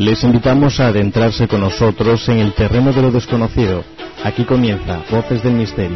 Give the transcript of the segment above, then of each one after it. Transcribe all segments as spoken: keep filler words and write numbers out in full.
Les invitamos a adentrarse con nosotros en el terreno de lo desconocido. Aquí comienza Voces del Misterio.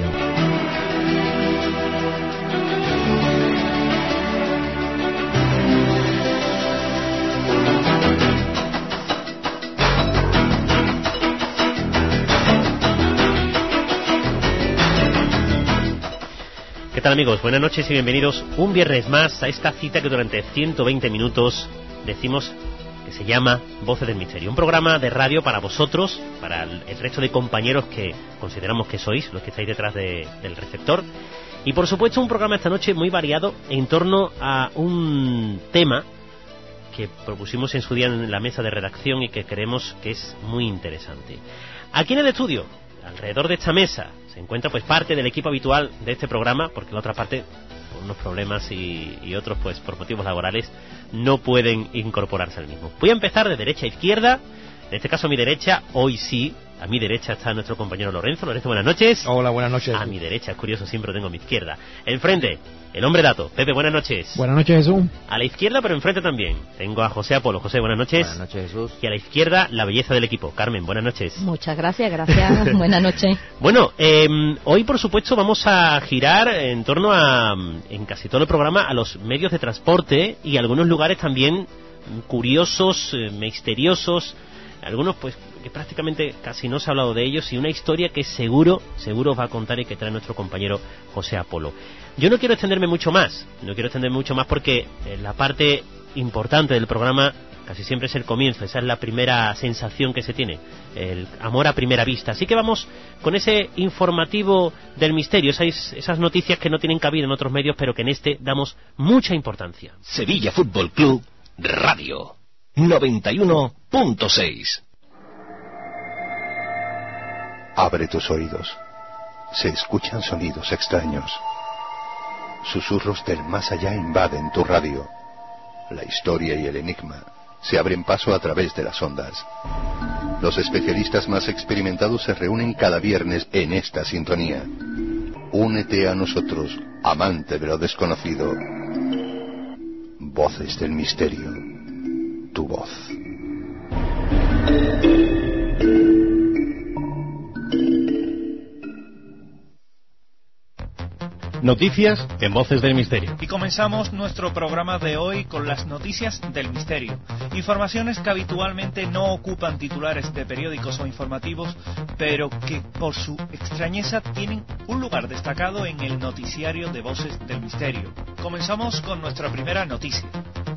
¿Qué tal, amigos? Buenas noches y bienvenidos un viernes más a esta cita que durante ciento veinte minutos decimos que se llama Voces del Misterio. Un programa de radio para vosotros, para el resto de compañeros que consideramos que sois, los que estáis detrás de, del receptor. Y por supuesto un programa esta noche muy variado en torno a un tema que propusimos en su día en la mesa de redacción y que creemos que es muy interesante. Aquí en el estudio, alrededor de esta mesa, se encuentra pues parte del equipo habitual de este programa, porque la otra parte, por unos problemas y, y otros pues por motivos laborales, no pueden incorporarse al mismo. Voy a empezar de derecha a izquierda. En este caso a mi derecha, hoy sí, a mi derecha está nuestro compañero Lorenzo. Lorenzo, buenas noches. Hola, buenas noches. A mi derecha, es curioso, siempre lo tengo a mi izquierda. Enfrente, el hombre dato. Pepe, buenas noches. Buenas noches, Jesús. A la izquierda, pero enfrente también, tengo a José Apolo. José, buenas noches. Buenas noches, Jesús. Y a la izquierda, la belleza del equipo. Carmen, buenas noches. Muchas gracias, gracias. Buenas noches. Bueno, eh, hoy por supuesto vamos a girar en torno a, en casi todo el programa, a los medios de transporte y algunos lugares también curiosos, eh, misteriosos, algunos pues que prácticamente casi no se ha hablado de ellos, y una historia que seguro, seguro os va a contar y que trae nuestro compañero José Apolo. Yo no quiero extenderme mucho más, no quiero extenderme mucho más porque eh, la parte importante del programa casi siempre es el comienzo, esa es la primera sensación que se tiene, el amor a primera vista. Así que vamos con ese informativo del misterio, esas, esas noticias que no tienen cabida en otros medios, pero que en este damos mucha importancia. Sevilla Fútbol Club Radio noventa y uno punto seis. Abre tus oídos. Se escuchan sonidos extraños. Susurros del más allá invaden tu radio. La historia y el enigma se abren paso a través de las ondas. Los especialistas más experimentados se reúnen cada viernes en esta sintonía. Únete a nosotros, amante de lo desconocido. Voces del Misterio. Tu voz. Noticias en Voces del Misterio. Y comenzamos nuestro programa de hoy con las noticias del misterio. Informaciones que habitualmente no ocupan titulares de periódicos o informativos, pero que por su extrañeza tienen un lugar destacado en el noticiario de Voces del Misterio. Comenzamos con nuestra primera noticia.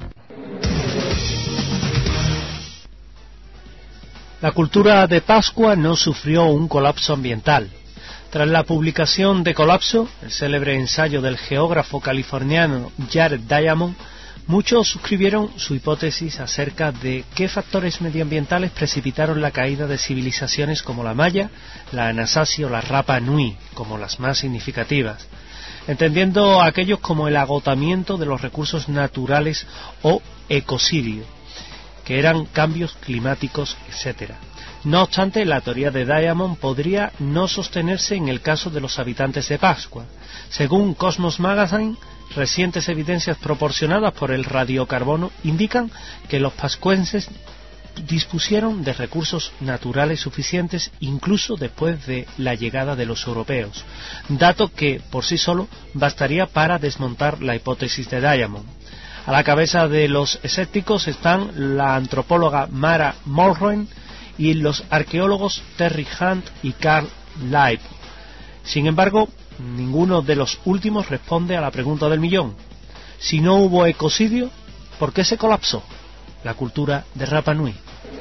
La cultura de Pascua no sufrió un colapso ambiental. Tras la publicación de Colapso, el célebre ensayo del geógrafo californiano Jared Diamond, muchos suscribieron su hipótesis acerca de qué factores medioambientales precipitaron la caída de civilizaciones como la Maya, la Anasazi o la Rapa Nui, como las más significativas, entendiendo a aquellos como el agotamiento de los recursos naturales o ecocidio, que eran cambios climáticos, etcétera. No obstante, la teoría de Diamond podría no sostenerse en el caso de los habitantes de Pascua. Según Cosmos Magazine, recientes evidencias proporcionadas por el radiocarbono indican que los pascuenses dispusieron de recursos naturales suficientes incluso después de la llegada de los europeos, dato que por sí solo bastaría para desmontar la hipótesis de Diamond. A la cabeza de los escépticos están la antropóloga Mara Mulroney y los arqueólogos Terry Hunt y Carl Lieb. Sin embargo, ninguno de los últimos responde a la pregunta del millón. Si no hubo ecocidio, ¿por qué se colapsó la cultura de Rapa Nui?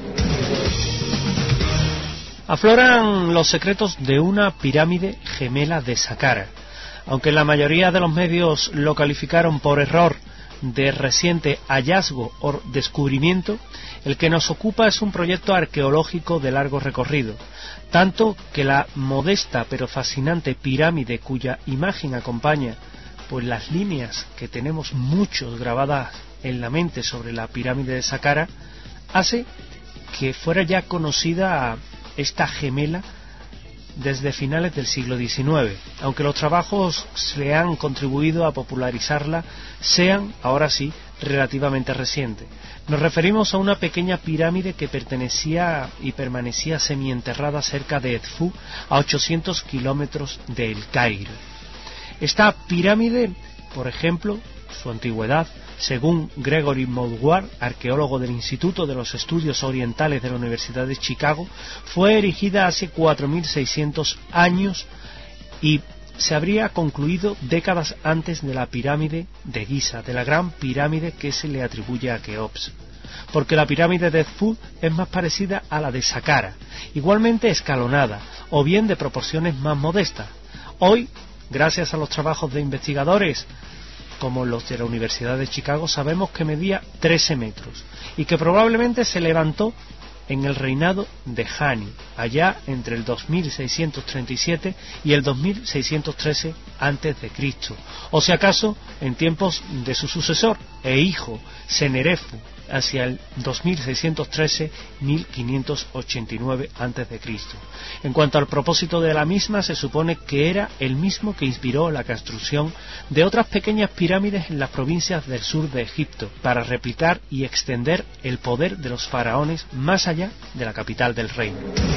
Afloran los secretos de una pirámide gemela de Saqqara. Aunque la mayoría de los medios lo calificaron por error de reciente hallazgo o descubrimiento, el que nos ocupa es un proyecto arqueológico de largo recorrido, tanto que la modesta pero fascinante pirámide cuya imagen acompaña pues las líneas que tenemos muchos grabadas en la mente sobre la pirámide de Saqqara, hace que fuera ya conocida esta gemela desde finales del siglo diecinueve, aunque los trabajos que han contribuido a popularizarla sean, ahora sí, relativamente recientes. Nos referimos a una pequeña pirámide que pertenecía y permanecía semienterrada cerca de Edfú, a ochocientos kilómetros de El Cairo. Esta pirámide, por ejemplo, su antigüedad, según Gregory Mouldward, arqueólogo del Instituto de los Estudios Orientales de la Universidad de Chicago, fue erigida hace cuatro mil seiscientos años y se habría concluido décadas antes de la pirámide de Giza, de la gran pirámide que se le atribuye a Keops, porque la pirámide de Edfú es más parecida a la de Saqqara, igualmente escalonada, o bien de proporciones más modestas. Hoy, gracias a los trabajos de investigadores como los de la Universidad de Chicago, sabemos que medía trece metros y que probablemente se levantó en el reinado de Hani, allá entre el dos mil seiscientos treinta y siete y el dos mil seiscientos trece antes de Cristo, o si acaso en tiempos de su sucesor e hijo Senerefu, hacia el dos mil seiscientos trece a mil quinientos ochenta y nueve antes de Cristo. En cuanto al propósito de la misma, se supone que era el mismo que inspiró la construcción de otras pequeñas pirámides en las provincias del sur de Egipto, para replicar y extender el poder de los faraones más allá de la capital del reino.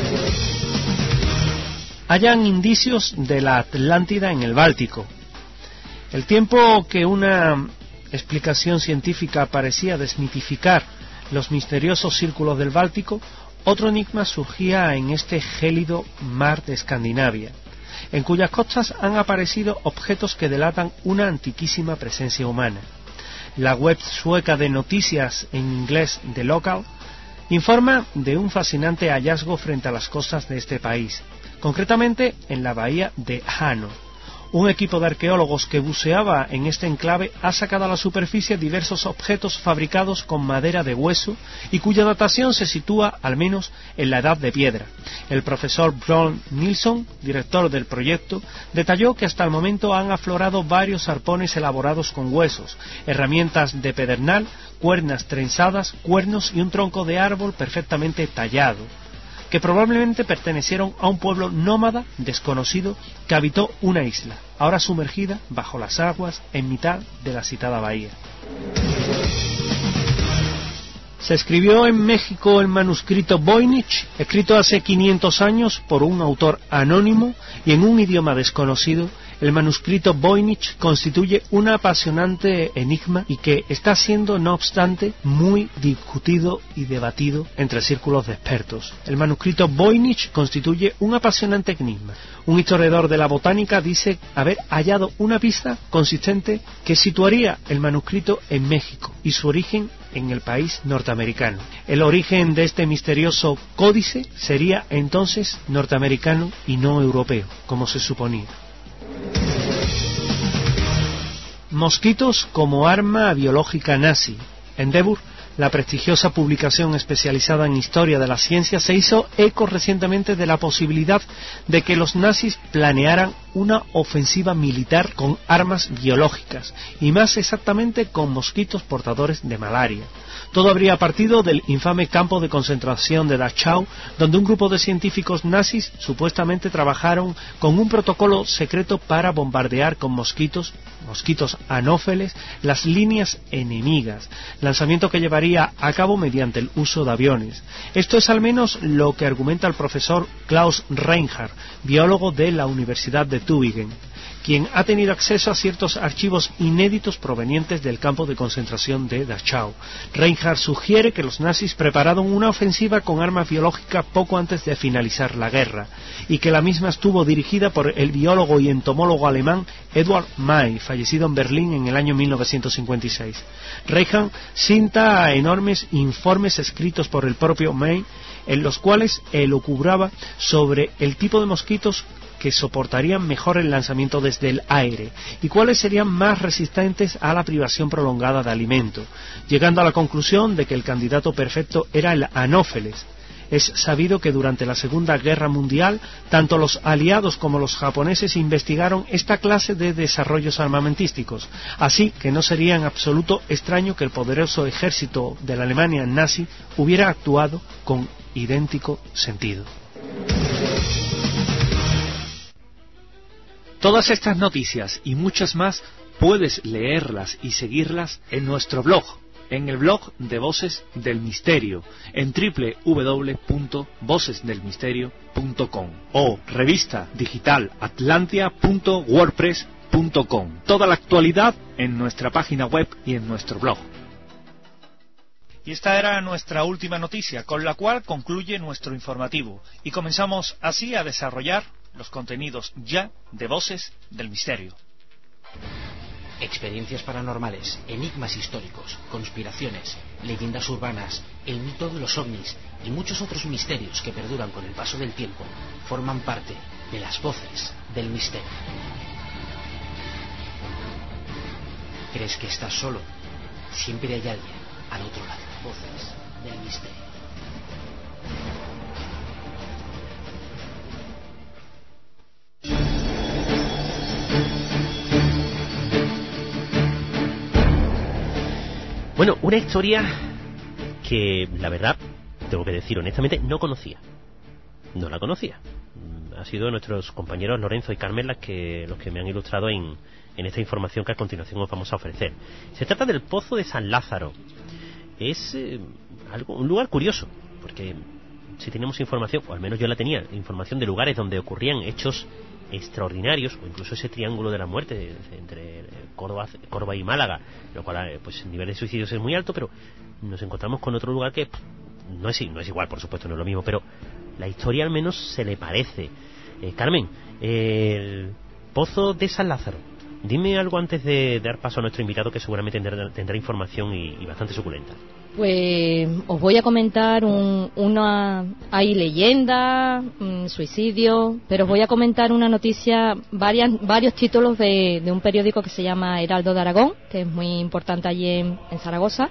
Hallan indicios de la Atlántida en el Báltico. El tiempo que una explicación científica parecía desmitificar los misteriosos círculos del Báltico, otro enigma surgía en este gélido mar de Escandinavia, en cuyas costas han aparecido objetos que delatan una antiquísima presencia humana. La web sueca de noticias en inglés The Local informa de un fascinante hallazgo frente a las costas de este país, concretamente en la bahía de Hano. Un equipo de arqueólogos que buceaba en este enclave ha sacado a la superficie diversos objetos fabricados con madera de hueso y cuya datación se sitúa al menos en la Edad de Piedra. El profesor Björn Nilsson, director del proyecto, detalló que hasta el momento han aflorado varios arpones elaborados con huesos, herramientas de pedernal, cuernas trenzadas, cuernos y un tronco de árbol perfectamente tallado, que probablemente pertenecieron a un pueblo nómada desconocido que habitó una isla, ahora sumergida bajo las aguas en mitad de la citada bahía. Se escribió en México el manuscrito Voynich, escrito hace quinientos años por un autor anónimo y en un idioma desconocido. El manuscrito Voynich constituye un apasionante enigma y que está siendo, no obstante, muy discutido y debatido entre círculos de expertos. El manuscrito Voynich constituye un apasionante enigma. Un historiador de la botánica dice haber hallado una pista consistente que situaría el manuscrito en México y su origen en el país norteamericano. El origen de este misterioso códice sería entonces norteamericano y no europeo, como se suponía. Mosquitos como arma biológica nazi. Endeavour, la prestigiosa publicación especializada en historia de la ciencia, se hizo eco recientemente de la posibilidad de que los nazis planearan una ofensiva militar con armas biológicas, y más exactamente con mosquitos portadores de malaria. Todo habría partido del infame campo de concentración de Dachau, donde un grupo de científicos nazis supuestamente trabajaron con un protocolo secreto para bombardear con mosquitos, mosquitos anófeles, las líneas enemigas, lanzamiento que llevaría a cabo mediante el uso de aviones. Esto es al menos lo que argumenta el profesor Klaus Reinhardt, biólogo de la Universidad de Tübingen, quien ha tenido acceso a ciertos archivos inéditos provenientes del campo de concentración de Dachau. Reinhardt sugiere que los nazis prepararon una ofensiva con armas biológicas poco antes de finalizar la guerra, y que la misma estuvo dirigida por el biólogo y entomólogo alemán Eduard May, fallecido en Berlín en el año mil novecientos cincuenta y seis. Reinhardt cita enormes informes escritos por el propio May, en los cuales elucubraba sobre el tipo de mosquitos que soportarían mejor el lanzamiento desde el aire y cuáles serían más resistentes a la privación prolongada de alimento, llegando a la conclusión de que el candidato perfecto era el Anófeles. Es sabido que durante la Segunda Guerra Mundial, tanto los aliados como los japoneses investigaron esta clase de desarrollos armamentísticos, así que no sería en absoluto extraño que el poderoso ejército de la Alemania nazi hubiera actuado con idéntico sentido. Todas estas noticias y muchas más puedes leerlas y seguirlas en nuestro blog, en el blog de Voces del Misterio, en doble u doble u doble u punto voces del misterio punto com o revista digital atlantia punto wordpress punto com. Toda la actualidad en nuestra página web y en nuestro blog. Y esta era nuestra última noticia, con la cual concluye nuestro informativo. Y comenzamos así a desarrollar los contenidos ya de Voces del Misterio. Experiencias paranormales, enigmas históricos, conspiraciones, leyendas urbanas, el mito de los ovnis y muchos otros misterios que perduran con el paso del tiempo forman parte de las Voces del Misterio. ¿Crees que estás solo? Siempre hay alguien al otro lado. Voces del Misterio. Bueno, una historia que, la verdad, tengo que decir honestamente, no conocía. No la conocía. Ha sido nuestros compañeros Lorenzo y Carmen las que, los que me han ilustrado en, en esta información que a continuación os vamos a ofrecer. Se trata del Pozo de San Lázaro. Es eh, algo, un lugar curioso, porque si tenemos información, o al menos yo la tenía, información de lugares donde ocurrían hechos extraordinarios, o incluso ese triángulo de la muerte entre Córdoba, Córdoba y Málaga, lo cual pues el nivel de suicidios es muy alto, pero nos encontramos con otro lugar que no es, no es igual, por supuesto, no es lo mismo, pero la historia al menos se le parece. eh, Carmen, eh, el Pozo de San Lázaro, dime algo antes de dar paso a nuestro invitado, que seguramente tendrá, tendrá información y, y bastante suculenta. Pues os voy a comentar un, una hay leyenda, un suicidio, pero os voy a comentar una noticia, varias, varios títulos de, de un periódico que se llama Heraldo de Aragón, que es muy importante allí en, en Zaragoza,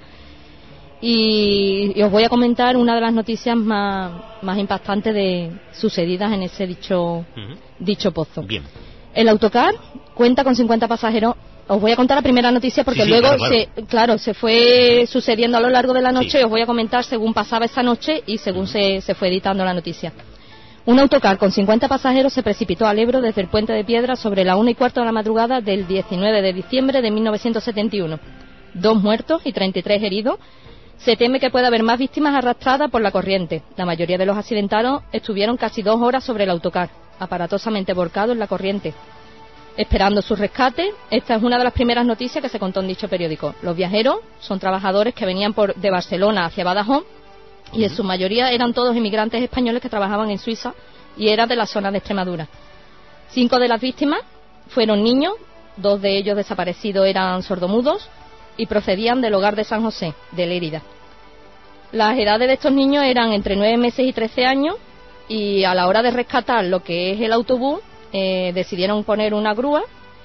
y, y os voy a comentar una de las noticias más, más impactantes de sucedidas en ese dicho, uh-huh. dicho pozo. Bien. El autocar cuenta con cincuenta pasajeros. Os voy a contar la primera noticia porque sí, sí, luego, claro, claro. Se, claro, se fue sucediendo a lo largo de la noche. Sí. Os voy a comentar según pasaba esa noche y según uh-huh. se, se fue editando la noticia. Un autocar con cincuenta pasajeros se precipitó al Ebro desde el Puente de Piedra sobre la una y cuarto de la madrugada del diecinueve de diciembre de mil novecientos setenta y uno. Dos muertos y treinta y tres heridos. Se teme que pueda haber más víctimas arrastradas por la corriente. La mayoría de los accidentados estuvieron casi dos horas sobre el autocar, aparatosamente volcado en la corriente, esperando su rescate. Esta es una de las primeras noticias que se contó en dicho periódico. Los viajeros son trabajadores que venían por, de Barcelona hacia Badajoz y en su mayoría eran todos inmigrantes españoles que trabajaban en Suiza y eran de la zona de Extremadura. Cinco de las víctimas fueron niños, dos de ellos desaparecidos eran sordomudos y procedían del hogar de San José, de Lérida. Las edades de estos niños eran entre nueve meses y trece años y a la hora de rescatar lo que es el autobús, Eh, decidieron poner una grúa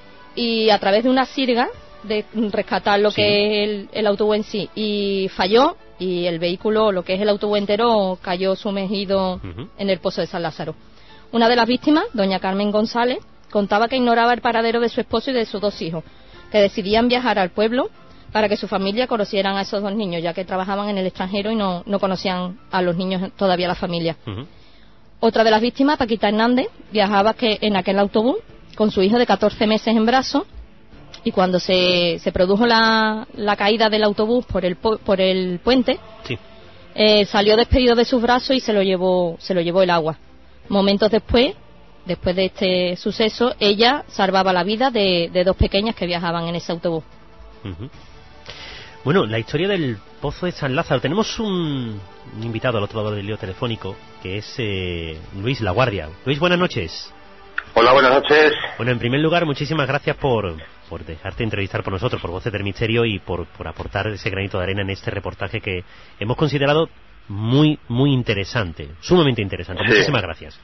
y a través de una sirga de rescatar lo sí. que es el, el autobús en sí, y falló y el vehículo, lo que es el autobús entero, cayó sumergido uh-huh. en el Pozo de San Lázaro. Una de las víctimas, doña Carmen González, contaba que ignoraba el paradero de su esposo y de sus dos hijos, que decidían viajar al pueblo para que su familia conocieran a esos dos niños, ya que trabajaban en el extranjero y no, no conocían a los niños todavía, la familia. Uh-huh. Otra de las víctimas, Paquita Hernández, viajaba que en aquel autobús con su hijo de catorce meses en brazos, y cuando se, se produjo la, la caída del autobús por el, por el puente, sí. eh, salió despedido de sus brazos y se lo llevó, se lo llevó el agua. Momentos después, después de este suceso, ella salvaba la vida de, de dos pequeñas que viajaban en ese autobús. Uh-huh. Bueno, la historia del Pozo de San Lázaro. Tenemos un, un invitado al otro lado del lío telefónico, que es eh, Luis Laguardia. Luis, buenas noches. Hola, buenas noches. Bueno, en primer lugar, muchísimas gracias por, por dejarte entrevistar por nosotros, por Voces del Misterio, y por, por aportar ese granito de arena en este reportaje que hemos considerado muy, muy interesante, sumamente interesante. Sí. Muchísimas gracias.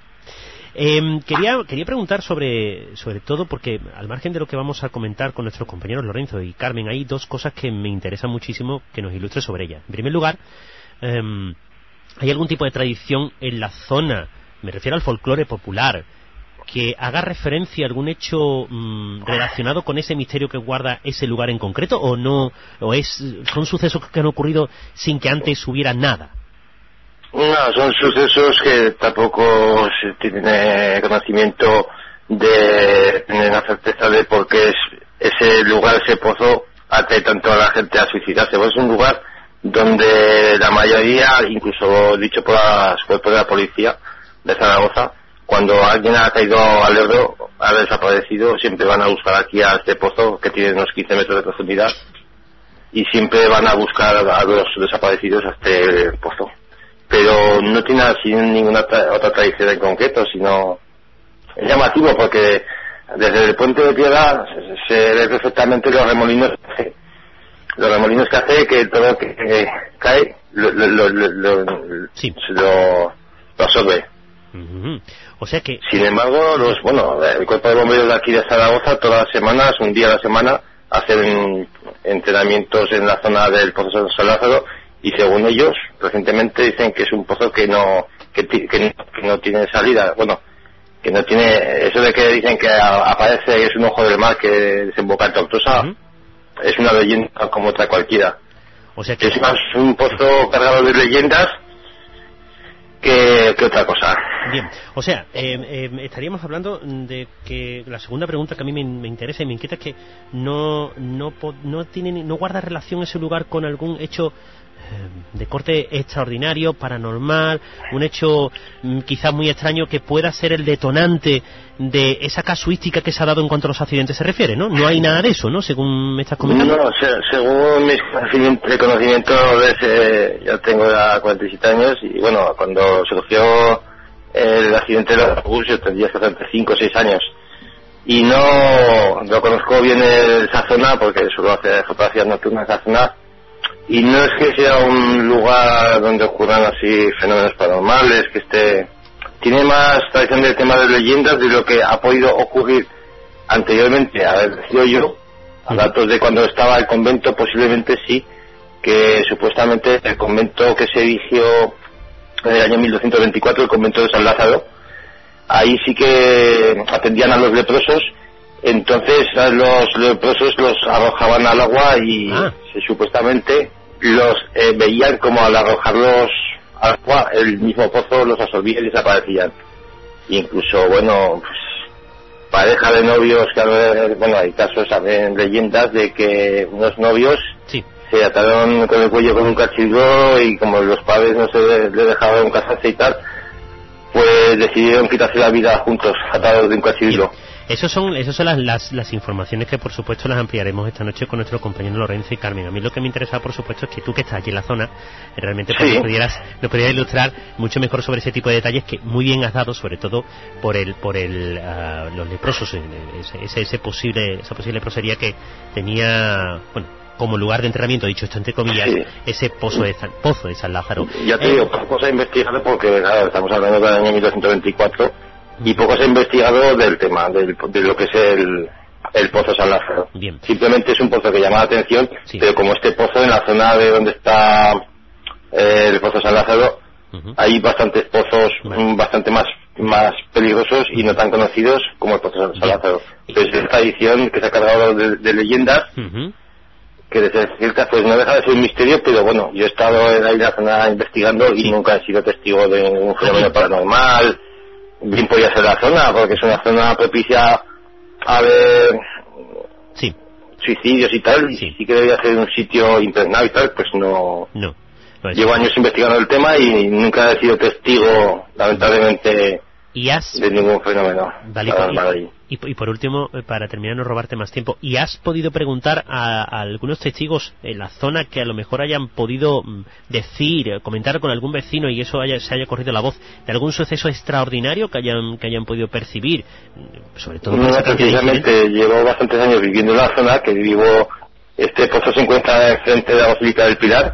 Eh, quería quería preguntar sobre sobre todo porque al margen de lo que vamos a comentar con nuestros compañeros Lorenzo y Carmen, hay dos cosas que me interesan muchísimo que nos ilustre sobre ellas. En primer lugar, eh, ¿hay algún tipo de tradición en la zona, me refiero al folclore popular, que haga referencia a algún hecho mmm, relacionado con ese misterio que guarda ese lugar en concreto, o no, o es son sucesos que han ocurrido sin que antes hubiera nada? No, son sucesos que tampoco se tiene conocimiento de tener la certeza de por qué es, ese lugar, ese pozo, atrae tanto a la gente a suicidarse. Pues es un lugar donde la mayoría, incluso dicho por las cuerpos de la policía de Zaragoza, cuando alguien ha caído al Ebro, ha desaparecido, siempre van a buscar aquí a este pozo que tiene unos quince metros de profundidad, y siempre van a buscar a los desaparecidos a este pozo. Pero no tiene así ninguna tra- otra tradición en concreto, sino es llamativo porque desde el puente de piedra se, se ve perfectamente los remolinos que hace, los remolinos que hace que todo lo que eh, cae lo, lo, lo, lo, lo, sí. lo, lo absorbe. Uh-huh. O sea que... Sin embargo, los bueno, el cuerpo de bomberos de aquí de Zaragoza, todas las semanas, un día a la semana, hacen entrenamientos en la zona del pozo de San Lázaro, y según ellos, recientemente dicen que es un pozo que no que, que, no, que no tiene salida. Bueno, que no tiene... Eso de que dicen que a, aparece, es un ojo del mar que desemboca en Tortosa, uh-huh. es una leyenda como otra cualquiera. O sea que... Es más un pozo cargado de leyendas que, que otra cosa. Bien, o sea, eh, eh, estaríamos hablando de que la segunda pregunta que a mí me, me interesa y me inquieta es que no no no tiene no guarda relación ese lugar con algún hecho eh, de corte extraordinario, paranormal, un hecho mm, quizás muy extraño que pueda ser el detonante de esa casuística que se ha dado en cuanto a los accidentes se refiere, ¿no? No hay nada de eso, ¿no? Según me estás comentando. No, se, según mis conocimientos, conocimiento de ese, ya tengo ya cuarenta y siete años, y bueno, cuando se cogió el accidente del autobús yo tendría setenta y cinco o seis años, y no no conozco bien esa zona porque suelo hacer fotografías nocturnas en esa zona, y no es que sea un lugar donde ocurran así fenómenos paranormales, que esté... Tiene más tradición del tema de leyendas de lo que ha podido ocurrir anteriormente. A ver, decía yo, a datos de cuando estaba el convento, posiblemente sí, que supuestamente el convento que se erigió en el año mil doscientos veinticuatro, el convento de San Lázaro, ahí sí que atendían a los leprosos, entonces a los leprosos los arrojaban al agua y ah. se, supuestamente los eh, veían como al arrojarlos al agua, el mismo pozo los absorbía y desaparecían. Y incluso, bueno, pues, pareja de novios, que bueno, hay casos también, leyendas de que unos novios sí. se ataron con el cuello con un cachillo, y como los padres no se le dejaban casarse y tal, pues decidieron quitarse la vida juntos, atados de un cachillo. Esos son, esos son las, las, las informaciones que por supuesto las ampliaremos esta noche con nuestros compañeros Lorenzo y Carmen. A mí lo que me interesa por supuesto es que tú, que estás aquí en la zona, realmente pues, sí. nos pudieras nos pudieras ilustrar mucho mejor sobre ese tipo de detalles que muy bien has dado, sobre todo por el por el uh, los leprosos, ese, ese, ese posible esa posible leprosería que tenía, bueno, como lugar de entrenamiento, dicho esto entre comillas, sí. ese pozo de San, pozo de San Lázaro. Ya te eh, digo, poco se ha investigado porque claro, estamos hablando del año mil doscientos veinticuatro y poco se ha investigado del tema, del, de lo que es el, el pozo San Lázaro. Bien. Simplemente es un pozo que llama la atención, sí. pero como este pozo en la zona de donde está eh, el pozo San Lázaro, uh-huh. hay bastantes pozos vale. bastante más más peligrosos y no tan conocidos como el pozo San Lázaro. Entonces esta edición que se ha cargado de, de leyendas, uh-huh. que desde ciertas pues no deja de ser un misterio, pero bueno, yo he estado en ahí la zona investigando y sí. nunca he sido testigo de un fenómeno paranormal. Bien podía ser la zona, porque es una zona propicia a ver sí. suicidios y tal, y sí. sí que debía ser un sitio impregnado y tal, pues no. No. no Llevo años investigando el tema y nunca he sido testigo, lamentablemente, ¿Y has... de ningún fenómeno vale, paranormal y, y, y por último, para terminar, no robarte más tiempo, ¿y has podido preguntar a, a algunos testigos en la zona que a lo mejor hayan podido decir, comentar con algún vecino y eso haya, se haya corrido la voz de algún suceso extraordinario que hayan que hayan podido percibir? Sobre todo no, precisamente llevo bastantes años viviendo en la zona, que vivo, este pozo se encuentra frente de la Basílica del Pilar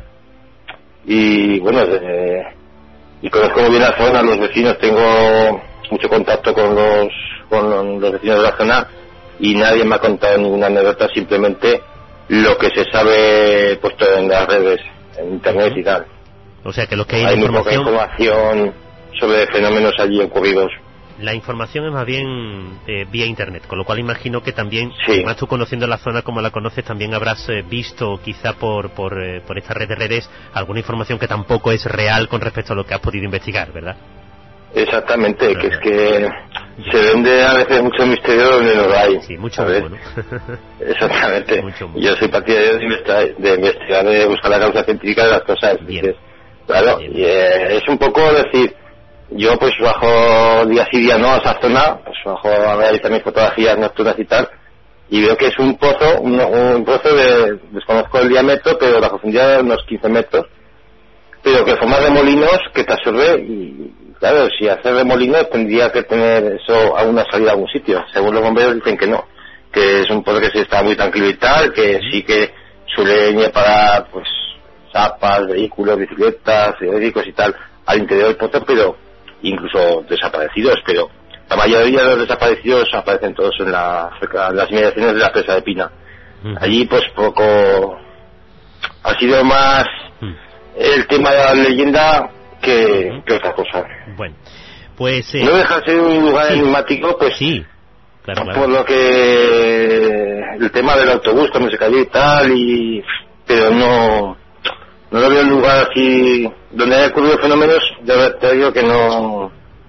y bueno, eh, y conozco muy bien la zona, los vecinos, tengo mucho contacto con los con los vecinos de la zona y nadie me ha contado ninguna anécdota, simplemente lo que se sabe puesto en las redes, en internet y tal. O sea que lo que hay, hay información... muy poca información sobre fenómenos allí ocurridos. La información es más bien eh, vía internet, con lo cual imagino que también, sí. además tú conociendo la zona como la conoces, también habrás eh, visto quizá por por, eh, por esta red de redes alguna información que tampoco es real con respecto a lo que has podido investigar, ¿verdad? Exactamente, uh-huh. que es que se vende a veces mucho misterio donde no lo hay. Sí, mucho humo, ¿no? Exactamente. Mucho humo. Yo soy partidario de investigar, de investigar, de buscar la causa científica de las cosas. Bien. Claro, Bien. y eh, es un poco decir, yo pues bajo día sí día no a esa zona, pues bajo a realizar mis fotografías nocturnas y tal, y veo que es un pozo, un, un pozo de, desconozco el diámetro, pero la profundidad de unos quince metros, pero que forma remolinos que te absorbe, y claro, si hace remolinos tendría que tener eso a una salida a algún sitio. Según los bomberos dicen que no, que es un pozo que se está muy tranquilo y tal, que sí que suele para pues zapas, vehículos, bicicletas, periódicos y tal al interior del pozo, pero incluso desaparecidos, pero la mayoría de los desaparecidos aparecen todos en, la, en las inmediaciones de la presa de Pina. Uh-huh. Allí pues poco ha sido más uh-huh. el tema de la leyenda que, uh-huh. que otra cosa. Bueno, pues eh... no deja de ser un lugar sí. enigmático, pues sí, claro, claro. por lo que el tema del autobús cuando se cayó y tal, y pero no no lo veo en un lugar así donde haya ocurrido fenómenos. Ya te digo que no.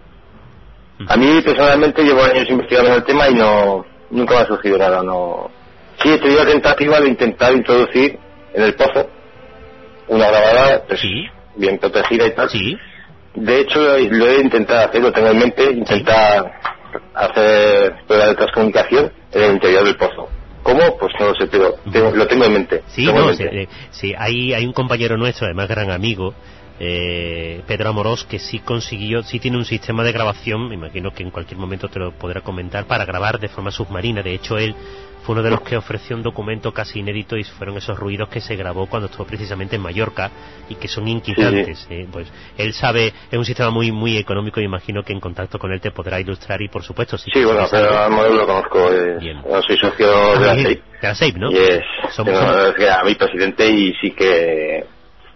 A mí personalmente llevo años investigando en el tema y no nunca me ha surgido nada. No. Sí he tenido la tentativa de intentar introducir en el pozo una grabadora pues, ¿sí? bien protegida y tal. ¿Sí? De hecho lo, lo he intentado hacer, lo tengo en mente, intentar ¿sí? hacer pruebas de transcomunicación en el interior del pozo. ¿Cómo? Pues no lo sé, pero tengo, lo tengo en mente. Sí, no, en mente. Sí, sí, hay, hay un compañero nuestro, además gran amigo, eh, Pedro Amorós, que sí consiguió, sí tiene un sistema de grabación, me imagino que en cualquier momento te lo podrá comentar, para grabar de forma submarina. De hecho, él fue uno de los que ofreció un documento casi inédito y fueron esos ruidos que se grabó cuando estuvo precisamente en Mallorca y que son inquietantes. Sí, sí. Eh, pues él sabe, es un sistema muy muy económico y imagino que en contacto con él te podrá ilustrar y por supuesto si sí, bueno, pero al modelo lo conozco, eh, no soy socio ah, de la S E I. De la S E I, ¿no? Y es, somos, tengo, somos... es a mi presidente y sí que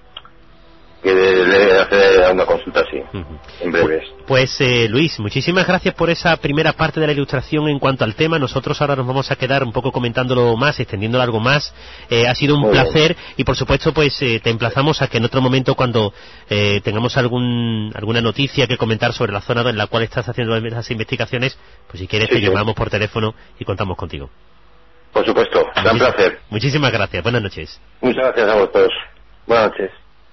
que le hace una consulta así, uh-huh. en breves. Pues eh, Luis, muchísimas gracias por esa primera parte de la ilustración en cuanto al tema. Nosotros ahora nos vamos a quedar un poco comentándolo más, extendiéndolo algo más. Eh, ha sido un Muy placer bien. Y por supuesto pues eh, te emplazamos a que en otro momento cuando eh, tengamos algún alguna noticia que comentar sobre la zona en la cual estás haciendo esas investigaciones, pues si quieres sí, te sí. llamamos por teléfono y contamos contigo. Por supuesto, será un placer. Muchísimas gracias, buenas noches. Muchas gracias a vosotros. Buenas noches.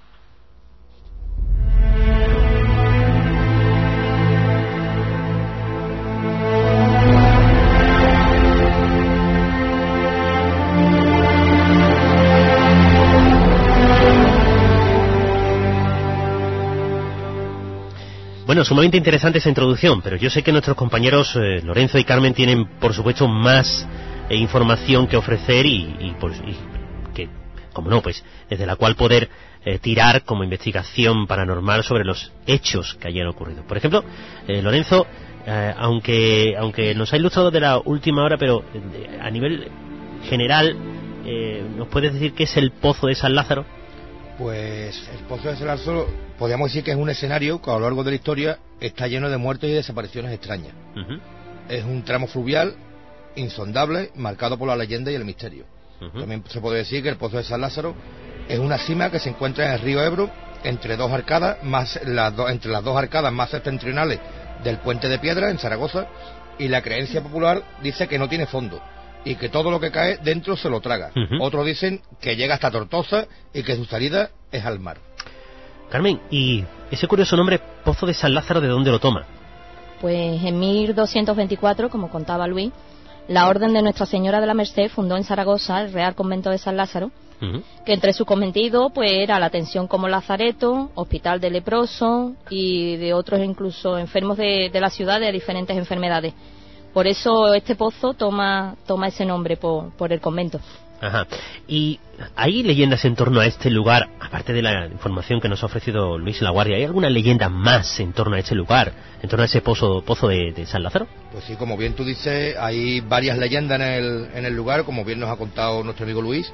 Bueno, sumamente interesante esa introducción, pero yo sé que nuestros compañeros eh, Lorenzo y Carmen tienen, por supuesto, más eh, información que ofrecer y, y, pues, y que, como no, pues desde la cual poder eh, tirar como investigación paranormal sobre los hechos que hayan ocurrido. Por ejemplo, eh, Lorenzo, eh, aunque aunque nos ha ilustrado de la última hora, pero eh, a nivel general, eh, ¿nos puedes decir qué es el Pozo de San Lázaro? Pues el Pozo de San Lázaro, podríamos decir que es un escenario que a lo largo de la historia está lleno de muertes y desapariciones extrañas. Uh-huh. Es un tramo fluvial insondable, marcado por la leyenda y el misterio. Uh-huh. También se puede decir que el Pozo de San Lázaro es una cima que se encuentra en el río Ebro, entre dos arcadas, más las do, entre las dos arcadas más septentrionales del Puente de Piedra, en Zaragoza, y la creencia popular dice que no tiene fondo y que todo lo que cae dentro se lo traga. Uh-huh. Otros dicen que llega hasta Tortosa y que su salida es al mar. Carmen, ¿y ese curioso nombre Pozo de San Lázaro de dónde lo toma? Pues en mil doscientos veinticuatro, como contaba Luis, la Orden de Nuestra Señora de la Merced fundó en Zaragoza el Real Convento de San Lázaro, uh-huh. que entre sus cometidos pues era la atención como lazareto, hospital de leprosos y de otros incluso enfermos de, de la ciudad de diferentes enfermedades. Por eso este pozo toma toma ese nombre por, por el convento. Ajá. ¿Y hay leyendas en torno a este lugar, aparte de la información que nos ha ofrecido Luis Laguardia? ¿Hay alguna leyenda más en torno a este lugar, en torno a ese pozo pozo de, de San Lázaro? Pues sí, como bien tú dices, hay varias leyendas en el, en el lugar, como bien nos ha contado nuestro amigo Luis.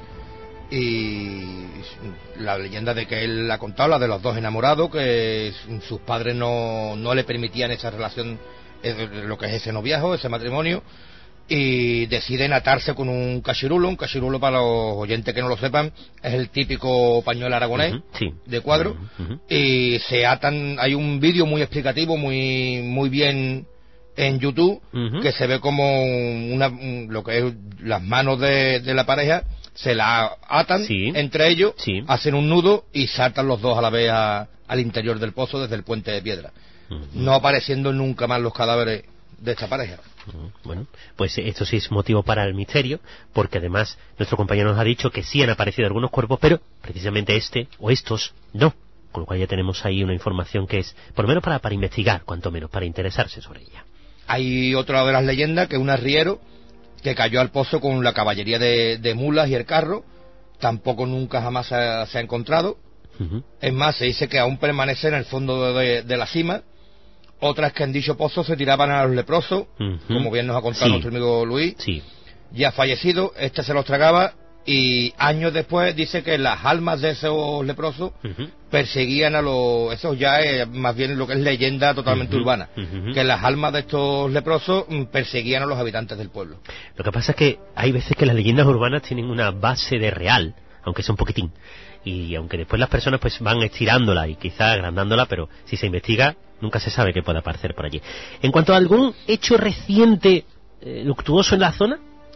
Y la leyenda de que él ha contado, la de los dos enamorados, que sus padres no, no le permitían esa relación, lo que es ese noviazgo, ese matrimonio, y deciden atarse con un cachirulo. Un cachirulo, para los oyentes que no lo sepan, es el típico pañuelo aragonés, uh-huh, sí. de cuadro, uh-huh. y se atan. Hay un vídeo muy explicativo, muy muy bien en YouTube, uh-huh. que se ve como una, lo que es las manos de, de la pareja, se la atan sí. entre ellos, sí. hacen un nudo y saltan los dos a la vez a, al interior del pozo desde el puente de piedra, uh-huh. no apareciendo nunca más los cadáveres de esta pareja. Bueno, pues esto sí es motivo para el misterio, porque además nuestro compañero nos ha dicho que sí han aparecido algunos cuerpos, pero precisamente este o estos no, con lo cual ya tenemos ahí una información que es, por lo menos para, para investigar, cuanto menos, para interesarse sobre ella. Hay otra de las leyendas, que es un arriero que cayó al pozo con la caballería de, de mulas y el carro, tampoco nunca jamás se ha, se ha encontrado, uh-huh. es más, se dice que aún permanece en el fondo de, de, de la cima. Otras que en dicho pozo se tiraban a los leprosos, uh-huh. como bien nos ha contado sí. nuestro amigo Luis, sí. ya fallecido, este se los tragaba, y años después dice que las almas de esos leprosos uh-huh. perseguían a los, eso ya es más bien lo que es leyenda totalmente uh-huh. urbana, uh-huh. que las almas de estos leprosos perseguían a los habitantes del pueblo. Lo que pasa es que hay veces que las leyendas urbanas tienen una base de real, aunque sea un poquitín, y aunque después las personas pues van estirándola y quizá agrandándola, pero si se investiga nunca se sabe qué puede aparecer por allí. En cuanto a algún hecho reciente eh, luctuoso en la zona,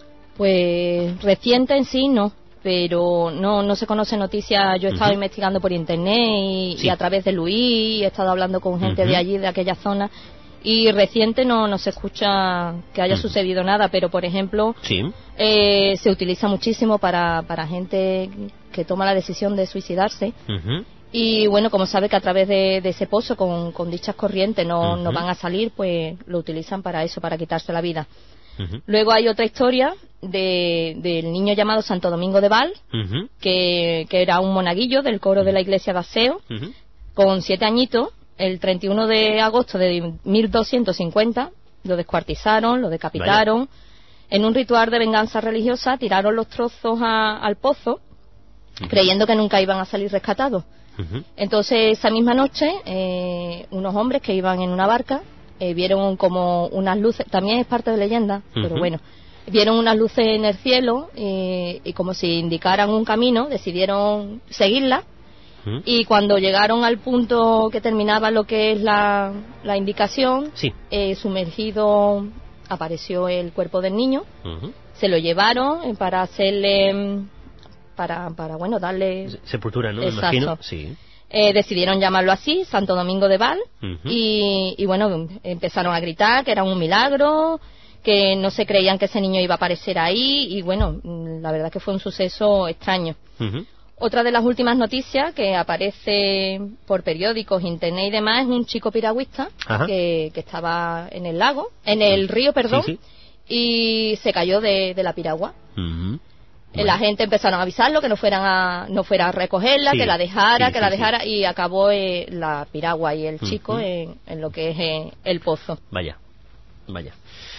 pues reciente en sí no, pero no no se conoce noticia. Yo he estado uh-huh. investigando por internet y, sí. y a través de Luis, he estado hablando con gente uh-huh. de allí, de aquella zona, y reciente no no se escucha que haya uh-huh. sucedido nada, pero por ejemplo sí. eh, se utiliza muchísimo para para gente que toma la decisión de suicidarse. Uh-huh. Y bueno, como sabe que a través de, de ese pozo con, con dichas corrientes no, uh-huh. no van a salir, pues lo utilizan para eso, para quitarse la vida. Uh-huh. Luego hay otra historia de, del niño llamado Santo Domingo de Val, uh-huh. que, que era un monaguillo del coro uh-huh. de la iglesia de Aseo, uh-huh. con siete añitos. El treinta y uno de agosto de mil doscientos cincuenta lo descuartizaron, lo decapitaron. Vaya. En un ritual de venganza religiosa tiraron los trozos a, al pozo, uh-huh. creyendo que nunca iban a salir rescatados. Uh-huh. Entonces esa misma noche eh, unos hombres que iban en una barca eh, vieron como unas luces, también es parte de leyenda, uh-huh. pero bueno, vieron unas luces en el cielo eh, y como si indicaran un camino, decidieron seguirlas uh-huh. y cuando llegaron al punto que terminaba lo que es la, la indicación, sí. eh, sumergido apareció el cuerpo del niño, uh-huh. se lo llevaron eh, para hacerle para para bueno darle sepultura, ¿no? Me imagino. Sí. Eh, decidieron llamarlo así, Santo Domingo de Val, uh-huh. y, y bueno, empezaron a gritar que era un milagro, que no se creían que ese niño iba a aparecer ahí, y bueno, la verdad que fue un suceso extraño. Uh-huh. Otra de las últimas noticias que aparece por periódicos, internet y demás, es un chico piragüista que, que estaba en el lago, en el río, perdón, sí, sí. y se cayó de, de la piragua. Uh-huh. Bueno. La gente empezaron a avisarlo que no fueran a no fuera a recogerla, sí, que la dejara, sí, que sí, la dejara sí. y acabó eh, la piragua y el chico uh-huh. en, en lo que es eh, el pozo. Vaya, vaya.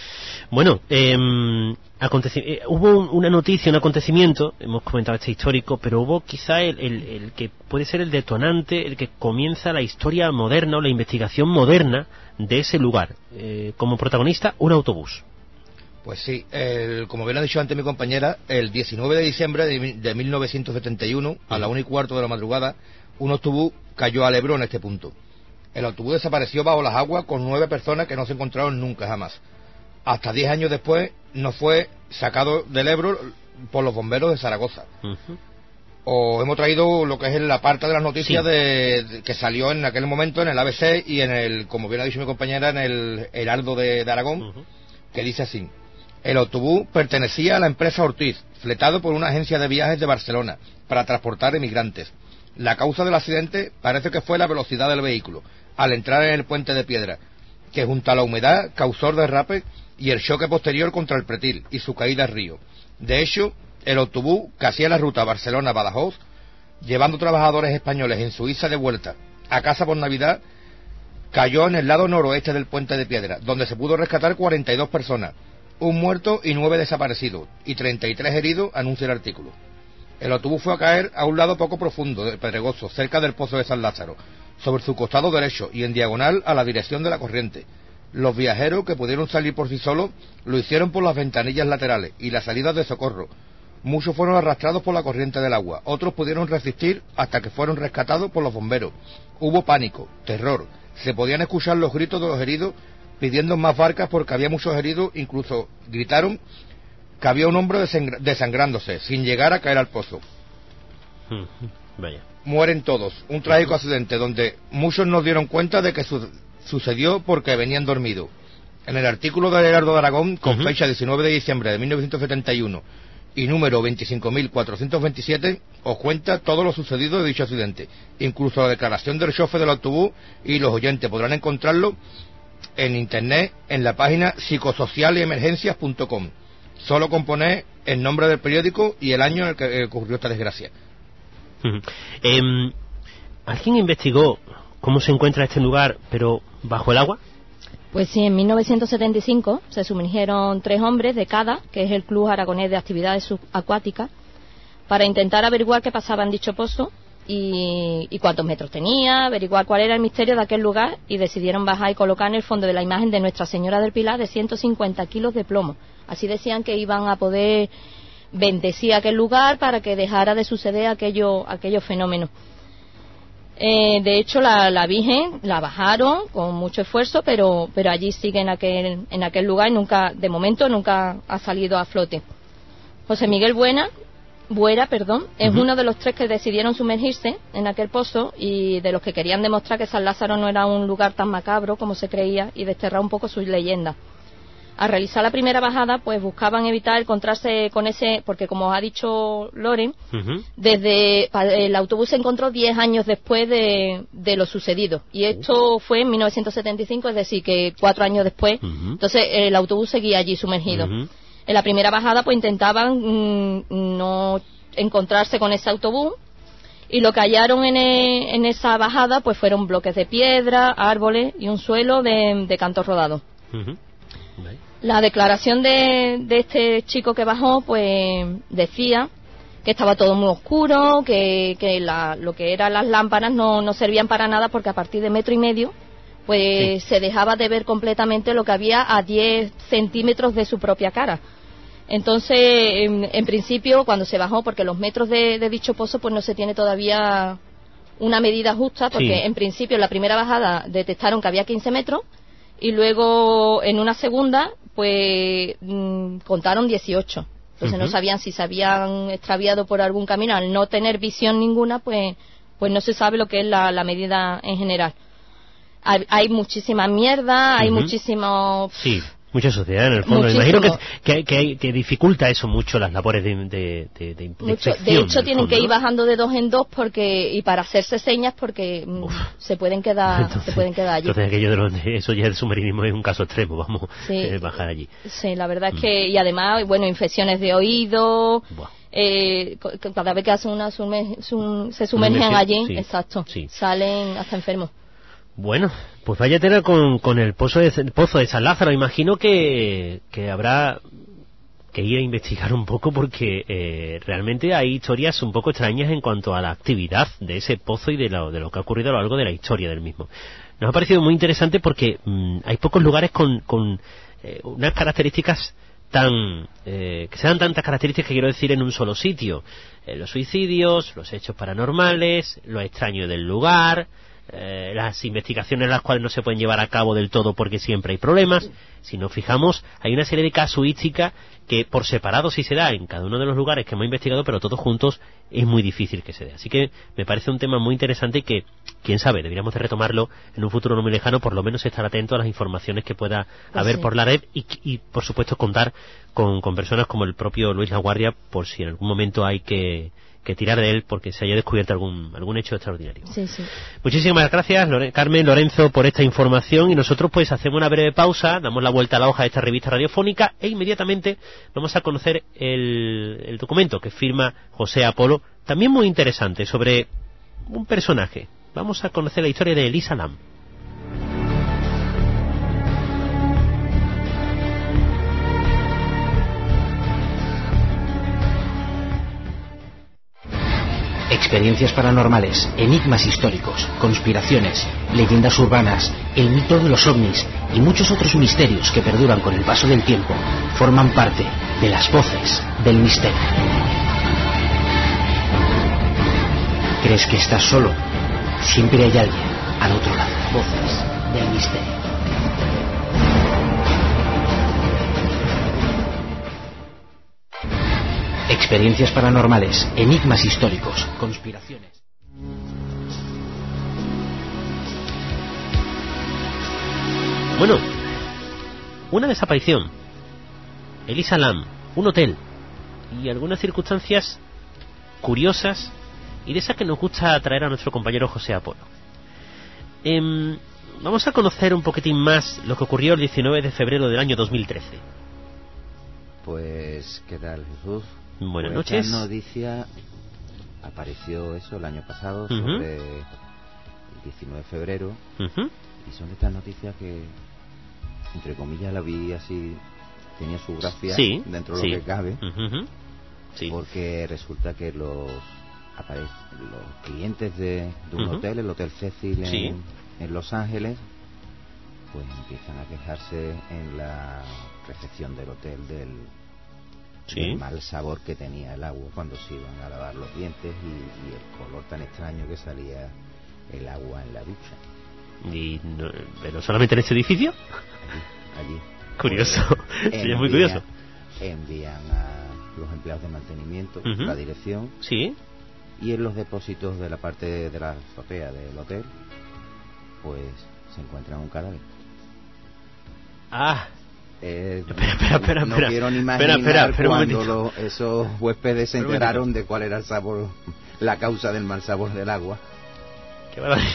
Bueno, eh, aconteci- eh, hubo un, una noticia, un acontecimiento, hemos comentado este histórico, pero hubo quizá el, el, el que puede ser el detonante, el que comienza la historia moderna o la investigación moderna de ese lugar. Eh, como protagonista, un autobús. Pues sí, el, como bien ha dicho antes mi compañera, el diecinueve de diciembre de, de mil novecientos setenta y uno, a la una y cuarto de la madrugada, un autobús cayó al Ebro en este punto. El autobús desapareció bajo las aguas con nueve personas que no se encontraron nunca jamás. Hasta diez años después no fue sacado del Ebro por los bomberos de Zaragoza. Uh-huh. O hemos traído lo que es la parte de las noticias sí. de, de, que salió en aquel momento en el A B C y en el, como bien ha dicho mi compañera, en el Heraldo de, de Aragón, uh-huh. que dice así: el autobús pertenecía a la empresa Ortiz, fletado por una agencia de viajes de Barcelona para transportar emigrantes. La causa del accidente parece que fue la velocidad del vehículo al entrar en el puente de piedra, que junto a la humedad causó derrape y el choque posterior contra el pretil y su caída al río. De hecho, el autobús que hacía la ruta Barcelona-Badajoz, llevando trabajadores españoles en Suiza de vuelta a casa por Navidad, cayó en el lado noroeste del puente de piedra, donde se pudo rescatar cuarenta y dos personas, un muerto y nueve desaparecidos, y treinta y tres heridos, anuncia el artículo. El autobús fue a caer a un lado poco profundo, pedregoso, cerca del pozo de San Lázaro, sobre su costado derecho y en diagonal a la dirección de la corriente. Los viajeros que pudieron salir por sí solos lo hicieron por las ventanillas laterales y las salidas de socorro. Muchos fueron arrastrados por la corriente del agua, otros pudieron resistir hasta que fueron rescatados por los bomberos. Hubo pánico, terror, se podían escuchar los gritos de los heridos pidiendo más barcas porque había muchos heridos, incluso gritaron que había un hombre desangrándose, sin llegar a caer al pozo. Vaya. Mueren todos, un trágico accidente donde muchos no dieron cuenta de que su sucedió porque venían dormidos. En el artículo de Gerardo de Aragón, con uh-huh. fecha diecinueve de diciembre de mil novecientos setenta y uno y número veinticinco mil cuatrocientos veintisiete, os cuenta todo lo sucedido de dicho accidente, incluso la declaración del chofer del autobús, y los oyentes podrán encontrarlo en internet en la página psicosocial y emergencias punto com. Solo con poner el nombre del periódico y el año en el que ocurrió esta desgracia. Uh-huh. Eh, ¿Alguien investigó cómo se encuentra este lugar, pero bajo el agua? Pues sí, en mil novecientos setenta y cinco se sumergieron tres hombres de CADA, que es el Club Aragonés de Actividades Subacuáticas, para intentar averiguar qué pasaba en dicho pozo y, y cuántos metros tenía, averiguar cuál era el misterio de aquel lugar, y decidieron bajar y colocar en el fondo de la imagen de Nuestra Señora del Pilar de ciento cincuenta kilos de plomo. Así decían que iban a poder bendecir aquel lugar para que dejara de suceder aquello, aquellos fenómenos. Eh, de hecho, la, la Virgen la bajaron con mucho esfuerzo, pero pero allí sigue en aquel en aquel lugar y nunca, de momento, nunca ha salido a flote. José Miguel Buena, Buera, perdón, es uh-huh. uno de los tres que decidieron sumergirse en aquel pozo y de los que querían demostrar que San Lázaro no era un lugar tan macabro como se creía y desterrar un poco sus leyendas. Al realizar la primera bajada, pues buscaban evitar encontrarse con ese, porque como ha dicho Loren, uh-huh. desde el autobús se encontró diez años después de, de lo sucedido, y esto uh-huh. fue en mil novecientos setenta y cinco, es decir, que cuatro años después. Uh-huh. Entonces el autobús seguía allí sumergido. Uh-huh. En la primera bajada, pues intentaban mmm, no encontrarse con ese autobús, y lo que hallaron en, e, en esa bajada, pues fueron bloques de piedra, árboles y un suelo de, de cantos rodados. Uh-huh. La declaración de, de este chico que bajó, pues decía que estaba todo muy oscuro, que, que la, lo que eran las lámparas no, no servían para nada, porque a partir de metro y medio pues sí. se dejaba de ver completamente lo que había a diez centímetros de su propia cara. Entonces, en, en principio, cuando se bajó, porque los metros de, de dicho pozo pues no se tiene todavía una medida justa, porque sí. en principio en la primera bajada detectaron que había quince metros, y luego en una segunda pues mmm, contaron dieciocho. Entonces uh-huh. no sabían si se habían extraviado por algún camino. Al no tener visión ninguna, pues pues no se sabe lo que es la, la medida en general. Hay, hay muchísima mierda, hay uh-huh. muchísimo... Sí. Mucha suciedad en el fondo. Muchísimo. Imagino que, que, que, hay, que dificulta eso mucho las labores de, de, de, de, mucho. de De hecho, tienen fondo, que ir bajando de dos en dos porque y para hacerse señas porque Uf. se pueden quedar entonces, se pueden quedar allí. Entonces aquello de, los, de eso ya el submarinismo es un caso extremo, vamos, sí. eh, bajar allí. Sí, la verdad mm. es que, y además, bueno, infecciones de oído, eh, cada vez que hacen una sume, sum, se sumergen allí, sí. exacto, sí. salen hasta enfermos. Bueno, pues vaya tela con, con el pozo de, el pozo de San Lázaro. Imagino que, que habrá que ir a investigar un poco porque eh, realmente hay historias un poco extrañas en cuanto a la actividad de ese pozo y de lo, de lo que ha ocurrido a lo largo de la historia del mismo. Nos ha parecido muy interesante porque mmm, hay pocos lugares con, con eh, unas características tan eh, que sean tantas características que quiero decir en un solo sitio. Eh, los suicidios, los hechos paranormales, lo extraño del lugar... Eh, las investigaciones en las cuales no se pueden llevar a cabo del todo porque siempre hay problemas. Si nos fijamos, hay una serie de casuística que por separado sí se da en cada uno de los lugares que hemos investigado, pero todos juntos es muy difícil que se dé. Así que me parece un tema muy interesante y que, quién sabe, deberíamos de retomarlo en un futuro no muy lejano, por lo menos estar atento a las informaciones que pueda pues haber sí. por la red y, y por supuesto contar con, con personas como el propio Luis Laguardia por si en algún momento hay que que tirar de él porque se haya descubierto algún algún hecho extraordinario. Sí, sí. Muchísimas gracias, Lore- Carmen, Lorenzo, por esta información, y nosotros pues hacemos una breve pausa, damos la vuelta a la hoja de esta revista radiofónica e inmediatamente vamos a conocer el, el documento que firma José Apolo, también muy interesante, sobre un personaje. Vamos a conocer la historia de Elisa Lam. Experiencias paranormales, enigmas históricos, conspiraciones, leyendas urbanas, el mito de los ovnis y muchos otros misterios que perduran con el paso del tiempo forman parte de las voces del misterio. ¿Crees que estás solo? Siempre hay alguien al otro lado. Voces del misterio. experiencias paranormales, enigmas históricos, conspiraciones. Bueno, una desaparición, Elisa Lam, un hotel y algunas circunstancias curiosas y de esas que nos gusta traer a nuestro compañero José Apolo. Eh, vamos a conocer un poquitín más lo que ocurrió el diecinueve de febrero del año dos mil trece. Pues, ¿qué tal, Jesús? Buenas pues noches. Esta noticia apareció eso el año pasado, uh-huh. sobre el diecinueve de febrero, uh-huh. y son de estas noticias que, entre comillas, la vi así, tenía su gracia, sí, dentro de sí. lo que cabe, uh-huh. sí. porque resulta que los apare- los clientes de, de un uh-huh. hotel, el Hotel Cecil en, sí. en Los Ángeles, pues empiezan a quejarse en la recepción del hotel del, sí. del mal sabor que tenía el agua cuando se iban a lavar los dientes y, y el color tan extraño que salía el agua en la ducha. Y no, ¿pero solamente en este edificio? Allí, allí. Curioso, Pues, sí, es muy curioso. Envían a los empleados de mantenimiento, uh-huh. la dirección, sí. y en los depósitos de la parte de la azotea del hotel, pues se encuentra un cadáver. Ah. Eh, espera, espera, espera, no espera, quiero ni imaginar espera, espera, espera, cuando lo, esos huéspedes se enteraron de cuál era el sabor, la causa del mal sabor del agua. Qué barbaridad.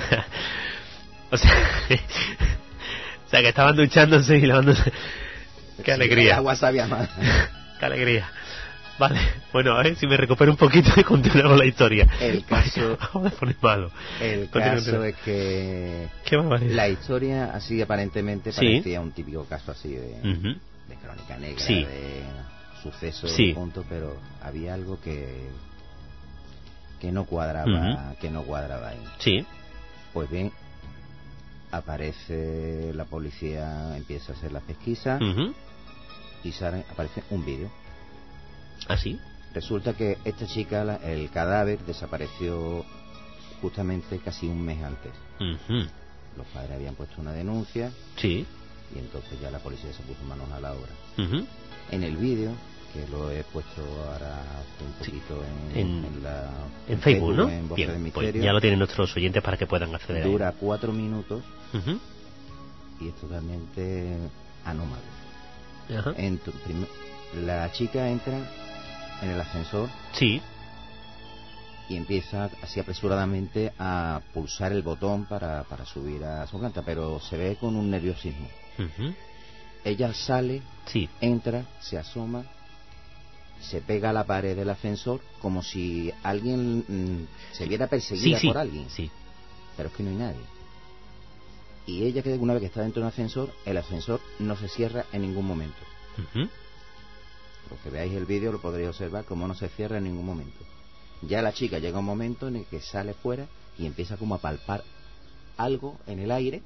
O sea, o sea, que estaban duchándose y lavándose. Qué sí, alegría. El agua sabía más. Qué alegría. Vale, bueno, a ver si me recupero un poquito y continuamos la historia. El caso... Vamos a poner malo. El Continúa, caso continúa. es que... Qué barbaridad. La historia, así aparentemente, sí. parecía un típico caso así de, uh-huh. de crónica negra, sí. de suceso, sí. de punto, pero había algo que que no cuadraba, uh-huh. que no cuadraba ahí. Sí. Pues bien, aparece la policía, empieza a hacer la pesquisa uh-huh. y sale, aparece un vídeo. ¿Ah, sí? Resulta que esta chica, la, el cadáver, desapareció justamente casi un mes antes. Uh-huh. Los padres habían puesto una denuncia. Sí. Y entonces ya la policía se puso manos a la obra. Uh-huh. En el vídeo, que lo he puesto ahora un poquito sí. en, en, en, la, en Facebook, ¿no? En Bien, del pues ya lo tienen nuestros oyentes para que puedan acceder. Dura a él. cuatro minutos uh-huh. y es totalmente anómalo. Uh-huh. En tu, prim, la chica entra en el ascensor. Sí. Y empieza así apresuradamente a pulsar el botón para, para subir a su planta, pero se ve con un nerviosismo. Uh-huh. Ella sale, sí. entra, se asoma, se pega a la pared del ascensor como si alguien mmm, se viera perseguida sí, sí. por alguien. Sí. Pero es que no hay nadie. Y ella, que una vez que está dentro del ascensor, el ascensor no se cierra en ningún momento. Uh-huh. Los que veáis el vídeo lo podréis observar como no se cierra en ningún momento. Ya la chica llega un momento en el que sale fuera y empieza como a palpar algo en el aire,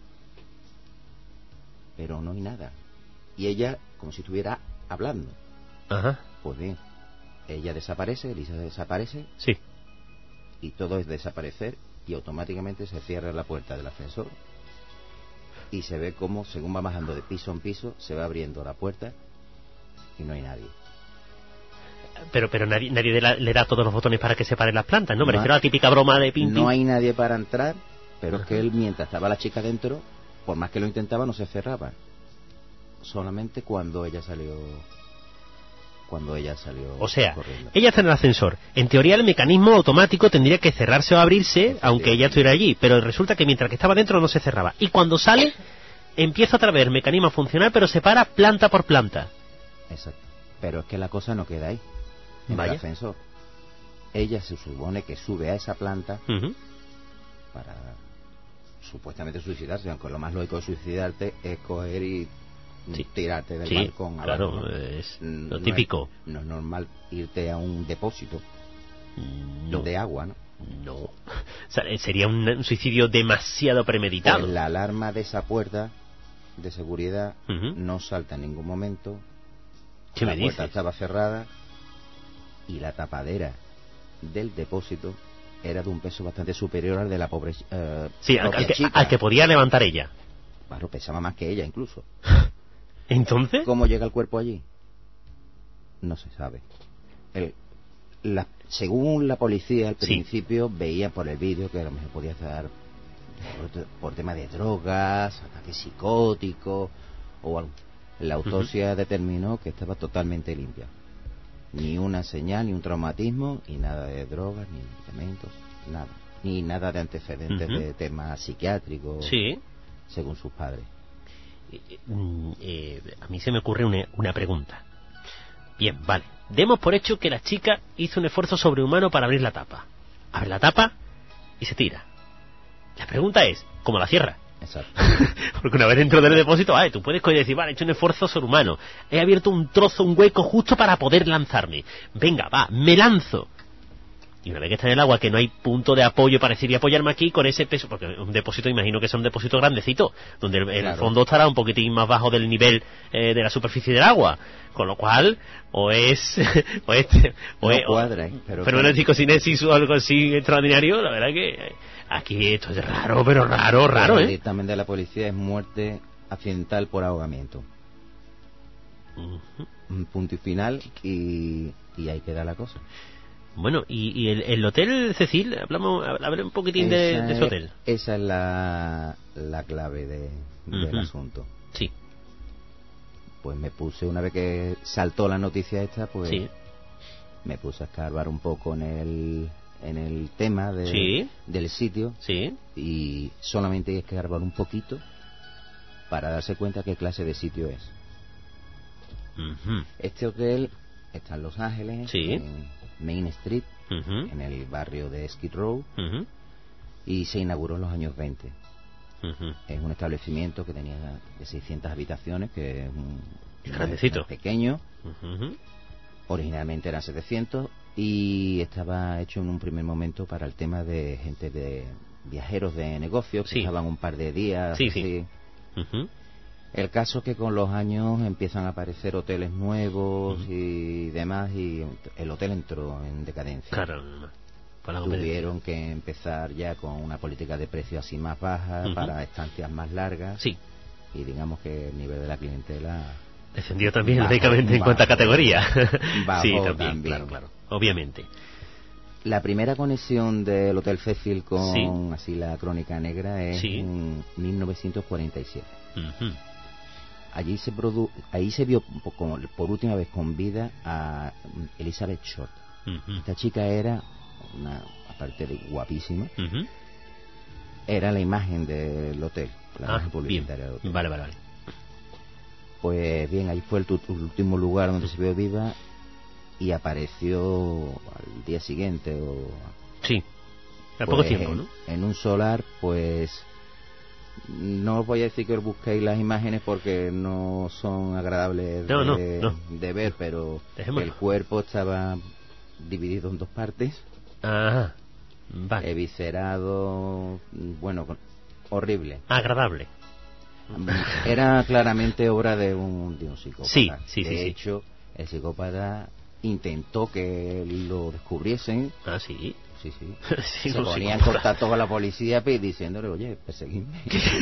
pero no hay nada. Y ella como si estuviera hablando. Ajá. Pues bien, ella desaparece, Elisa desaparece. Sí. Y todo es desaparecer y automáticamente se cierra la puerta del ascensor. Y se ve como, según va bajando de piso en piso, se va abriendo la puerta y no hay nadie. Pero pero nadie nadie de la, le da todos los botones para que se paren las plantas, ¿no? Me refiero a la típica broma de pin, pin. No hay nadie para entrar, pero Ajá. es que él, mientras estaba la chica dentro, por más que lo intentaba, no se cerraba. Solamente cuando ella salió... Cuando ella salió... O sea, corriendo. Ella está en el ascensor. En teoría el mecanismo automático tendría que cerrarse o abrirse, aunque ella estuviera allí. Pero resulta que mientras que estaba dentro no se cerraba. Y cuando sale, empieza otra vez el mecanismo a funcionar, pero se para planta por planta. Exacto. Pero es que la cosa no queda ahí. En Vaya. el ascensor. Ella se supone que sube a esa planta uh-huh. para supuestamente suicidarse, aunque lo más lógico de suicidarte es coger y sí. tirarte del sí, balcón claro, abajo, ¿no? Es lo no típico. Es, no es normal irte a un depósito no. de agua, ¿no? No. O sea, sería un, un suicidio demasiado premeditado. Pues la alarma de esa puerta de seguridad uh-huh. no salta en ningún momento. ¿Qué la me puerta dices? Estaba cerrada y la tapadera del depósito era de un peso bastante superior al de la pobre uh, sí, al, al, que, al que podía levantar ella. Claro, pesaba más que ella incluso. ¿Entonces? ¿Cómo llega el cuerpo allí? No se sabe. el, la, según la policía al Sí. principio veía por el vídeo que a lo mejor podía estar por, por tema de drogas, ataques psicóticos o algo. La autopsia uh-huh. determinó que estaba totalmente limpia, ni una señal, ni un traumatismo, y nada de drogas, ni medicamentos, nada, ni nada de antecedentes uh-huh. de temas psiquiátricos, sí. según sus padres. Eh, eh, a mí se me ocurre una, una pregunta. Bien, vale. Demos por hecho que la chica hizo un esfuerzo sobrehumano para abrir la tapa. Abre la tapa y se tira. La pregunta es, ¿cómo la cierra? Exacto. Porque una vez dentro del depósito, vale, tú puedes decir, vale, he hecho un esfuerzo sobrehumano. He abierto un trozo, un hueco justo para poder lanzarme. Venga, va, me lanzo. Y una vez que está en el agua, que no hay punto de apoyo para decir, y apoyarme aquí con ese peso, porque un depósito, imagino que es un depósito grandecito, donde el, el claro. fondo estará un poquitín más bajo del nivel eh, de la superficie del agua, con lo cual, o es, o es, o no es, cuadra, o, pero pero una psicocinesis o algo así extraordinario, la verdad que aquí esto es raro, pero raro, raro, el ¿eh? dictamen de la policía es muerte accidental por ahogamiento. Uh-huh. Un punto y final, y, y ahí queda la cosa. Bueno, y, y el, el hotel Cecil, hablamos, hablé un poquitín de, de ese hotel. Es, esa es la, la clave de, uh-huh. del asunto. Sí. Pues me puse, una vez que saltó la noticia esta, pues sí. me puse a escarbar un poco en el en el tema de, sí. del sitio. Sí. Y solamente hay que escarbar un poquito para darse cuenta qué clase de sitio es. Uh-huh. Este hotel está en Los Ángeles, sí. en Main Street, uh-huh. en el barrio de Skid Row, uh-huh. y se inauguró en los años veinte. Uh-huh. Es un establecimiento que tenía de seiscientas habitaciones, que es un grandecito, pequeño. Uh-huh. Originalmente eran setecientos y estaba hecho en un primer momento para el tema de gente de viajeros de negocios que sí. estaban un par de días. Sí, así. sí. Uh-huh. El caso es que con los años empiezan a aparecer hoteles nuevos uh-huh. y demás, y el hotel entró en decadencia. Claro, para tuvieron que empezar ya con una política de precios así más baja, uh-huh. para estancias más largas. Sí. Y digamos que el nivel de la clientela descendió también lógicamente en cuanto a categoría. Bajó sí, también, también, claro, claro, obviamente. La primera conexión del Hotel Cecil con sí. así la crónica negra es sí. en mil novecientos cuarenta y siete. Uh-huh. Allí se produ ahí se vio por, por última vez con vida a Elizabeth Short. Uh-huh. Esta chica era una, aparte de guapísima, uh-huh. era la imagen del hotel, la ah, imagen publicitaria bien. del hotel. Vale, vale, vale. Pues bien, ahí fue el, tu, el último lugar donde se vio viva y apareció al día siguiente o sí, a pues, poco tiempo, ¿no? En, en un solar, pues no os voy a decir que os busquéis las imágenes porque no son agradables no, de, no, no. de ver, pero Dejémoslo. El cuerpo estaba dividido en dos partes. Ajá, vale. Eviscerado, bueno, horrible. Agradable. Era claramente obra de un, de un psicópata. Sí, sí, de sí. De hecho, sí. el psicópata intentó que lo descubriesen. Ah, sí. Sí, sí. sí se ponía en contacto con la policía diciéndole, oye, perseguidme.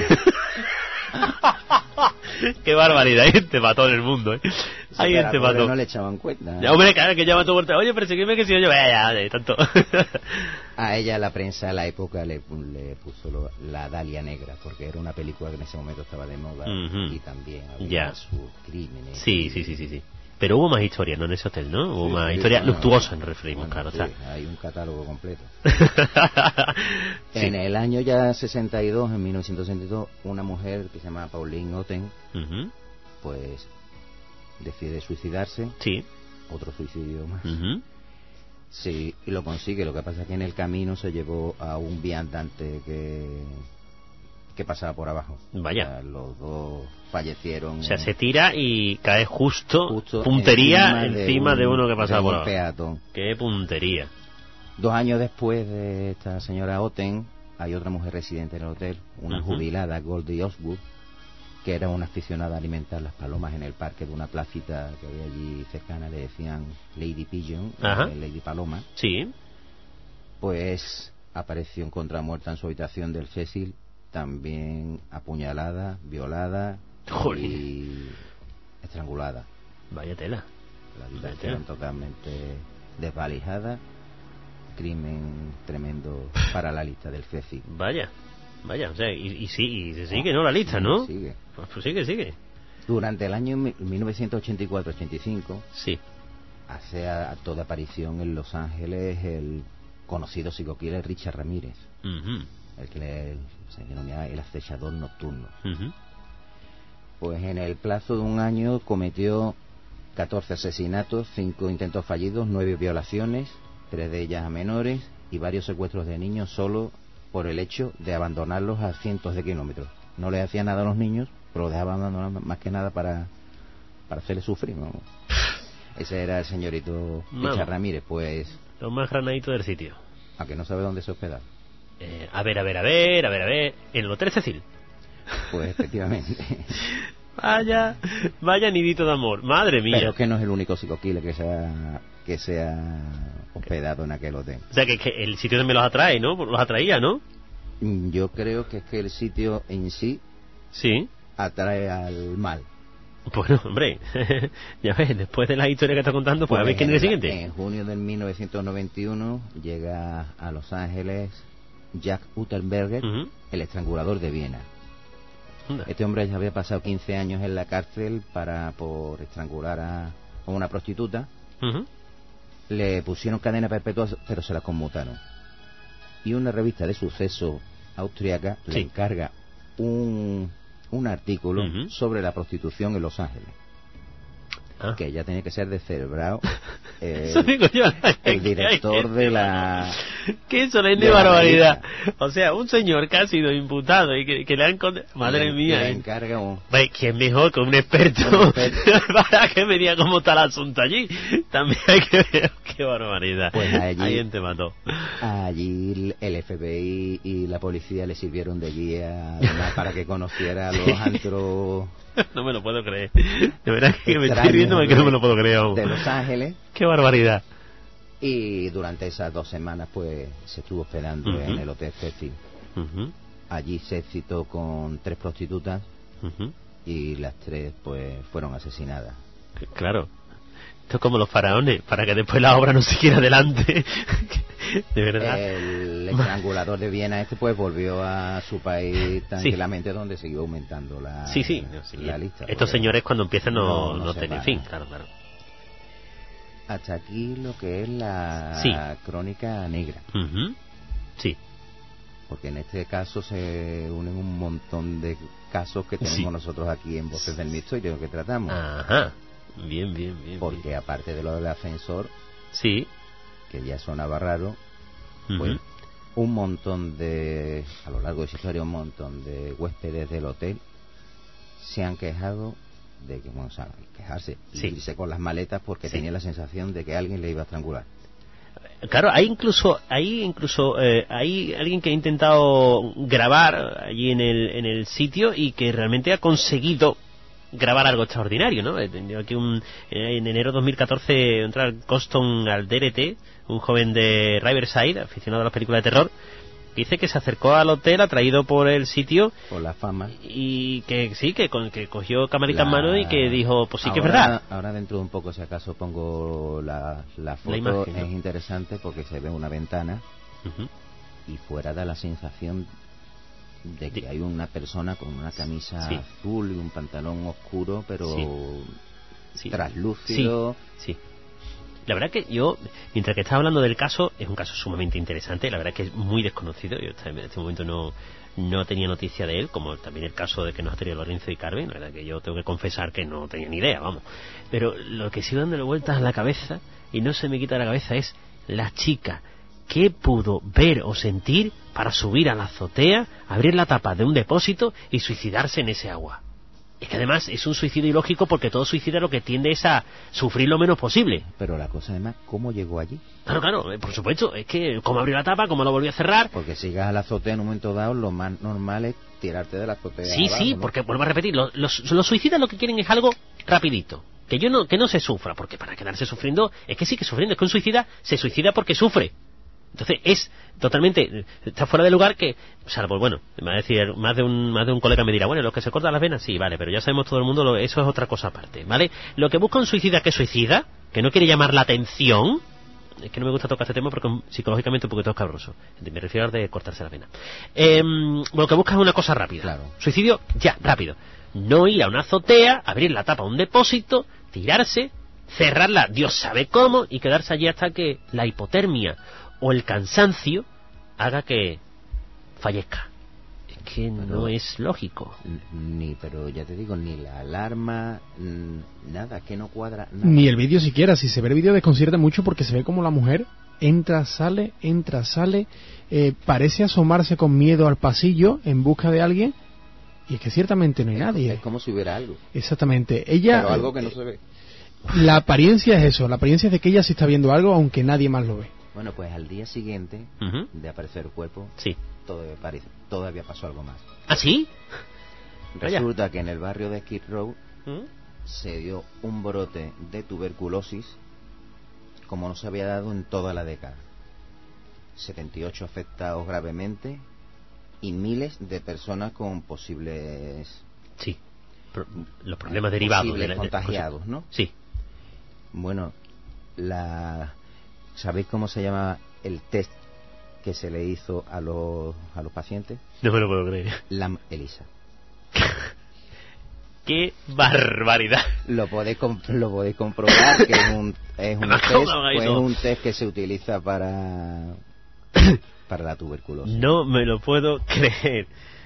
Qué barbaridad, hay gente mató en el mundo, ¿eh? Sí, hay gente mató. No le echaban cuenta. Ya, hombre, claro, que ya mató por... Oye, perseguidme que si yo... Ya, ya, de tanto. A ella la prensa a la época le, le puso lo, la Dalia Negra, porque era una película que en ese momento estaba de moda uh-huh. y también había ya. sus crímenes. Sí, y... sí, sí, sí, sí. Pero hubo más historias, ¿no? En ese hotel, ¿no? Hubo sí, más sí, historias bueno, luctuosas, nos referimos, bueno, claro. Sí, o sea. hay un catálogo completo. sí. En el año ya sesenta y dos, en mil novecientos sesenta y dos, una mujer que se llama Pauline Otten, uh-huh. pues decide suicidarse. Sí. Otro suicidio más. Uh-huh. Sí, y lo consigue. Lo que pasa es que en el camino se llevó a un viandante que... que pasaba por abajo. Vaya. O sea, los dos fallecieron. O sea, se tira y cae justo, justo puntería encima, encima de, un, de uno que pasaba por abajo. Peatón. Qué puntería. Dos años después de esta señora Otten, hay otra mujer residente en el hotel, una uh-huh. jubilada, Goldie Osgood, que era una aficionada a alimentar las palomas en el parque de una placita que había allí cercana, le decían Lady Pigeon, eh, Lady Paloma. Sí. Pues apareció encontrada muerta en su habitación del Cecil, también apuñalada, violada Joder. y estrangulada. Vaya tela. La habitación totalmente desvalijada, crimen tremendo para la lista del C E C I. Vaya, vaya, o sea, y, y sí, y se sigue, ¿no? La lista, ¿no? Sigue. Pues, pues sigue, sigue. Durante el año mil novecientos ochenta y cuatro ochenta y cinco, sí, hace a, a toda aparición en Los Ángeles el conocido psico-killer Richard Ramírez, uh-huh. el que le, se denomina el acechador nocturno. Uh-huh. Pues en el plazo de un año cometió catorce asesinatos, cinco intentos fallidos, nueve violaciones, tres de ellas a menores, y varios secuestros de niños solo por el hecho de abandonarlos a cientos de kilómetros. No les hacía nada a los niños, pero los dejaba abandonar más que nada para, para hacerles sufrir, ¿no? Ese era el señorito Richard Vamos. Ramírez, pues... Lo más granadito del sitio. A que no sabe dónde se hospeda. Eh, a ver, a ver, a ver, a ver, a ver... En el Hotel Cecil. Pues efectivamente. Vaya, vaya nidito de amor, madre mía. Pero es que no es el único psico-killer que se ha, que se ha hospedado en aquel hotel. O sea, que, que el sitio también los atrae, ¿no? Los atraía, ¿no? Yo creo que es que el sitio en sí... Sí. Atrae al mal. Bueno, hombre, ya ves, después de la historia que está contando, pues, pues a ver quién es el siguiente. En junio de mil novecientos noventa y uno llega a Los Ángeles Jack Uttenberger, uh-huh. el estrangulador de Viena. Uh-huh. Este hombre ya había pasado quince años en la cárcel para por estrangular a, a una prostituta. Uh-huh. Le pusieron cadena perpetua, pero se la conmutaron. Y una revista de suceso austriaca sí. le encarga un... un artículo uh-huh. sobre la prostitución en Los Ángeles, ah. que ya tenía que ser descerebrado eh, eso digo yo, el director de la qué solemne barbaridad, o sea, un señor que ha sido imputado y que, que le han condenado, madre le, mía, le encarga un... ¿quién mejor que un experto, un experto? Para que me diga cómo está el asunto allí? También hay que ver, qué barbaridad. Pues allí, alguien te mató. Allí el F B I y la policía le sirvieron de guía además, para que conociera los antros. No me lo puedo creer. De verdad que me estoy riendo porque no me lo puedo creer aún. De Los Ángeles. Qué barbaridad. Y durante esas dos semanas pues se estuvo hospedando uh-huh. en el Hotel Cecil. Uh-huh. Allí se excitó con tres prostitutas uh-huh. y las tres pues fueron asesinadas. Claro. Esto es como los faraones, para que después la obra no siguiera adelante. De verdad. El estrangulador de Viena este pues volvió a su país tranquilamente, sí. donde siguió aumentando la, sí, sí, no, sí. la lista. Estos señores cuando empiezan no, no, no tienen fin, claro, claro. Hasta aquí lo que es la sí. crónica negra. Uh-huh. Sí. Porque en este caso se unen un montón de casos que tenemos sí. nosotros aquí en Voces del Misterio que tratamos. Ajá. Bien, bien, bien. Porque bien. aparte de lo del ascensor, sí, que ya sonaba raro, uh-huh. pues un montón de, a lo largo de su historia, un montón de huéspedes del hotel se han quejado de que, bueno, o sea, quejarse sí. y irse con las maletas porque sí. tenía la sensación de que alguien le iba a estrangular. Claro, hay incluso, hay incluso, eh, hay alguien que ha intentado grabar allí en el, en el sitio y que realmente ha conseguido grabar algo extraordinario, ¿no? He tenido aquí un, en enero de dos mil catorce entra Coston Alderete, un joven de Riverside, aficionado a las películas de terror, que dice que se acercó al hotel atraído por el sitio, por la fama, y que sí, que, con, que cogió camarita la... en mano y que dijo, pues sí, ahora, que es verdad. Ahora dentro de un poco, si acaso pongo la, la foto, la imagen, ¿no? Es interesante porque se ve una ventana uh-huh. y fuera da la sensación de que hay una persona con una camisa sí. azul y un pantalón oscuro, pero sí. Sí. traslúcido. Sí, sí. La verdad que yo, mientras que estaba hablando del caso, es un caso sumamente interesante, la verdad que es muy desconocido, yo en este momento no, no tenía noticia de él, como también el caso de que nos ha tenido Lorenzo y Carmen, la verdad que yo tengo que confesar que no tenía ni idea, vamos. Pero lo que sigo dándole vueltas a la cabeza, y no se me quita de la cabeza, es la chica. ¿Qué pudo ver o sentir para subir a la azotea, abrir la tapa de un depósito y suicidarse en ese agua? Es que además es un suicidio ilógico porque todo suicida lo que tiende es a sufrir lo menos posible. Pero la cosa además, ¿cómo llegó allí? Claro, claro, por supuesto, es que cómo abrió la tapa, cómo lo volvió a cerrar. Porque si llegas a la azotea en un momento dado, lo más normal es tirarte de la azotea. Sí, abajo, sí, ¿no? Porque vuelvo a repetir, los, los, los suicidas lo que quieren es algo rapidito. Que yo no, que no se sufra, porque para quedarse sufriendo, es que sigue sufriendo, es que un suicida se suicida porque sufre. Entonces es totalmente, está fuera de lugar que, salvo, bueno, me va a decir, más de un más de un colega me dirá, bueno, los que se cortan las venas, sí, vale, pero ya sabemos todo el mundo, lo, eso es otra cosa aparte, ¿vale? Lo que busca un suicida que suicida, que no quiere llamar la atención, es que no me gusta tocar este tema porque es psicológicamente un poquito escabroso. Me refiero al de cortarse la vena. Eh, lo que buscas es una cosa rápida. Claro. Suicidio, ya, rápido. No ir a una azotea, abrir la tapa a un depósito, tirarse, cerrarla, Dios sabe cómo, y quedarse allí hasta que la hipotermia o el cansancio haga que fallezca. Es que pero no es lógico. Ni, pero ya te digo, ni la alarma, nada, que no cuadra nada. Ni el vídeo siquiera. Si se ve el vídeo desconcierta mucho porque se ve como la mujer entra, sale, entra, sale, eh, parece asomarse con miedo al pasillo en busca de alguien, y es que ciertamente no hay es, nadie. Es como si hubiera algo. Exactamente. Ella, pero algo que no se ve. La apariencia es eso, la apariencia es de que ella sí está viendo algo aunque nadie más lo ve. Bueno, pues al día siguiente uh-huh. de aparecer el cuerpo, sí. todavía, parece, todavía pasó algo más. ¿Ah, sí? Resulta Vaya. que en el barrio de Skid Row ¿Mm? se dio un brote de tuberculosis como no se había dado en toda la década. setenta y ocho afectados gravemente y miles de personas con posibles... Sí, Pro- los problemas derivados de la, contagiados, ¿no? Sí. Bueno, la... ¿sabéis cómo se llama el test que se le hizo a los a los pacientes? No me lo puedo creer. La ELISA. ¡Qué barbaridad! Lo podéis comp- lo podéis comprobar que es un es un test, pues es un test que se utiliza para para la tuberculosis. No me lo puedo creer.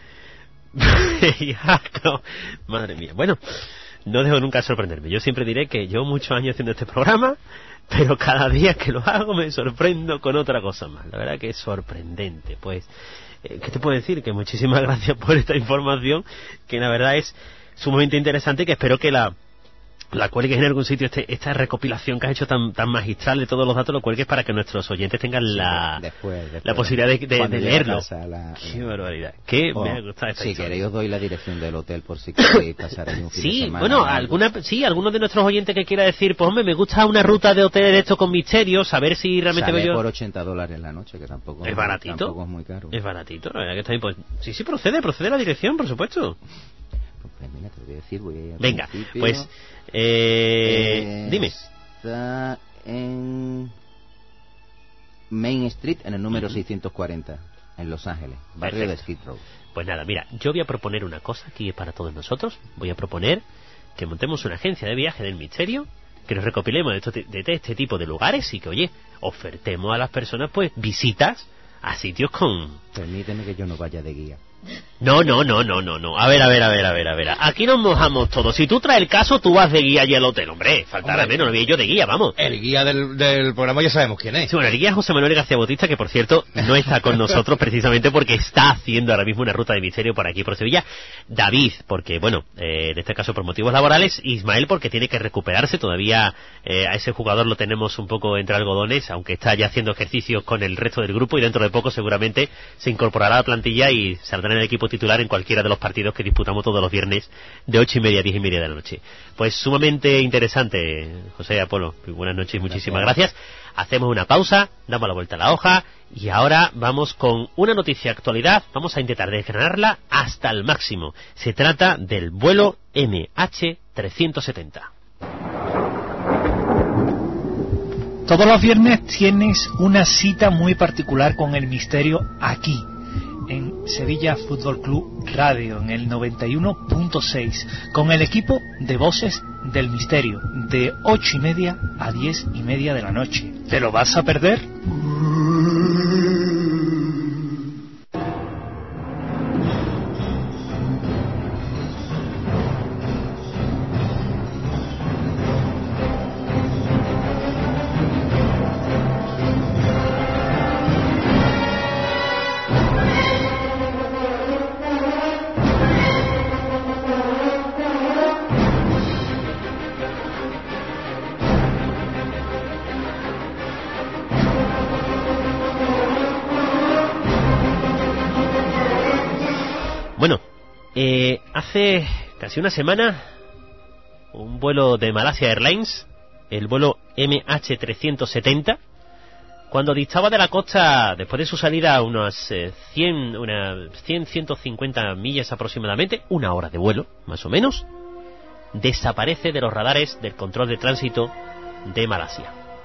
Madre mía. Bueno, no dejo nunca de sorprenderme. Yo siempre diré que llevo muchos años haciendo este programa, pero cada día que lo hago me sorprendo con otra cosa más. La verdad que es sorprendente. Pues, eh, ¿qué te puedo decir? Que muchísimas gracias por esta información, que la verdad es sumamente interesante, y que espero que la la cuelgues en algún sitio, este, esta recopilación que has hecho tan tan magistral de todos los datos, lo cuelgues para que nuestros oyentes tengan la después, después, la posibilidad de, de, de leerlo. La, Qué la... barbaridad. Qué oh, me ha gustado esta si historia. queréis os doy la dirección del hotel por si queréis pasar ahí un fin sí, de semana. Bueno, alguna, sí, algunos de nuestros oyentes que quiera decir, pues hombre, me gusta una ruta de hotel de esto con misterios, a ver si realmente sale veo yo... por ochenta dólares la noche, que tampoco es baratito. Tampoco es muy caro. Es baratito, la verdad que está bien. Pues, sí, sí, procede, procede la dirección, por supuesto. Pues mira, te voy a decir, voy a Venga, principio. pues, eh, eh, dime. Está en Main Street, en el número uh-huh. seiscientos cuarenta, en Los Ángeles, barrio Perfecto. de Skid Row. Pues nada, mira, yo voy a proponer una cosa aquí para todos nosotros. Voy a proponer que montemos una agencia de viaje del misterio, que nos recopilemos de, esto, de este tipo de lugares y que, oye, ofertemos a las personas, pues, visitas a sitios con... Permíteme que yo no vaya de guía. No, no, no, no, no, no. A ver, a ver, a ver, a ver, a ver. Aquí nos mojamos todos. Si tú traes el caso, tú vas de guía allí al hotel, hombre. Faltará menos, no voy yo de guía, vamos. El guía del, del programa ya sabemos quién es. Sí, bueno, el guía es José Manuel García Bautista, que por cierto no está con nosotros precisamente porque está haciendo ahora mismo una ruta de misterio por aquí, por Sevilla. David, porque, bueno, eh, en este caso por motivos laborales. Ismael, porque tiene que recuperarse. Todavía eh, a ese jugador lo tenemos un poco entre algodones, aunque está ya haciendo ejercicios con el resto del grupo, y dentro de poco seguramente se incorporará a la plantilla y saldrá en el equipo titular en cualquiera de los partidos que disputamos todos los viernes de ocho y media a diez y media de la noche. Pues sumamente interesante, José Apolo. Buenas noches y muchísimas gracias. Hacemos una pausa, damos la vuelta a la hoja y ahora vamos con una noticia de actualidad. Vamos a intentar desgranarla hasta el máximo. Se trata del vuelo M H trescientos setenta. Todos los viernes tienes una cita muy particular con el misterio aquí, en Sevilla Fútbol Club Radio, en el noventa y uno punto seis, con el equipo de Voces del Misterio, de ocho y media a diez y media de la noche. ¿Te lo vas a perder? Bueno, eh, hace casi una semana, un vuelo de Malaysia Airlines, el vuelo M H trescientos setenta, cuando distaba de la costa, después de su salida a unas eh, cien, una, cien, ciento cincuenta millas aproximadamente, una hora de vuelo, más o menos, desaparece de los radares del control de tránsito de Malasia.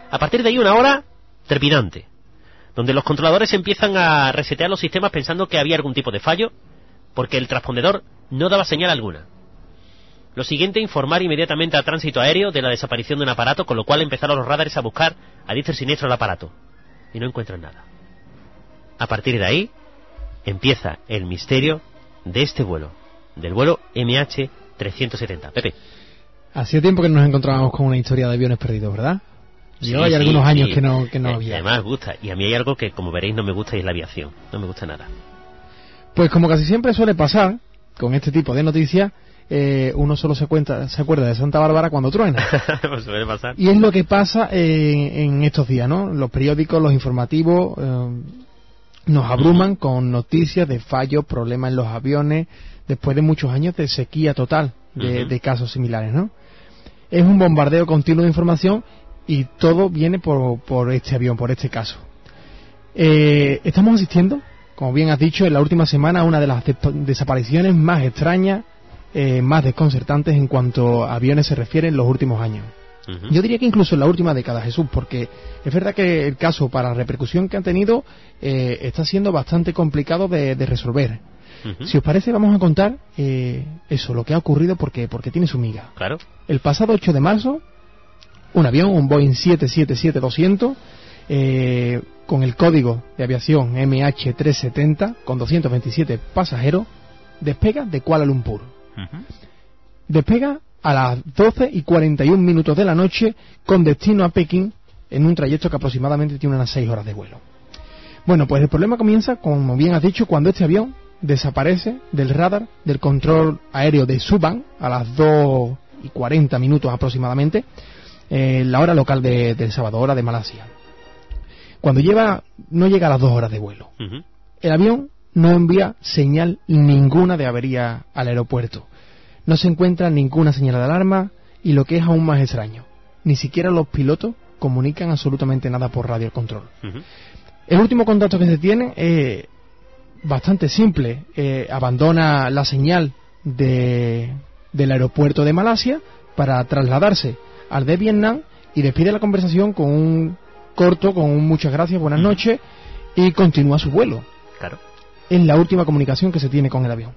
A partir de ahí una hora trepidante, donde los controladores empiezan a resetear los sistemas pensando que había algún tipo de fallo, porque el transpondedor no daba señal alguna. Lo siguiente, informar inmediatamente al tránsito aéreo de la desaparición de un aparato, con lo cual empezaron los radares a buscar a diestro y siniestro el aparato, y no encuentran nada. A partir de ahí empieza el misterio de este vuelo, del vuelo M H trescientos setenta. Pepe. Hacía tiempo que nos encontrábamos con una historia de aviones perdidos, ¿verdad? Sí, Yo hay sí, algunos años sí. que no, que no eh, había. Además gusta, y a mí hay algo que, como veréis, no me gusta, y es la aviación. No me gusta nada. Pues como casi siempre suele pasar con este tipo de noticias, eh, uno solo se cuenta, se acuerda de Santa Bárbara cuando truena. Pues suele pasar. Y es lo que pasa en, en estos días, ¿no? Los periódicos, los informativos eh, nos abruman con noticias de fallos, problemas en los aviones, después de muchos años de sequía total de, Uh-huh. de casos similares, ¿no? Es un bombardeo continuo de información y todo viene por, por este avión, por este caso. Eh, estamos asistiendo, como bien has dicho, en la última semana a una de las de- desapariciones más extrañas, eh, más desconcertantes en cuanto a aviones se refiere en los últimos años. Uh-huh. Yo diría que incluso en la última década, Jesús, porque es verdad que el caso, para la repercusión que han tenido, eh, está siendo bastante complicado de, de resolver. Uh-huh. Si os parece, vamos a contar eh, eso, lo que ha ocurrido, porque porque tiene su miga. Claro. El pasado ocho de marzo, un avión, un Boeing siete siete siete doscientos, eh, con el código de aviación M H trescientos setenta, con doscientos veintisiete pasajeros, despega de Kuala Lumpur. Uh-huh. Despega a las doce y cuarenta y un minutos de la noche con destino a Pekín, en un trayecto que aproximadamente tiene unas seis horas de vuelo. Bueno, pues el problema comienza, como bien has dicho, cuando este avión desaparece del radar del control aéreo de Subang a las dos y cuarenta minutos aproximadamente, eh, la hora local de, de El Salvador, hora de Malasia. Cuando lleva, no llega a las dos horas de vuelo. Uh-huh. El avión no envía señal ninguna de avería al aeropuerto. No se encuentra ninguna señal de alarma y, lo que es aún más extraño, ni siquiera los pilotos comunican absolutamente nada por radio control. Uh-huh. El último contacto que se tiene es bastante simple. Eh, abandona la señal de, del aeropuerto de Malasia para trasladarse al de Vietnam y despide la conversación con un corto, con un muchas gracias, buenas noches, y continúa su vuelo. Claro. Es la última comunicación que se tiene con el avión.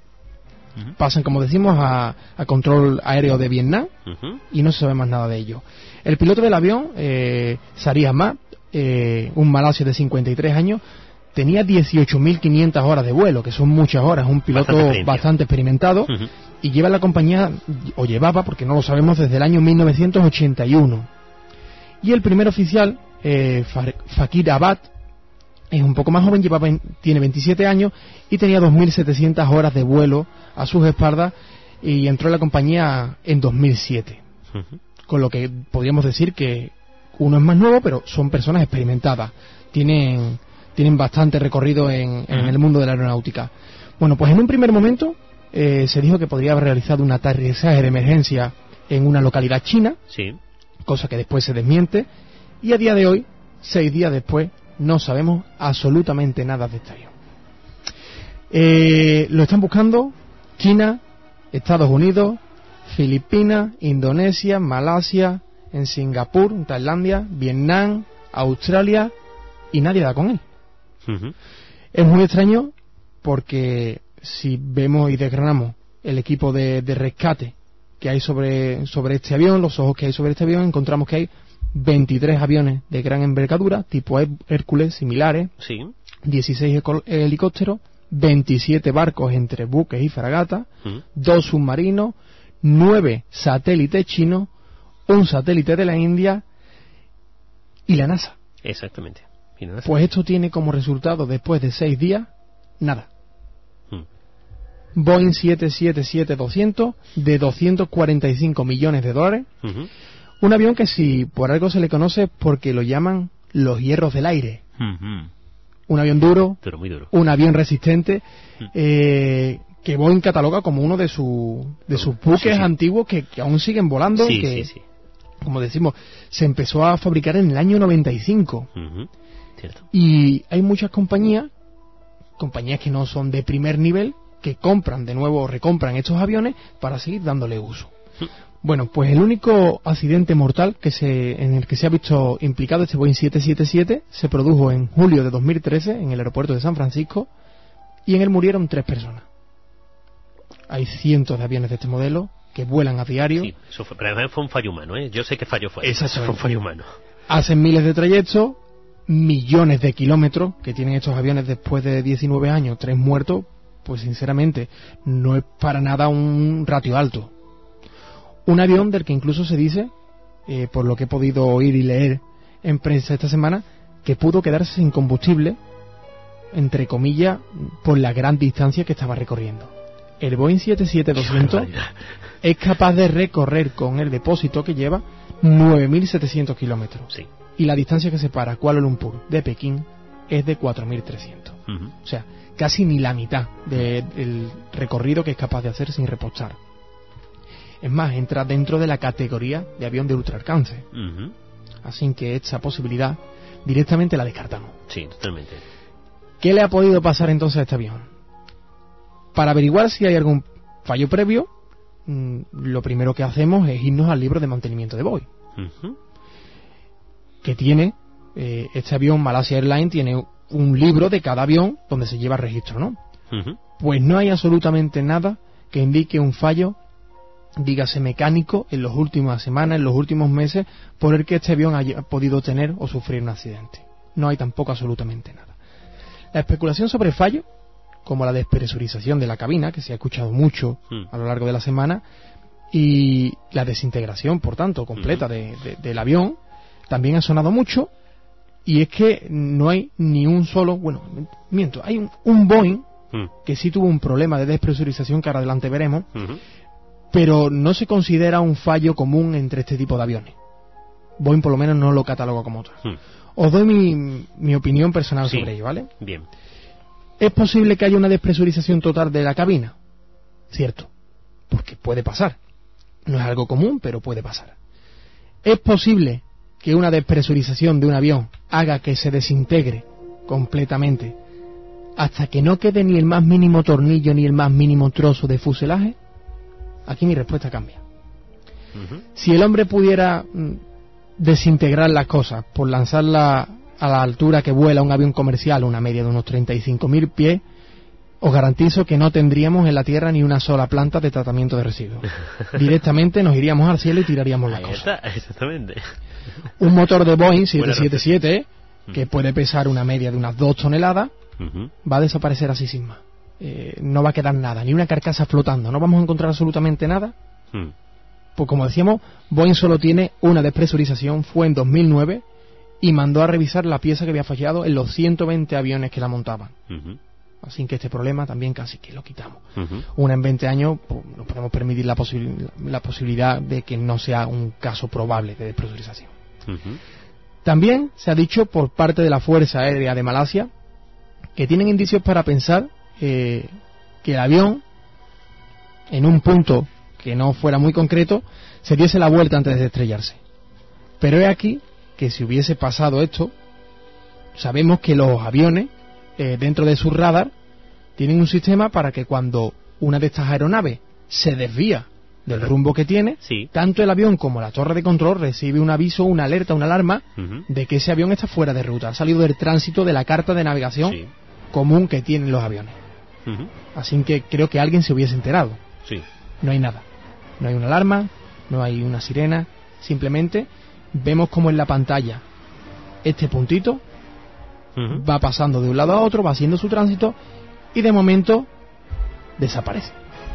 Uh-huh. Pasan, como decimos, a, a control aéreo de Vietnam Uh-huh. y no se sabe más nada de ello. El piloto del avión, eh, Sari Ahmad, eh, un malasio de cincuenta y tres años, tenía dieciocho mil quinientas horas de vuelo, que son muchas horas, un piloto Bastante bastante, experimentado, Uh-huh. y lleva la compañía, o llevaba, porque no lo sabemos, desde el año mil novecientos ochenta y uno. Y el primer oficial, eh, Fa- Fakir Abad, es un poco más joven, lleva vein- tiene veintisiete años y tenía dos mil setecientas horas de vuelo a sus espaldas, y entró en la compañía en dos mil siete. Uh-huh. Con lo que podríamos decir que uno es más nuevo, pero son personas experimentadas. Tienen, tienen bastante recorrido en, en Uh-huh. el mundo de la aeronáutica. Bueno, pues en un primer momento eh, se dijo que podría haber realizado un aterrizaje de emergencia en una localidad china, Sí. cosa que después se desmiente, y a día de hoy, seis días después, no sabemos absolutamente nada de este avión. Eh, lo están buscando China, Estados Unidos, Filipinas, Indonesia, Malasia, en Singapur, en Tailandia, Vietnam, Australia, y nadie da con él. Uh-huh. Es muy extraño porque si vemos y desgranamos el equipo de, de rescate que hay sobre, sobre este avión, los ojos que hay sobre este avión, encontramos que hay veintitrés aviones de gran envergadura, tipo Her- Hércules, similares, Sí. dieciséis heco- helicópteros, veintisiete barcos entre buques y fragatas, Uh-huh. dos submarinos, nueve satélites chinos, un satélite de la India y la NASA. Exactamente. Y nada. Pues esto tiene como resultado, después de seis días, nada. Hmm. Boeing siete siete siete doscientos de doscientos cuarenta y cinco millones de dólares. Uh-huh. Un avión que, si por algo se le conoce, porque lo llaman los hierros del aire. Uh-huh. Un avión duro, Duro, muy duro. un avión resistente, Hmm. eh, que Boeing cataloga como uno de, su, de sus buques Sí, sí. antiguos que, que aún siguen volando. Sí, y que, sí, sí. como decimos, se empezó a fabricar en el año noventa y cinco. Uh-huh. Cierto. Y hay muchas compañías, compañías que no son de primer nivel, que compran de nuevo o recompran estos aviones para seguir dándole uso. Bueno, pues el único accidente mortal que se, en el que se ha visto implicado este Boeing siete siete siete se produjo en julio de dos mil trece en el aeropuerto de San Francisco y en él murieron tres personas. Hay cientos de aviones de este modelo que vuelan a diario. Sí, eso fue, pero además fue un fallo humano, ¿eh? Yo sé que fallo fue. Eso fue un fallo humano. Hacen miles de trayectos, millones de kilómetros que tienen estos aviones después de diecinueve años, tres muertos, pues sinceramente no es para nada un ratio alto. Un avión del que incluso se dice, eh, por lo que he podido oír y leer en prensa esta semana, que pudo quedarse sin combustible, entre comillas, por la gran distancia que estaba recorriendo. El Boeing siete siete doscientos es capaz de recorrer con el depósito que lleva nueve mil setecientos kilómetros. Sí. Y la distancia que separa Kuala Lumpur de Pekín es de cuatro mil trescientos. Uh-huh. O sea, casi ni la mitad de, del recorrido que es capaz de hacer sin repostar. Es más, entra dentro de la categoría de avión de ultraalcance. Uh-huh. Así que esta posibilidad directamente la descartamos. Sí, totalmente. ¿Qué le ha podido pasar entonces a este avión? Para averiguar si hay algún fallo previo, mmm, lo primero que hacemos es irnos al libro de mantenimiento de Boeing. Uh-huh. Que tiene, eh, este avión Malaysia Airlines tiene un libro de cada avión donde se lleva registro, ¿no? Uh-huh. Pues no hay absolutamente nada que indique un fallo, dígase mecánico, en las últimas semanas, en los últimos meses, por el que este avión haya podido tener o sufrir un accidente. No hay tampoco absolutamente nada. La especulación sobre fallo, como la despresurización de la cabina, que se ha escuchado mucho uh-huh. a lo largo de la semana, y la desintegración, por tanto, completa uh-huh. de, de, del avión, también ha sonado mucho. Y es que no hay ni un solo, bueno, miento, hay un, un Boeing uh-huh. que sí tuvo un problema de despresurización que ahora adelante veremos, uh-huh. pero no se considera un fallo común entre este tipo de aviones. Boeing por lo menos no lo cataloga como tal. Uh-huh. Os doy mi, mi opinión personal sí. sobre ello, ¿vale? Bien. ¿Es posible que haya una despresurización total de la cabina? Cierto, porque puede pasar. No es algo común, pero puede pasar. ¿Es posible que una despresurización de un avión haga que se desintegre completamente hasta que no quede ni el más mínimo tornillo ni el más mínimo trozo de fuselaje? Aquí mi respuesta cambia. Uh-huh. Si el hombre pudiera mm, desintegrar las cosas por lanzarla a la altura que vuela un avión comercial, una media de unos treinta y cinco mil pies, os garantizo que no tendríamos en la Tierra ni una sola planta de tratamiento de residuos. Directamente nos iríamos al cielo y tiraríamos las cosas. Exactamente. Un motor de Boeing siete siete siete, que puede pesar una media de unas dos toneladas, uh-huh. va a desaparecer así sin más. Eh, no va a quedar nada, ni una carcasa flotando, no vamos a encontrar absolutamente nada. Uh-huh. Pues como decíamos, Boeing solo tiene una despresurización, fue en dos mil nueve, y mandó a revisar la pieza que había fallado en los ciento veinte aviones que la montaban. Uh-huh. Así que este problema también casi que lo quitamos. Uh-huh. Una en veinte años, pues, nos podemos permitir la, posi- la posibilidad de que no sea un caso probable de despresurización. Uh-huh. También se ha dicho por parte de la Fuerza Aérea de Malasia que tienen indicios para pensar eh, que el avión, en un punto que no fuera muy concreto, se diese la vuelta antes de estrellarse. Pero es aquí que si hubiese pasado esto, sabemos que los aviones, eh, dentro de su radar, tienen un sistema para que cuando una de estas aeronaves se desvía del rumbo que tiene, sí. tanto el avión como la torre de control recibe un aviso, una alerta, una alarma uh-huh. de que ese avión está fuera de ruta, ha salido del tránsito de la carta de navegación sí. común que tienen los aviones. Uh-huh. Así que creo que alguien se hubiese enterado. Sí. No hay nada, no hay una alarma, no hay una sirena, simplemente vemos como en la pantalla este puntito uh-huh. va pasando de un lado a otro, va haciendo su tránsito y de momento desaparece.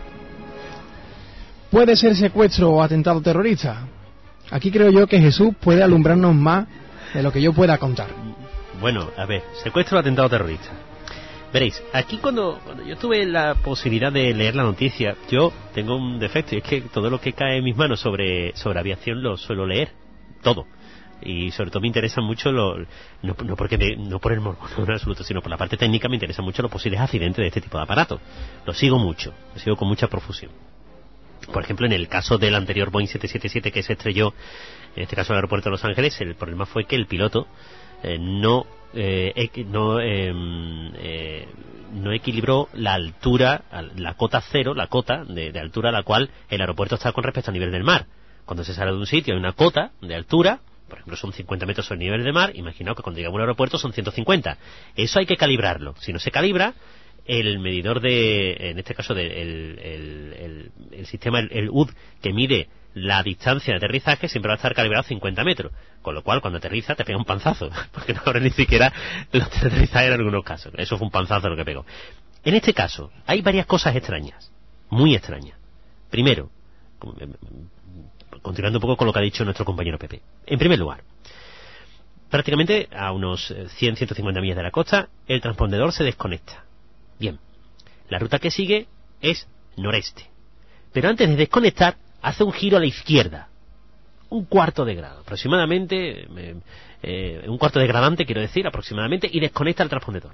¿Puede ser secuestro o atentado terrorista? Aquí creo yo que Jesús puede alumbrarnos más de lo que yo pueda contar. Bueno, a ver, secuestro o atentado terrorista. Veréis, aquí cuando, cuando yo tuve la posibilidad de leer la noticia, yo tengo un defecto y es que todo lo que cae en mis manos sobre, sobre aviación lo suelo leer, todo. Y sobre todo me interesa mucho, lo, no, no, porque me, no por el morbo no en absoluto, sino por la parte técnica me interesa mucho los posibles accidentes de este tipo de aparatos. Lo sigo mucho, lo sigo con mucha profusión. Por ejemplo, en el caso del anterior Boeing siete siete siete que se estrelló, en este caso en el aeropuerto de Los Ángeles, el problema fue que el piloto eh, no, eh, no eh, eh, no equilibró la altura, la cota cero, la cota de, de altura a la cual el aeropuerto está con respecto al nivel del mar. Cuando se sale de un sitio hay una cota de altura, por ejemplo son cincuenta metros sobre el nivel del mar, imaginaos que cuando llegamos al aeropuerto son ciento cincuenta. Eso hay que calibrarlo. Si no se calibra, el medidor de, en este caso de, el, el, el, el sistema, el, el U D, que mide la distancia de aterrizaje, siempre va a estar calibrado a cincuenta metros, con lo cual cuando aterriza te pega un panzazo, porque no habrá ni siquiera los aterrizajes en algunos casos. Eso fue un panzazo lo que pegó. En este caso hay varias cosas extrañas, muy extrañas. Primero, continuando un poco con lo que ha dicho nuestro compañero Pepe. En primer lugar, prácticamente a unos cien a ciento cincuenta millas de la costa, el transpondedor se desconecta. Bien, la ruta que sigue es noreste, pero antes de desconectar hace un giro a la izquierda, un cuarto de grado aproximadamente, eh, eh, un cuarto de gradante quiero decir aproximadamente, y desconecta el transpondedor.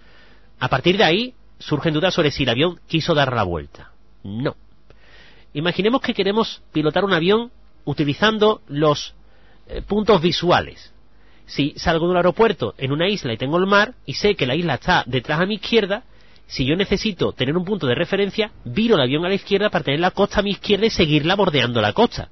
A partir de ahí surgen dudas sobre si el avión quiso dar la vuelta. No. Imaginemos que queremos pilotar un avión utilizando los eh, puntos visuales. Si salgo de un aeropuerto en una isla y tengo el mar y sé que la isla está detrás a mi izquierda, si yo necesito tener un punto de referencia, viro el avión a la izquierda para tener la costa a mi izquierda y seguirla bordeando la costa.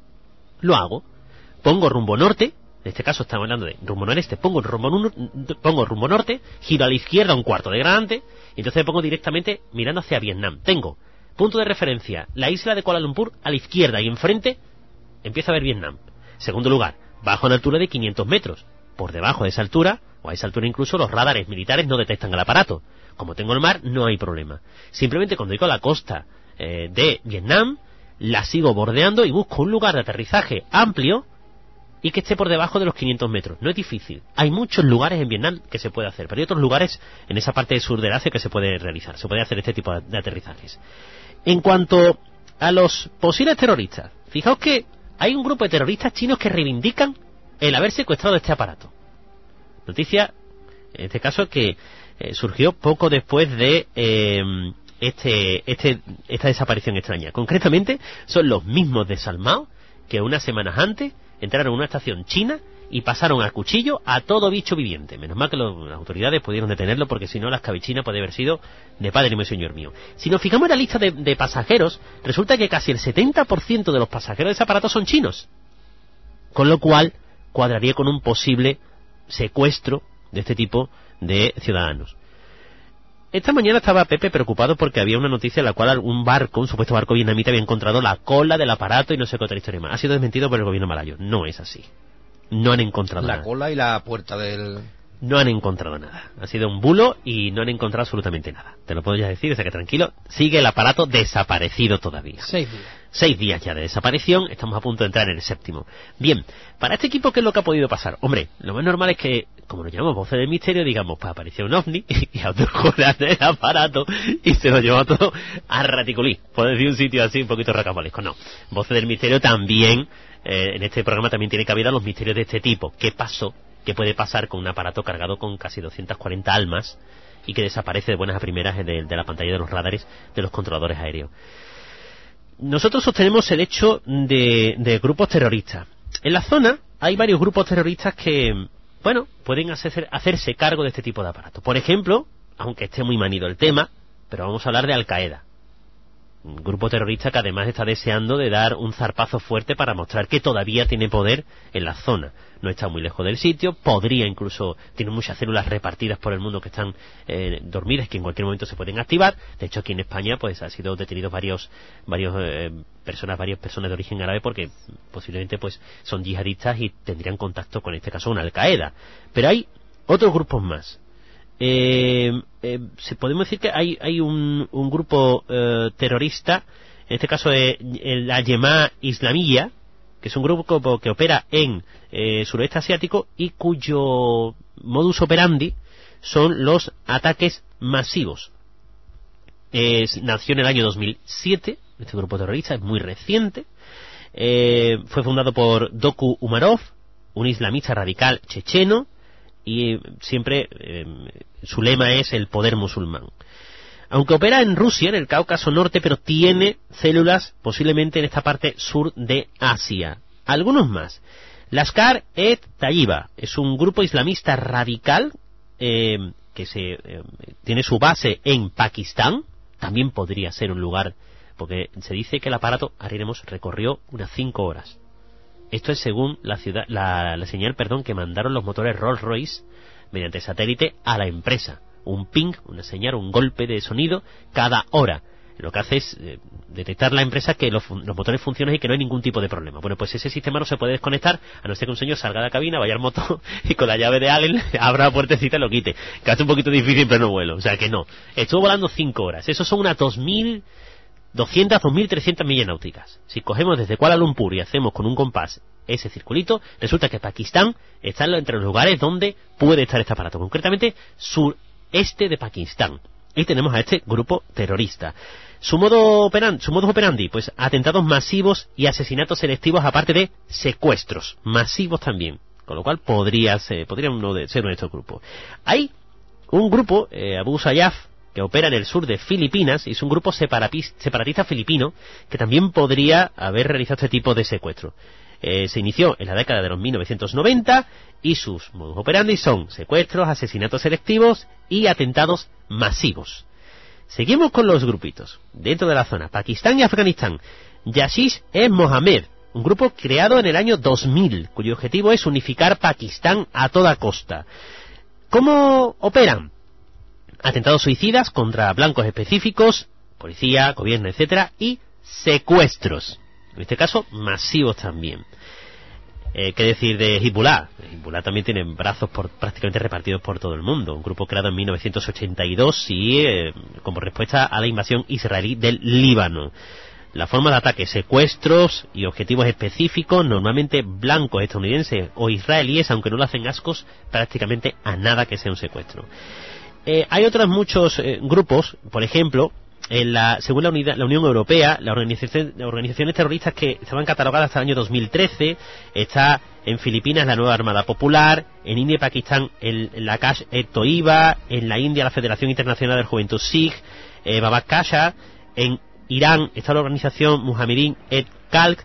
Lo hago. Pongo rumbo norte, en este caso estamos hablando de rumbo noreste, pongo rumbo, pongo rumbo norte, giro a la izquierda un cuarto de gradante, y entonces me pongo directamente mirando hacia Vietnam. Tengo punto de referencia, la isla de Kuala Lumpur a la izquierda, y enfrente empiezo a ver Vietnam. Segundo lugar, bajo una altura de quinientos metros. Por debajo de esa altura, o a esa altura incluso, los radares militares no detectan el aparato. Como tengo el mar, no hay problema. Simplemente cuando llego a la costa eh, de Vietnam, la sigo bordeando y busco un lugar de aterrizaje amplio y que esté por debajo de los quinientos metros. No es difícil. Hay muchos lugares en Vietnam que se puede hacer, pero hay otros lugares en esa parte del sur del Asia que se puede realizar. Se puede hacer este tipo de aterrizajes. En cuanto a los posibles terroristas, fijaos que hay un grupo de terroristas chinos que reivindican el haber secuestrado este aparato. Noticia, en este caso, que eh, surgió poco después de eh, este, este, esta desaparición extraña. Concretamente, son los mismos desalmados que unas semanas antes entraron en una estación china y pasaron a cuchillo a todo bicho viviente. Menos mal que lo, las autoridades pudieron detenerlo, porque si no la escabechina puede haber sido de padre mío, señor mío. Si nos fijamos en la lista de, de pasajeros, resulta que casi el setenta por ciento de los pasajeros de ese aparato son chinos, con lo cual cuadraría con un posible secuestro de este tipo de ciudadanos. Esta mañana estaba Pepe preocupado porque había una noticia en la cual un barco, un supuesto barco vietnamita, había encontrado la cola del aparato y no sé qué otra historia más. Ha sido desmentido por el gobierno malayo. No es así. No han encontrado la nada. La cola y la puerta del... No han encontrado nada. Ha sido un bulo y no han encontrado absolutamente nada. Te lo puedo ya decir, o sea que tranquilo. Sigue el aparato desaparecido todavía. Seis días. Seis días ya de desaparición. Estamos a punto de entrar en el séptimo. Bien, para este equipo, ¿qué es lo que ha podido pasar? Hombre, lo más normal es que, como nos llamamos voces del misterio, digamos, pues apareció un ovni y autojuegan el aparato y se lo llevó todo a raticulí. Por decir un sitio así un poquito racambolesco. No, voces del misterio también, eh, en este programa también tiene cabida los misterios de este tipo. ¿Qué pasó? ¿Qué puede pasar con un aparato cargado con casi doscientas cuarenta almas y que desaparece de buenas a primeras de, de la pantalla de los radares de los controladores aéreos? Nosotros sostenemos el hecho de, de grupos terroristas. En la zona hay varios grupos terroristas que, bueno, pueden hacer, hacerse cargo de este tipo de aparatos. Por ejemplo, aunque esté muy manido el tema, pero vamos a hablar de Al Qaeda. Un grupo terrorista que además está deseando de dar un zarpazo fuerte para mostrar que todavía tiene poder en la zona. No está muy lejos del sitio, podría incluso, tiene muchas células repartidas por el mundo que están eh, dormidas, que en cualquier momento se pueden activar. De hecho, aquí en España pues ha sido detenidos varios varios eh, personas, varias personas de origen árabe, porque posiblemente pues son yihadistas y tendrían contacto con, en este caso, una Al Qaeda. Pero hay otros grupos más. Eh, eh, se podemos decir que hay, hay un, un grupo eh, terrorista, en este caso eh, la Yemá Islamiyya, que es un grupo que opera en eh, suroeste asiático y cuyo modus operandi son los ataques masivos. Eh, nació en el año dos mil siete, este grupo terrorista es muy reciente. Eh, fue fundado por Doku Umarov, un islamista radical checheno, y siempre eh, su lema es el poder musulmán. Aunque opera en Rusia, en el Cáucaso Norte, pero tiene células posiblemente en esta parte sur de Asia. Algunos más. Lashkar-e-Taiba es un grupo islamista radical eh, que se eh, tiene su base en Pakistán, también podría ser un lugar, porque se dice que el aparato, ahora iremos, recorrió unas cinco horas. Esto es según la ciudad, la, la señal, perdón, que mandaron los motores Rolls-Royce mediante satélite a la empresa. Un ping, una señal, un golpe de sonido cada hora. Lo que hace es eh, detectar la empresa que los, los motores funcionan y que no hay ningún tipo de problema. Bueno, pues ese sistema no se puede desconectar a no ser que un señor salga de la cabina, vaya al motor y con la llave de Allen abra la puertecita y lo quite. Que hace un poquito difícil, pero no vuelo. O sea que no. Estuvo volando cinco horas. Eso son unas dos mil doscientas, dos mil trescientas millas náuticas. Si cogemos desde Kuala Lumpur y hacemos con un compás ese circulito, resulta que Pakistán está entre los lugares donde puede estar este aparato. Concretamente, sureste de Pakistán. Y tenemos a este grupo terrorista. Su modo operandi, su modus operandi, pues atentados masivos y asesinatos selectivos, aparte de secuestros masivos también. Con lo cual podría ser, podría uno de, ser uno de estos grupos. Hay un grupo, eh, Abu Sayyaf, que opera en el sur de Filipinas, y es un grupo separatista filipino que también podría haber realizado este tipo de secuestro. Eh, se inició en la década de los mil novecientos noventa y sus modus operandi son secuestros, asesinatos selectivos y atentados masivos. Seguimos con los grupitos dentro de la zona, Pakistán y Afganistán. Yashish es Mohammed, un grupo creado en el año dos mil, cuyo objetivo es unificar Pakistán a toda costa. ¿Cómo operan? Atentados suicidas contra blancos específicos, policía, gobierno, etcétera, y secuestros. En este caso, masivos también. Eh, ¿Qué decir de Hezbollah? Hezbollah también tiene brazos por, prácticamente repartidos por todo el mundo. Un grupo creado en mil novecientos ochenta y dos y eh, como respuesta a la invasión israelí del Líbano. La forma de ataque, secuestros y objetivos específicos, normalmente blancos estadounidenses o israelíes, aunque no le hacen ascos prácticamente a nada que sea un secuestro. Eh, hay otros muchos eh, grupos, por ejemplo, en la, según la, unidad, la Unión Europea, las organización, organizaciones terroristas que estaban catalogadas hasta el año dos mil trece, está en Filipinas la Nueva Armada Popular, en India y Pakistán el, la Lashkar-e-Toiba, en la India la Federación Internacional de Juventud Sikh, eh, Babak Kasha, en Irán está la organización Mujahideen-et-Khalq,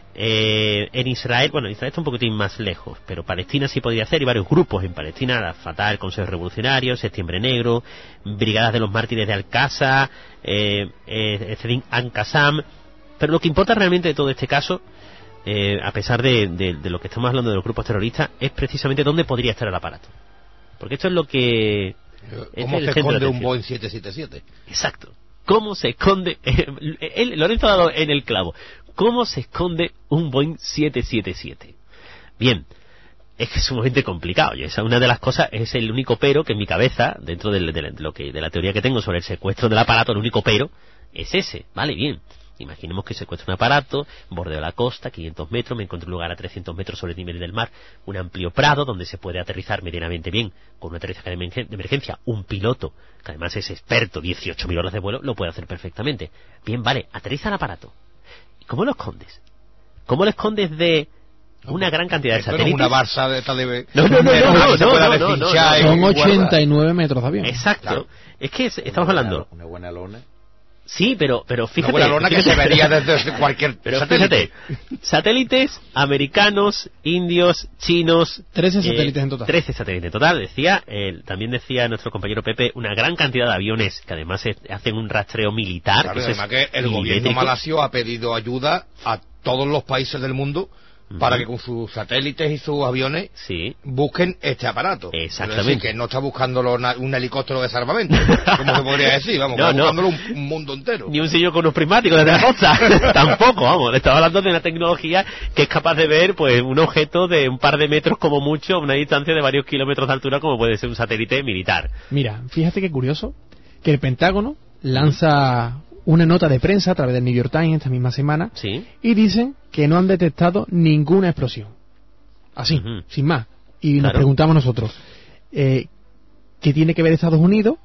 eh, en Israel, bueno, Israel está un poquitín más lejos, pero Palestina sí podría hacer, y varios grupos en Palestina, la Fatah, el Consejo Revolucionario, Septiembre Negro, Brigadas de los Mártires de Al-Qasa, eh, eh, Zedin An-Qassam. Pero lo que importa realmente de todo este caso, eh, a pesar de, de, de lo que estamos hablando de los grupos terroristas, es precisamente dónde podría estar el aparato. Porque esto es lo que... ¿Cómo se esconde un Boeing siete siete siete? Exacto. ¿Cómo se esconde? El, Lorenzo ha dado en el clavo. ¿Cómo se esconde un Boeing siete siete siete? Bien, es que es sumamente complicado. Y esa es una de las cosas, es el único pero que en mi cabeza, dentro de, de, de, lo que, de la teoría que tengo sobre el secuestro del aparato, el único pero es ese. Vale, bien. Imaginemos que secuestro un aparato, bordeo la costa, quinientos metros, me encuentro un lugar a trescientos metros sobre el nivel del mar, un amplio prado donde se puede aterrizar medianamente bien, con un aterrizaje de emergencia, un piloto, que además es experto, dieciocho mil horas de vuelo, lo puede hacer perfectamente. Bien, vale, aterriza el aparato. ¿Y cómo lo escondes? ¿Cómo lo escondes de una gran cantidad de satélites? Una Barça de esta de... No, no, no, no, no, no, no, no, son ochenta y nueve metros de avión. Exacto. Claro. Es que es, estamos hablando... Una buena lona. Sí, pero pero fíjate... Una buena lona que se vería desde cualquier pero satélite. Fíjate, satélites americanos, indios, chinos... trece eh, satélites en total. trece satélites en total, decía, eh, también decía nuestro compañero Pepe, una gran cantidad de aviones que además es, hacen un rastreo militar. Claro, que además es que el gobierno malasio ha pedido ayuda a todos los países del mundo para que con sus satélites y sus aviones sí. busquen este aparato. Exactamente. Es decir, que no está buscándolo un helicóptero de salvamento, como se podría decir, vamos, no, está no. buscándolo un, un mundo entero. Ni un sillón con unos prismáticos desde la costa. Tampoco, vamos, le estaba hablando de una tecnología que es capaz de ver pues un objeto de un par de metros como mucho, a una distancia de varios kilómetros de altura, como puede ser un satélite militar. Mira, fíjate qué curioso, que el Pentágono lanza una nota de prensa a través del New York Times esta misma semana, ¿sí? Y dicen que no han detectado ninguna explosión. Así, uh-huh. sin más. Y claro. nos preguntamos nosotros, eh, ¿qué tiene que ver Estados Unidos?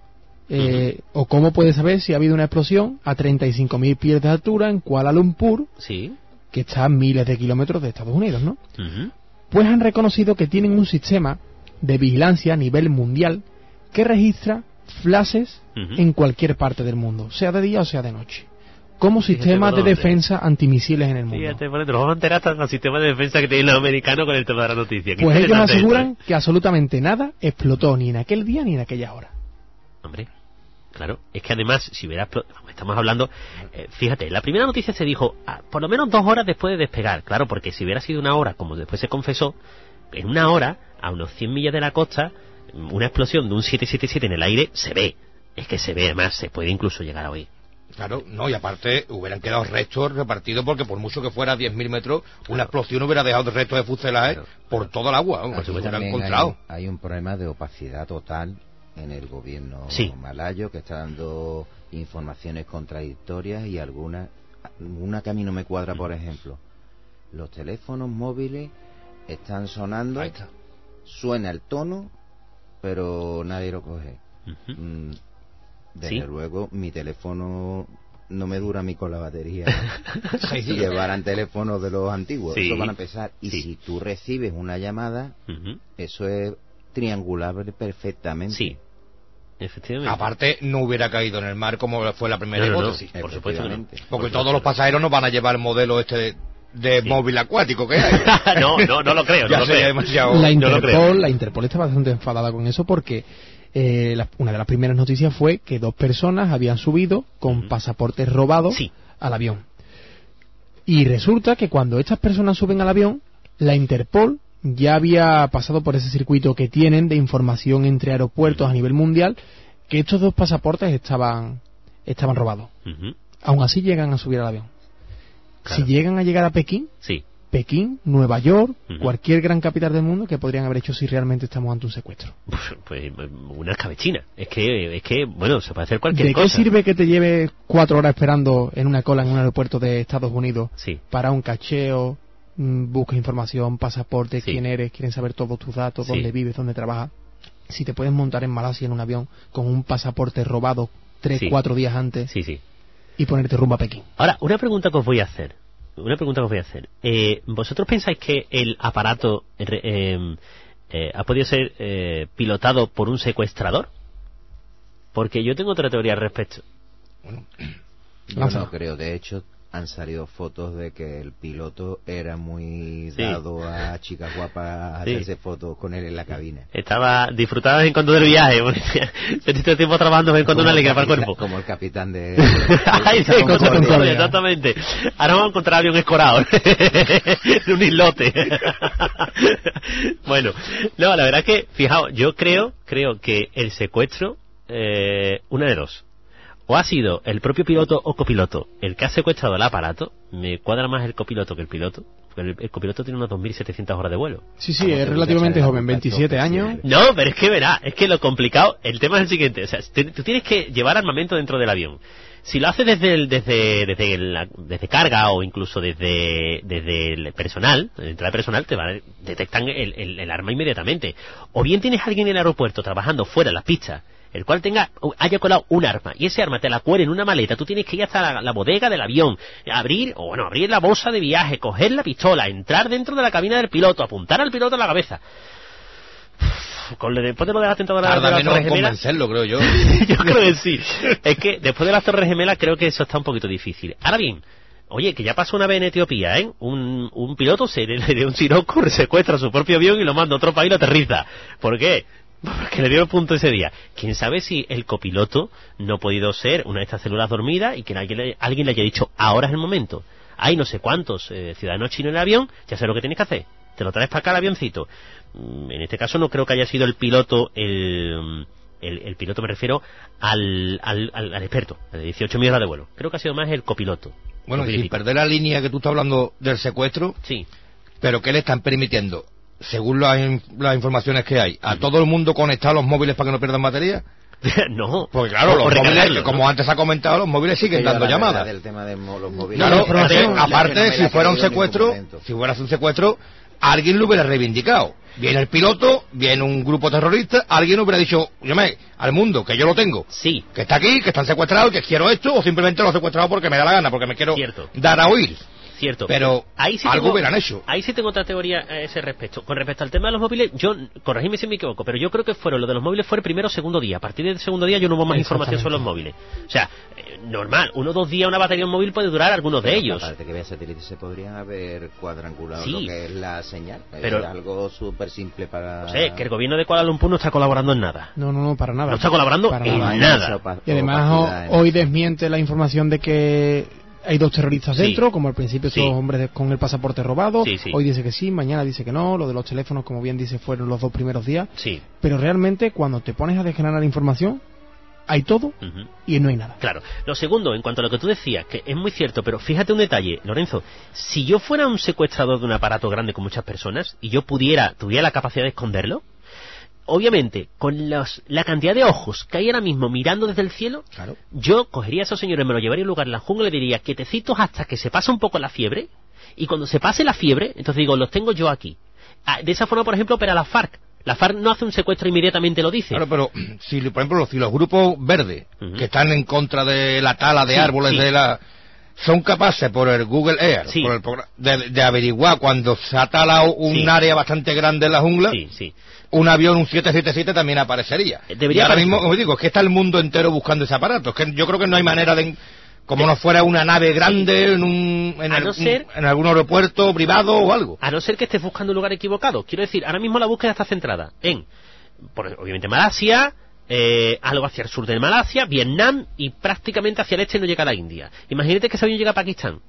Eh, uh-huh. ¿O cómo puede saber si ha habido una explosión a treinta y cinco mil pies de altura en Kuala Lumpur, sí. que está a miles de kilómetros de Estados Unidos, ¿no? Uh-huh. Pues han reconocido que tienen un sistema de vigilancia a nivel mundial que registra flashes uh-huh. en cualquier parte del mundo, sea de día o sea de noche. como sistemas de defensa antimisiles en el mundo. Fíjate, bueno, nos vamos a enterar hasta los sistemas de defensa que tienen los americanos con el tema de la noticia. Pues ellos aseguran esto, ¿eh? que absolutamente nada explotó ni en aquel día ni en aquella hora. Hombre, claro, es que además, si hubiera explotado, estamos hablando, eh, fíjate, la primera noticia se dijo ah, por lo menos dos horas después de despegar, claro, porque si hubiera sido una hora, como después se confesó, en una hora, a unos cien millas de la costa, una explosión de un siete siete siete en el aire se ve, es que se ve, además, se puede incluso llegar a oír. Claro, no, y aparte hubieran quedado restos repartidos porque por mucho que fuera a diez mil metros, claro, una explosión hubiera dejado restos de fuselaje, claro, por todo el agua, ¿no? Por hubieran encontrado. Hay, hay un problema de opacidad total en el gobierno sí. malayo, que está dando informaciones contradictorias y algunas, una que a mí no me cuadra, por ejemplo, los teléfonos móviles están sonando, suena el tono, pero nadie lo coge. Uh-huh. mm, desde ¿Sí? luego mi teléfono no me dura a mí con la batería. Si llevaran teléfonos de los antiguos, sí. eso van a empezar. Y sí. si tú recibes una llamada, uh-huh. eso es triangulable perfectamente. Sí, efectivamente. Aparte, no hubiera caído en el mar como fue la primera no, no, hipótesis. No, por supuesto no. Porque por todos los pasajeros no van a llevar el modelo este de, de sí. móvil acuático que hay. no, no, no lo creo. No lo creo. Demasiado... La Interpol, no lo creo. La Interpol está bastante enfadada con eso porque eh, la, una de las primeras noticias fue que dos personas habían subido con uh-huh. pasaportes robados sí. al avión. Y resulta que cuando estas personas suben al avión, la Interpol ya había pasado por ese circuito que tienen de información entre aeropuertos uh-huh. a nivel mundial, que estos dos pasaportes estaban estaban robados. Uh-huh. Aún así llegan a subir al avión. Claro. Si llegan a llegar a Pekín, sí. Pekín, Nueva York, uh-huh. cualquier gran capital del mundo, que podrían haber hecho si realmente estamos ante un secuestro. Pues una escabechina. Es que, es que bueno, se puede hacer cualquier cosa. cosa. ¿De qué sirve que te lleves cuatro horas esperando en una cola en un aeropuerto de Estados Unidos sí. para un cacheo, mmm, buscas información, pasaporte, sí. quién eres, quieren saber todos tus datos, sí. dónde vives, dónde trabajas? Si te puedes montar en Malasia en un avión con un pasaporte robado tres, sí. cuatro días antes sí, sí. y ponerte rumbo a Pekín. Ahora, una pregunta que os voy a hacer. Una pregunta que os voy a hacer. Eh, ¿Vosotros pensáis que el aparato eh, eh, ha podido ser eh, pilotado por un secuestrador? Porque yo tengo otra teoría al respecto. Bueno, yo no creo. De hecho, han salido fotos de que el piloto era muy sí. dado a chicas guapas a sí. hacerse fotos con él en la cabina. Estaba disfrutaba en cuanto del viaje, este tiempo trabajando en cuanto una alegría para el cuerpo. Como el capitán de... Ay, sí, exactamente. Ahora vamos a encontrar avión escorado de un islote. Bueno, no, la verdad es que, fijaos, yo creo, creo que el secuestro, eh, una de dos. O ha sido el propio piloto o copiloto el que ha secuestrado el aparato. Me cuadra más el copiloto que el piloto. Porque el, el copiloto tiene unas dos mil setecientas horas de vuelo. Sí, sí, es relativamente joven, veintisiete años. No, pero es que verá, es que lo complicado, el tema es el siguiente. O sea, te, tú tienes que llevar armamento dentro del avión. Si lo haces desde el, desde desde el, desde carga o incluso desde desde el personal, la entrada personal, te va, detectan el, el, el arma inmediatamente. O bien tienes a alguien en el aeropuerto trabajando fuera en las pistas, el cual tenga haya colado un arma y ese arma te la cuele en una maleta. Tú tienes que ir hasta la, la bodega del avión, abrir o bueno abrir la bolsa de viaje, coger la pistola, entrar dentro de la cabina del piloto, apuntar al piloto a la cabeza. Con le, después de lo de las tentadoras de las Torres Gemelas, convencerlo, creo yo. Yo creo que sí. Es que después de las Torres Gemelas creo que eso está un poquito difícil. Ahora bien, oye, que ya pasó una vez en Etiopía, ¿eh? Un, un piloto se le dio un siroco, secuestra su propio avión y lo manda a otro país y lo aterriza. ¿Por qué? Porque le dio el punto ese día. ¿Quién sabe si el copiloto no ha podido ser una de estas células dormidas y que alguien le, alguien le haya dicho, ahora es el momento? Hay no sé cuántos eh, ciudadanos chinos en el avión, ya sé lo que tienes que hacer. Te lo traes para acá el avioncito. En este caso no creo que haya sido el piloto, el, el, el piloto me refiero al, al, al, al experto, de dieciocho mil horas de vuelo. Creo que ha sido más el copiloto. Bueno, y sin perder la línea que tú estás hablando del secuestro, sí. ¿Pero qué le están permitiendo? Según las, las informaciones que hay, ¿a todo el mundo conectar los móviles para que no pierdan batería? No, porque claro, los móviles, como ¿no? antes ha comentado, los móviles siguen dando llamadas. Del tema de los móviles. Claro, no, aparte, si fuera un secuestro, si fuera un secuestro, alguien lo hubiera reivindicado. Viene el piloto, viene un grupo terrorista, alguien hubiera dicho, llame al mundo, que yo lo tengo. Sí. Que está aquí, que están secuestrados, que quiero esto, o simplemente lo he secuestrado porque me da la gana, porque me quiero Cierto. dar a oír. cierto. Pero ahí sí algo tengo, hubieran hecho. Ahí sí tengo otra teoría a ese respecto. Con respecto al tema de los móviles, yo, corregidme si me equivoco, pero yo creo que fueron lo de los móviles fue el primero o segundo día. A partir del segundo día yo no hubo más información sobre los móviles. O sea, eh, normal, uno o dos días una batería móvil puede durar algunos de ellos. Aparte que vía satélite se podrían haber cuadrangulado sí. lo que es la señal. Pero es algo súper simple para... No sé, que el gobierno de Kuala Lumpur no está colaborando en nada. No, no, no, para nada. No está colaborando para en nada. nada. Y además hoy desmiente la información de que hay dos terroristas sí. dentro, como al principio sí. estos hombres de, con el pasaporte robado. Sí, sí. Hoy dice que sí, mañana dice que no. Lo de los teléfonos, como bien dice, fueron los dos primeros días. Sí. Pero realmente, cuando te pones a desgranar información, hay todo uh-huh. y no hay nada. Claro. Lo segundo, en cuanto a lo que tú decías, que es muy cierto, pero fíjate un detalle, Lorenzo. Si yo fuera un secuestrador de un aparato grande con muchas personas y yo pudiera, tuviera la capacidad de esconderlo, obviamente, con los, la cantidad de ojos que hay ahora mismo mirando desde el cielo, claro. yo cogería a esos señores, me los llevaría a un lugar en la jungla y le diría quietecitos hasta que se pase un poco la fiebre, y cuando se pase la fiebre, entonces digo, los tengo yo aquí. Ah, de esa forma, por ejemplo, opera la FARC. La FARC no hace un secuestro inmediatamente lo dice. Claro, pero si, por ejemplo, si los grupos verdes, uh-huh. que están en contra de la tala de sí, árboles, sí. de la... son capaces por el Google Earth sí. por el programa, de, de averiguar cuando se ha talado un sí. área bastante grande en la jungla, sí, sí. un avión, un siete siete siete también aparecería. Debería y ahora aparecer. mismo, como digo, es que está el mundo entero buscando ese aparato. Es que yo creo que no hay manera de... como no fuera una nave grande en un en, el, no ser, en algún aeropuerto privado o algo. A no ser que estés buscando un lugar equivocado. Quiero decir, ahora mismo la búsqueda está centrada en, por, obviamente, Malasia... Eh, algo hacia el sur de Malasia, Vietnam y prácticamente hacia el este no llega a la India. Imagínate que ese avión llega a Pakistán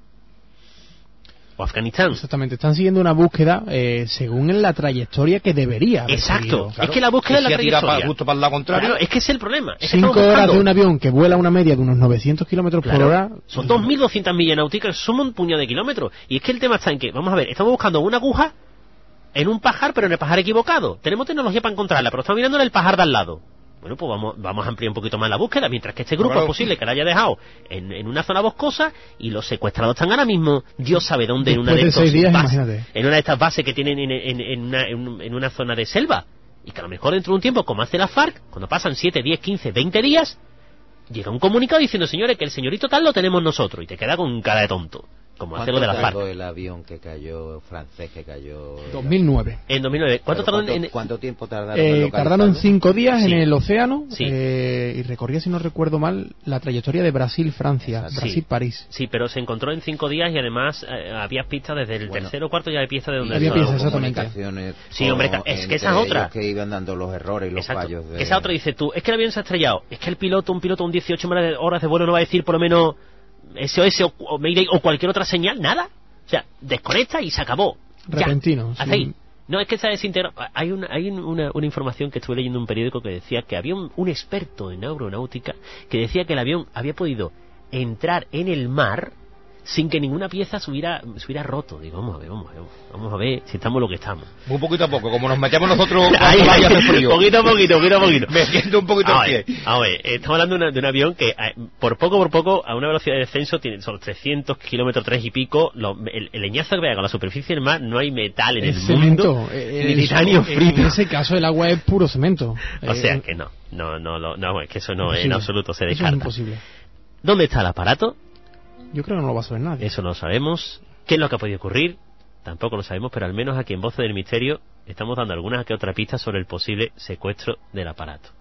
o Afganistán. Exactamente, están siguiendo una búsqueda eh, según en la trayectoria que debería haber exacto, seguido. Claro. Es que la búsqueda es la trayectoria para, justo para el lado contrario. Claro, es que es el problema. Es Cinco que horas buscando... de un avión que vuela una media de unos novecientos kilómetros claro. por hora. Son dos mil doscientas millas náuticas, son un puñado de kilómetros. Y es que el tema está en que, vamos a ver, estamos buscando una aguja en un pajar, pero en el pajar equivocado. Tenemos tecnología para encontrarla, pero estamos mirando en el pajar de al lado. Bueno, pues vamos, vamos a ampliar un poquito más la búsqueda, mientras que este grupo claro. es posible que la haya dejado en, en una zona boscosa y los secuestrados están ahora mismo, Dios sabe dónde, en una de, de días, bases, en una de estas bases que tienen en, en, en, una, en, en una zona de selva. Y que a lo mejor dentro de un tiempo, como hace la FARC, cuando pasan siete, diez, quince, veinte días, llega un comunicado diciendo, señores, que el señorito tal lo tenemos nosotros, y te queda con cara de tonto. Como hace lo de la FARC. ¿Cuánto tardó el avión que cayó, francés que cayó? dos mil nueve. En dos mil nueve. ¿Cuánto tardó ¿cuánto, en...? ¿Cuánto tiempo tardaron eh, en Tardaron cinco días sí. en el océano sí. eh, y recorría, si no recuerdo mal, la trayectoria de Brasil-Francia, sí. Brasil-París. Sí, pero se encontró en cinco días y además eh, había pistas desde el bueno, tercero o cuarto ya de piezas de donde... Había pistas, exactamente. Sí, hombre, es que esa es otra. Que iban dando los errores y los exacto. fallos. De... Esa otra dices tú, es que el avión se ha estrellado, es que el piloto, un piloto, un dieciocho horas de vuelo no va a decir por lo menos S O S o, o Mayday o cualquier otra señal, nada. O sea, desconecta y se acabó. Repentino. Ya, hasta ahí. No, es que está desintegrado. Hay, una, hay una, una información que estuve leyendo en un periódico que decía que había un, un experto en aeronáutica que decía que el avión había podido entrar en el mar sin que ninguna pieza se hubiera, se hubiera roto. Digo, vamos a ver, vamos a ver, vamos a ver si estamos lo que estamos. Un poquito a poco, como nos metemos nosotros cuando vaya a hacer frío. Poquito a poquito, poquito a poquito. Metiendo un poquito a el pie. A ver, estamos hablando de, una, de un avión que por poco, por poco, a una velocidad de descenso, tiene son trescientos kilómetros, tres y pico. Lo, el, el leñazo que vea con la superficie del mar, no hay metal en el, el mundo. Cemento, el, ni titanio frito. En ese caso el agua es puro cemento. O sea eh, que no, no, no, no, no, es que eso no, en absoluto se descarta. Eso es imposible. ¿Dónde está el aparato? Yo creo que no lo va a saber nadie. Eso no lo sabemos. ¿Qué es lo que ha podido ocurrir? Tampoco lo sabemos, pero al menos aquí en Voces del Misterio estamos dando algunas que otras pistas sobre el posible secuestro del aparato.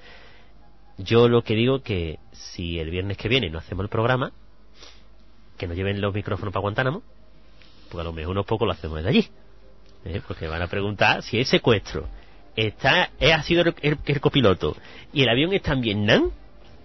Yo lo que digo que si el viernes que viene no hacemos el programa, que nos lleven los micrófonos para Guantánamo, porque a lo mejor unos pocos lo hacemos desde allí. ¿Eh? Porque van a preguntar si el secuestro está, eh, ha sido el, el, el copiloto y el avión está en Vietnam.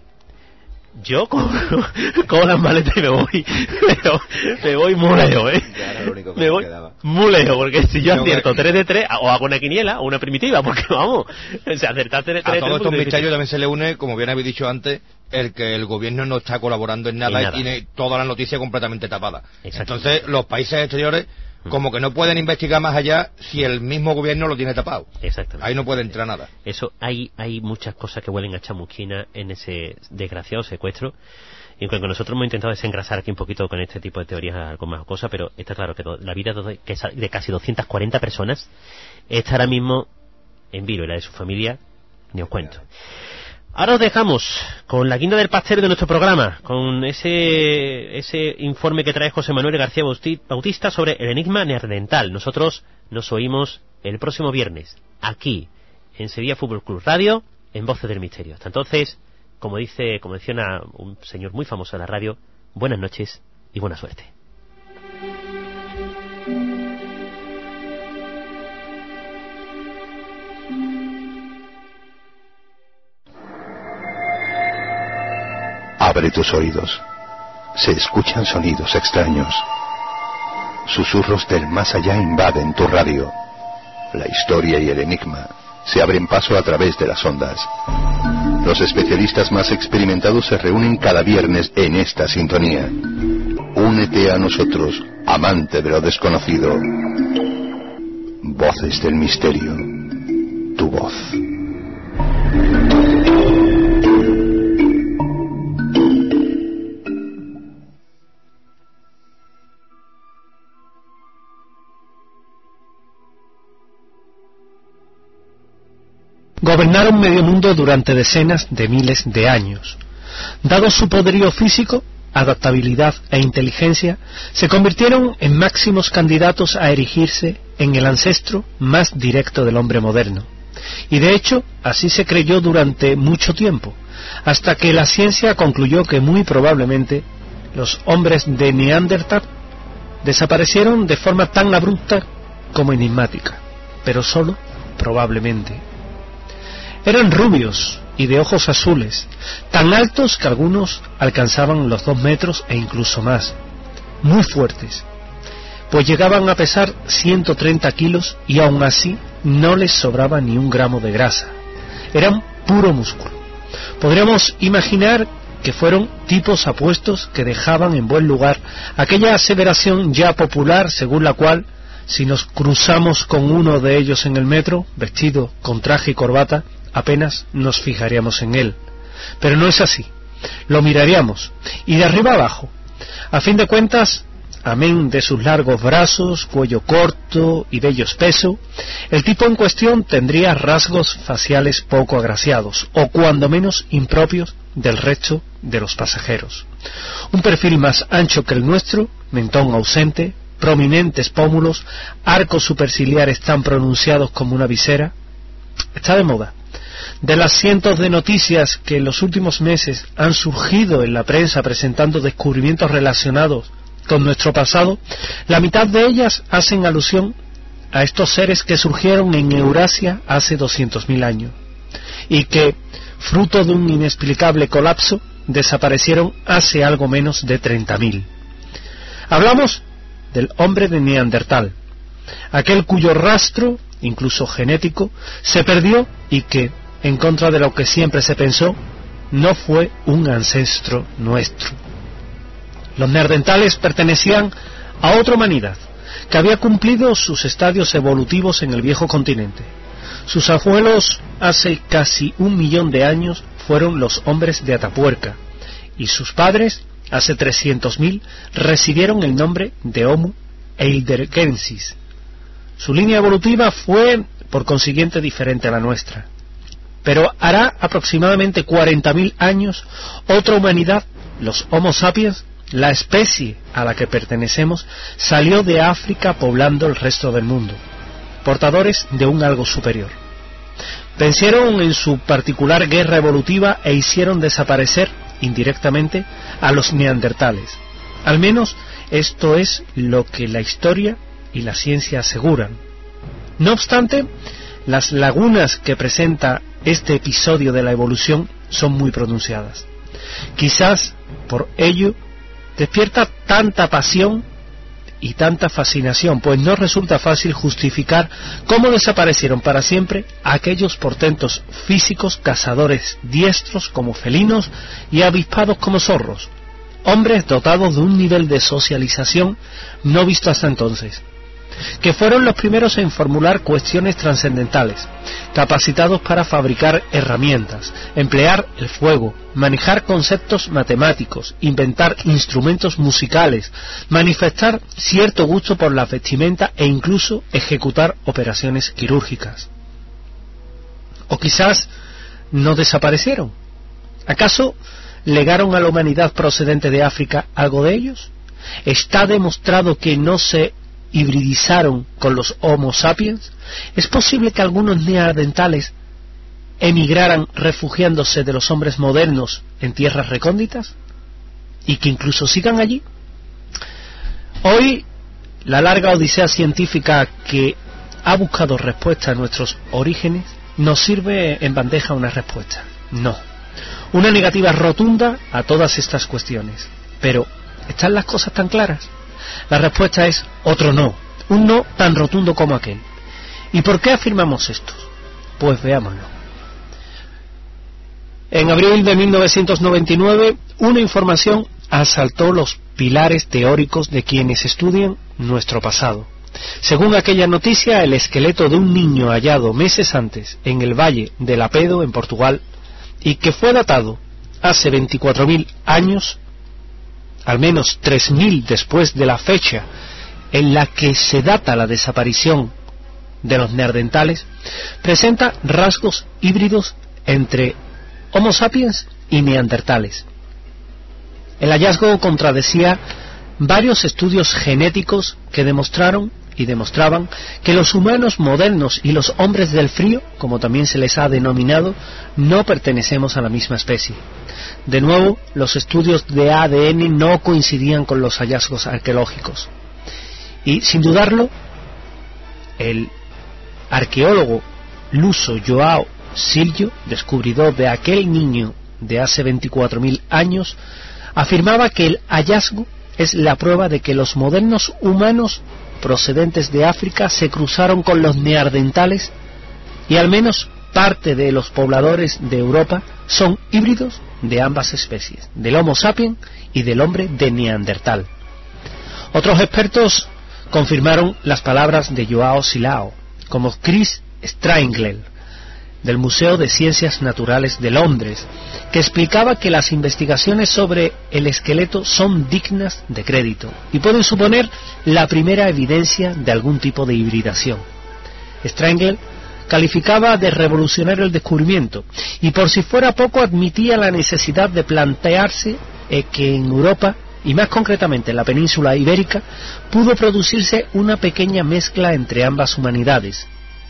Yo cojo, cojo las maletas y me voy, pero me voy muy lejos, ¿eh? Me voy muy lejos, porque si yo acierto tres de tres, o hago una quiniela o una primitiva, porque vamos, o sea, acertar tres de tres... A todos estos misterios también se le une, como bien habéis dicho antes, el que el gobierno no está colaborando en nada, en nada. Y tiene toda la noticia completamente tapada. Entonces, los países exteriores como que no pueden investigar más allá si el mismo gobierno lo tiene tapado. Exactamente. Ahí no puede entrar nada. Eso, hay hay muchas cosas que huelen a chamusquina en ese desgraciado secuestro. Y aunque nosotros hemos intentado desengrasar aquí un poquito con este tipo de teorías algo más cosas, pero está claro que la vida de casi doscientas cuarenta personas está ahora mismo en vilo, y la de su familia, ni os cuento. Ahora os dejamos con la guinda del pastel de nuestro programa, con ese ese informe que trae José Manuel García Bautista sobre el enigma neandertal. Nosotros nos oímos el próximo viernes, aquí, en Sevilla Fútbol Club Radio, en Voces del Misterio. Hasta entonces, como dice, como decía una, un señor muy famoso de la radio, buenas noches y buena suerte. Abre tus oídos. Se escuchan sonidos extraños. Susurros del más allá invaden tu radio. La historia y el enigma se abren paso a través de las ondas. Los especialistas más experimentados se reúnen cada viernes en esta sintonía. Únete a nosotros, amante de lo desconocido. Voces del Misterio. Tu voz. Gobernaron medio mundo durante decenas de miles de años. Dado su poderío físico, adaptabilidad e inteligencia, se convirtieron en máximos candidatos a erigirse en el ancestro más directo del hombre moderno. Y de hecho, así se creyó durante mucho tiempo, hasta que la ciencia concluyó que muy probablemente los hombres de Neandertal desaparecieron de forma tan abrupta como enigmática, pero solo probablemente. Eran rubios y de ojos azules, tan altos que algunos alcanzaban los dos metros e incluso más, muy fuertes, pues llegaban a pesar ciento treinta kilos y aún así no les sobraba ni un gramo de grasa. Eran puro músculo. Podríamos imaginar que fueron tipos apuestos que dejaban en buen lugar aquella aseveración ya popular según la cual si nos cruzamos con uno de ellos en el metro, vestido con traje y corbata, apenas nos fijaríamos en él. Pero no es así. Lo miraríamos, y de arriba abajo. A fin de cuentas, amén de sus largos brazos, cuello corto y bello espeso, el tipo en cuestión tendría rasgos faciales poco agraciados, o cuando menos impropios del resto de los pasajeros. Un perfil más ancho que el nuestro, mentón ausente, prominentes pómulos, arcos superciliares tan pronunciados como una visera. Está de moda. De las cientos de noticias que en los últimos meses han surgido en la prensa presentando descubrimientos relacionados con nuestro pasado, la mitad de ellas hacen alusión a estos seres que surgieron en Eurasia hace doscientos mil años y que, fruto de un inexplicable colapso, desaparecieron hace algo menos de treinta mil. Hablamos del hombre de Neandertal, aquel cuyo rastro, incluso genético, se perdió y que, en contra de lo que siempre se pensó, no fue un ancestro nuestro. Los neandertales pertenecían a otra humanidad, que había cumplido sus estadios evolutivos en el viejo continente. Sus abuelos, hace casi un millón de años, fueron los hombres de Atapuerca, y sus padres, hace trescientos mil, recibieron el nombre de Homo heidelbergensis. Su línea evolutiva fue, por consiguiente, diferente a la nuestra. Pero hará aproximadamente cuarenta mil años, otra humanidad, los Homo sapiens, la especie a la que pertenecemos, salió de África poblando el resto del mundo, portadores de un algo superior. Vencieron en su particular guerra evolutiva e hicieron desaparecer, indirectamente, a los neandertales. Al menos esto es lo que la historia y la ciencia aseguran. No obstante, las lagunas que presenta este episodio de la evolución son muy pronunciadas. Quizás por ello despierta tanta pasión y tanta fascinación, pues no resulta fácil justificar cómo desaparecieron para siempre aquellos portentos físicos cazadores diestros como felinos y avispados como zorros, hombres dotados de un nivel de socialización no visto hasta entonces, que fueron los primeros en formular cuestiones trascendentales, capacitados para fabricar herramientas, emplear el fuego, manejar conceptos matemáticos, inventar instrumentos musicales, manifestar cierto gusto por la vestimenta e incluso ejecutar operaciones quirúrgicas. O quizás no desaparecieron, ¿Acaso legaron a la humanidad procedente de África algo de ellos? ¿Está demostrado que no se hibridizaron con los Homo sapiens? ¿Es posible que algunos neandertales emigraran refugiándose de los hombres modernos en tierras recónditas y que incluso sigan allí? Hoy la larga odisea científica que ha buscado respuesta a nuestros orígenes nos sirve en bandeja una respuesta. No. Una negativa rotunda a todas estas cuestiones. Pero, ¿están las cosas tan claras? La respuesta es otro no. Un no tan rotundo como aquel. ¿Y por qué afirmamos esto? Pues veámoslo. En abril de mil novecientos noventa y nueve, una información asaltó los pilares teóricos de quienes estudian nuestro pasado. Según aquella noticia, el esqueleto de un niño hallado meses antes en el valle de Lapedo, en Portugal, y que fue datado hace veinticuatro mil años, al menos tres mil después de la fecha en la que se data la desaparición de los neandertales, presenta rasgos híbridos entre Homo sapiens y neandertales. El hallazgo contradecía varios estudios genéticos que demostraron y demostraban que los humanos modernos y los hombres del frío, como también se les ha denominado, no pertenecemos a la misma especie. De nuevo, los estudios de A D N no coincidían con los hallazgos arqueológicos. Y, sin dudarlo, el arqueólogo luso João Silvio, descubridor de aquel niño de hace veinticuatro mil años, afirmaba que el hallazgo es la prueba de que los modernos humanos procedentes de África se cruzaron con los neandertales y al menos parte de los pobladores de Europa son híbridos de ambas especies, del Homo sapiens y del hombre de Neandertal. Otros expertos confirmaron las palabras de João Silao, como Chris Strangler, del Museo de Ciencias Naturales de Londres, que explicaba que las investigaciones sobre el esqueleto son dignas de crédito y pueden suponer la primera evidencia de algún tipo de hibridación. Strangler calificaba de revolucionario el descubrimiento y, por si fuera poco, admitía la necesidad de plantearse eh, que en Europa, y más concretamente en la península ibérica, pudo producirse una pequeña mezcla entre ambas humanidades.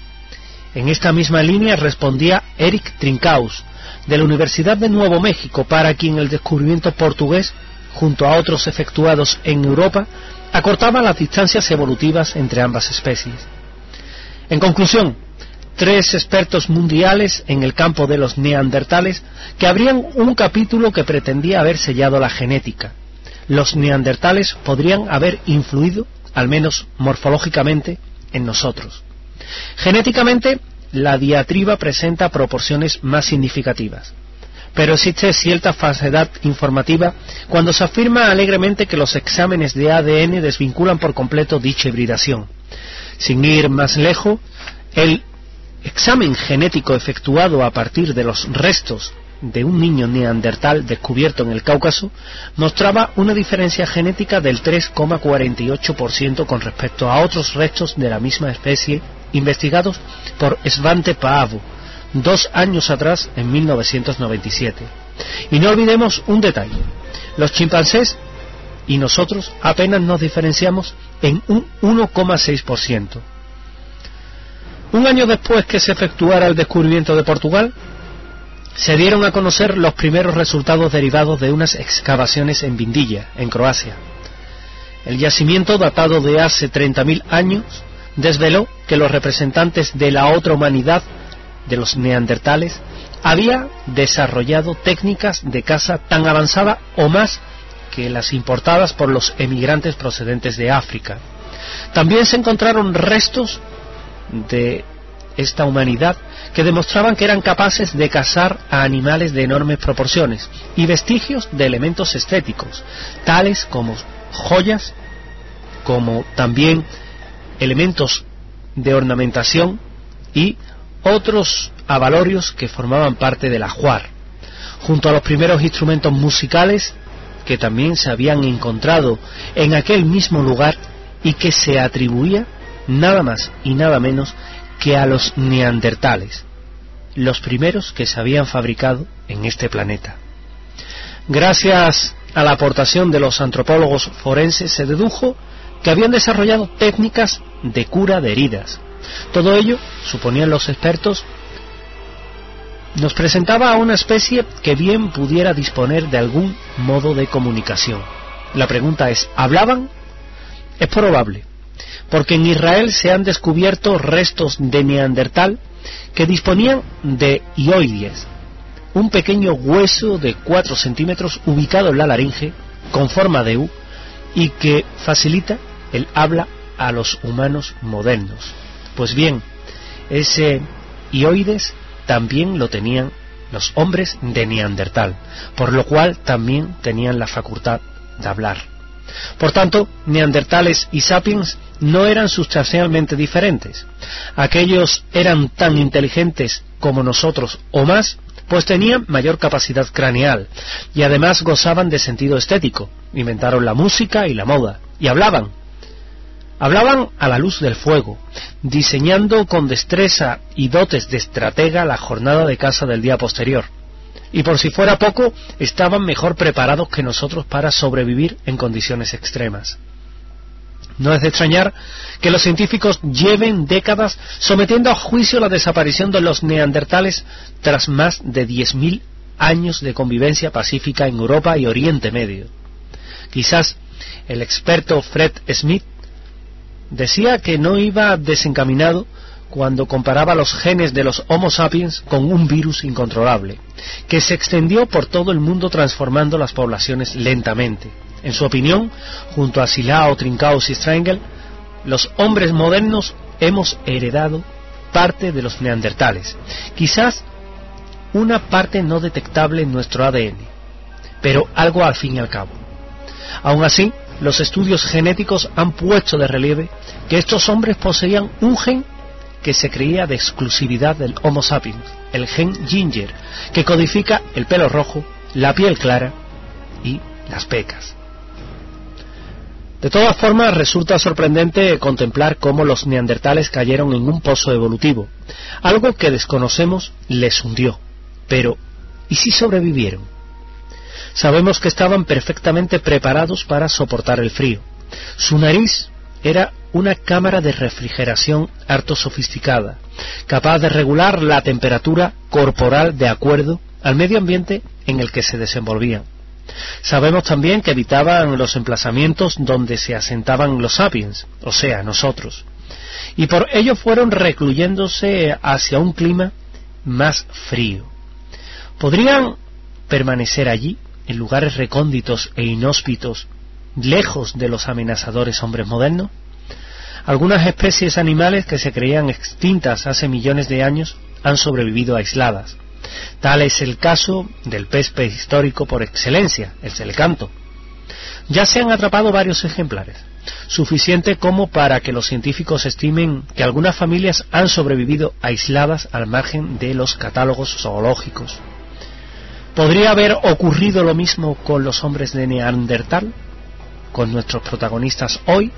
En esta misma línea respondía Eric Trincaus, de la Universidad de Nuevo México, para quien el descubrimiento portugués, junto a otros efectuados en Europa, acortaba las distancias evolutivas entre ambas especies. En conclusión, tres expertos mundiales en el campo de los neandertales que abrían un capítulo que pretendía haber sellado la genética. Los neandertales podrían haber influido, al menos morfológicamente, en nosotros. Genéticamente, la diatriba presenta proporciones más significativas, pero existe cierta falsedad informativa cuando se afirma alegremente que los exámenes de A D N desvinculan por completo dicha hibridación. Sin ir más lejos, el examen genético efectuado a partir de los restos de un niño neandertal descubierto en el Cáucaso mostraba una diferencia genética del tres coma cuarenta y ocho por ciento con respecto a otros restos de la misma especie investigados por Svante Paavo dos años atrás, en mil novecientos noventa y siete. Y no olvidemos un detalle: los chimpancés y nosotros apenas nos diferenciamos en un uno coma seis por ciento. Un año después que se efectuara el descubrimiento de Portugal, se dieron a conocer los primeros resultados derivados de unas excavaciones en Vindilla, en Croacia. El yacimiento, datado de hace treinta mil años, desveló que los representantes de la otra humanidad, de los neandertales, había desarrollado técnicas de caza tan avanzada o más que las importadas por los emigrantes procedentes de África. También se encontraron restos de esta humanidad que demostraban que eran capaces de cazar a animales de enormes proporciones y vestigios de elementos estéticos, tales como joyas, como también elementos de ornamentación y otros avalorios que formaban parte del ajuar, junto a los primeros instrumentos musicales que también se habían encontrado en aquel mismo lugar y que se atribuía nada más y nada menos que a los neandertales, los primeros que se habían fabricado en este planeta. Gracias a la aportación de los antropólogos forenses se dedujo que habían desarrollado técnicas de cura de heridas. Todo ello, suponían los expertos, nos presentaba a una especie que bien pudiera disponer de algún modo de comunicación. La pregunta es, ¿hablaban? Es probable, porque en Israel se han descubierto restos de Neandertal que disponían de hioides, un pequeño hueso de cuatro centímetros ubicado en la laringe, con forma de U, y que facilita el habla a los humanos modernos. Pues bien, ese hioides también lo tenían los hombres de Neandertal, por lo cual también tenían la facultad de hablar. Por tanto, neandertales y sapiens no eran sustancialmente diferentes. Aquellos eran tan inteligentes como nosotros o más, pues tenían mayor capacidad craneal y además gozaban de sentido estético. Inventaron la música y la moda y hablaban. Hablaban a la luz del fuego, diseñando con destreza y dotes de estratega la jornada de caza del día posterior. Y por si fuera poco, estaban mejor preparados que nosotros para sobrevivir en condiciones extremas. No es de extrañar que los científicos lleven décadas sometiendo a juicio la desaparición de los neandertales tras más de diez mil años de convivencia pacífica en Europa y Oriente Medio. Quizás el experto Fred Smith decía que no iba desencaminado cuando comparaba los genes de los Homo sapiens con un virus incontrolable, que se extendió por todo el mundo transformando las poblaciones lentamente. En su opinión, junto a Silao, Trinkaus y Strangel, los hombres modernos hemos heredado parte de los neandertales, quizás una parte no detectable en nuestro A D N, pero algo al fin y al cabo. Aún así, los estudios genéticos han puesto de relieve que estos hombres poseían un gen que se creía de exclusividad del Homo sapiens, el gen Ginger, que codifica el pelo rojo, la piel clara y las pecas. De todas formas, resulta sorprendente contemplar cómo los neandertales cayeron en un pozo evolutivo. Algo que desconocemos les hundió. Pero, ¿y si sobrevivieron? Sabemos que estaban perfectamente preparados para soportar el frío. Su nariz era una cámara de refrigeración harto sofisticada, capaz de regular la temperatura corporal de acuerdo al medio ambiente en el que se desenvolvían. Sabemos también que evitaban los emplazamientos donde se asentaban los sapiens, o sea, nosotros, y por ello fueron recluyéndose hacia un clima más frío. ¿Podrían permanecer allí, en lugares recónditos e inhóspitos, lejos de los amenazadores hombres modernos? Algunas especies animales que se creían extintas hace millones de años han sobrevivido aisladas. Tal es el caso del pez prehistórico por excelencia, el celecanto. Ya se han atrapado varios ejemplares, suficiente como para que los científicos estimen que algunas familias han sobrevivido aisladas al margen de los catálogos zoológicos. ¿Podría haber ocurrido lo mismo con los hombres de Neandertal, con nuestros protagonistas hoy?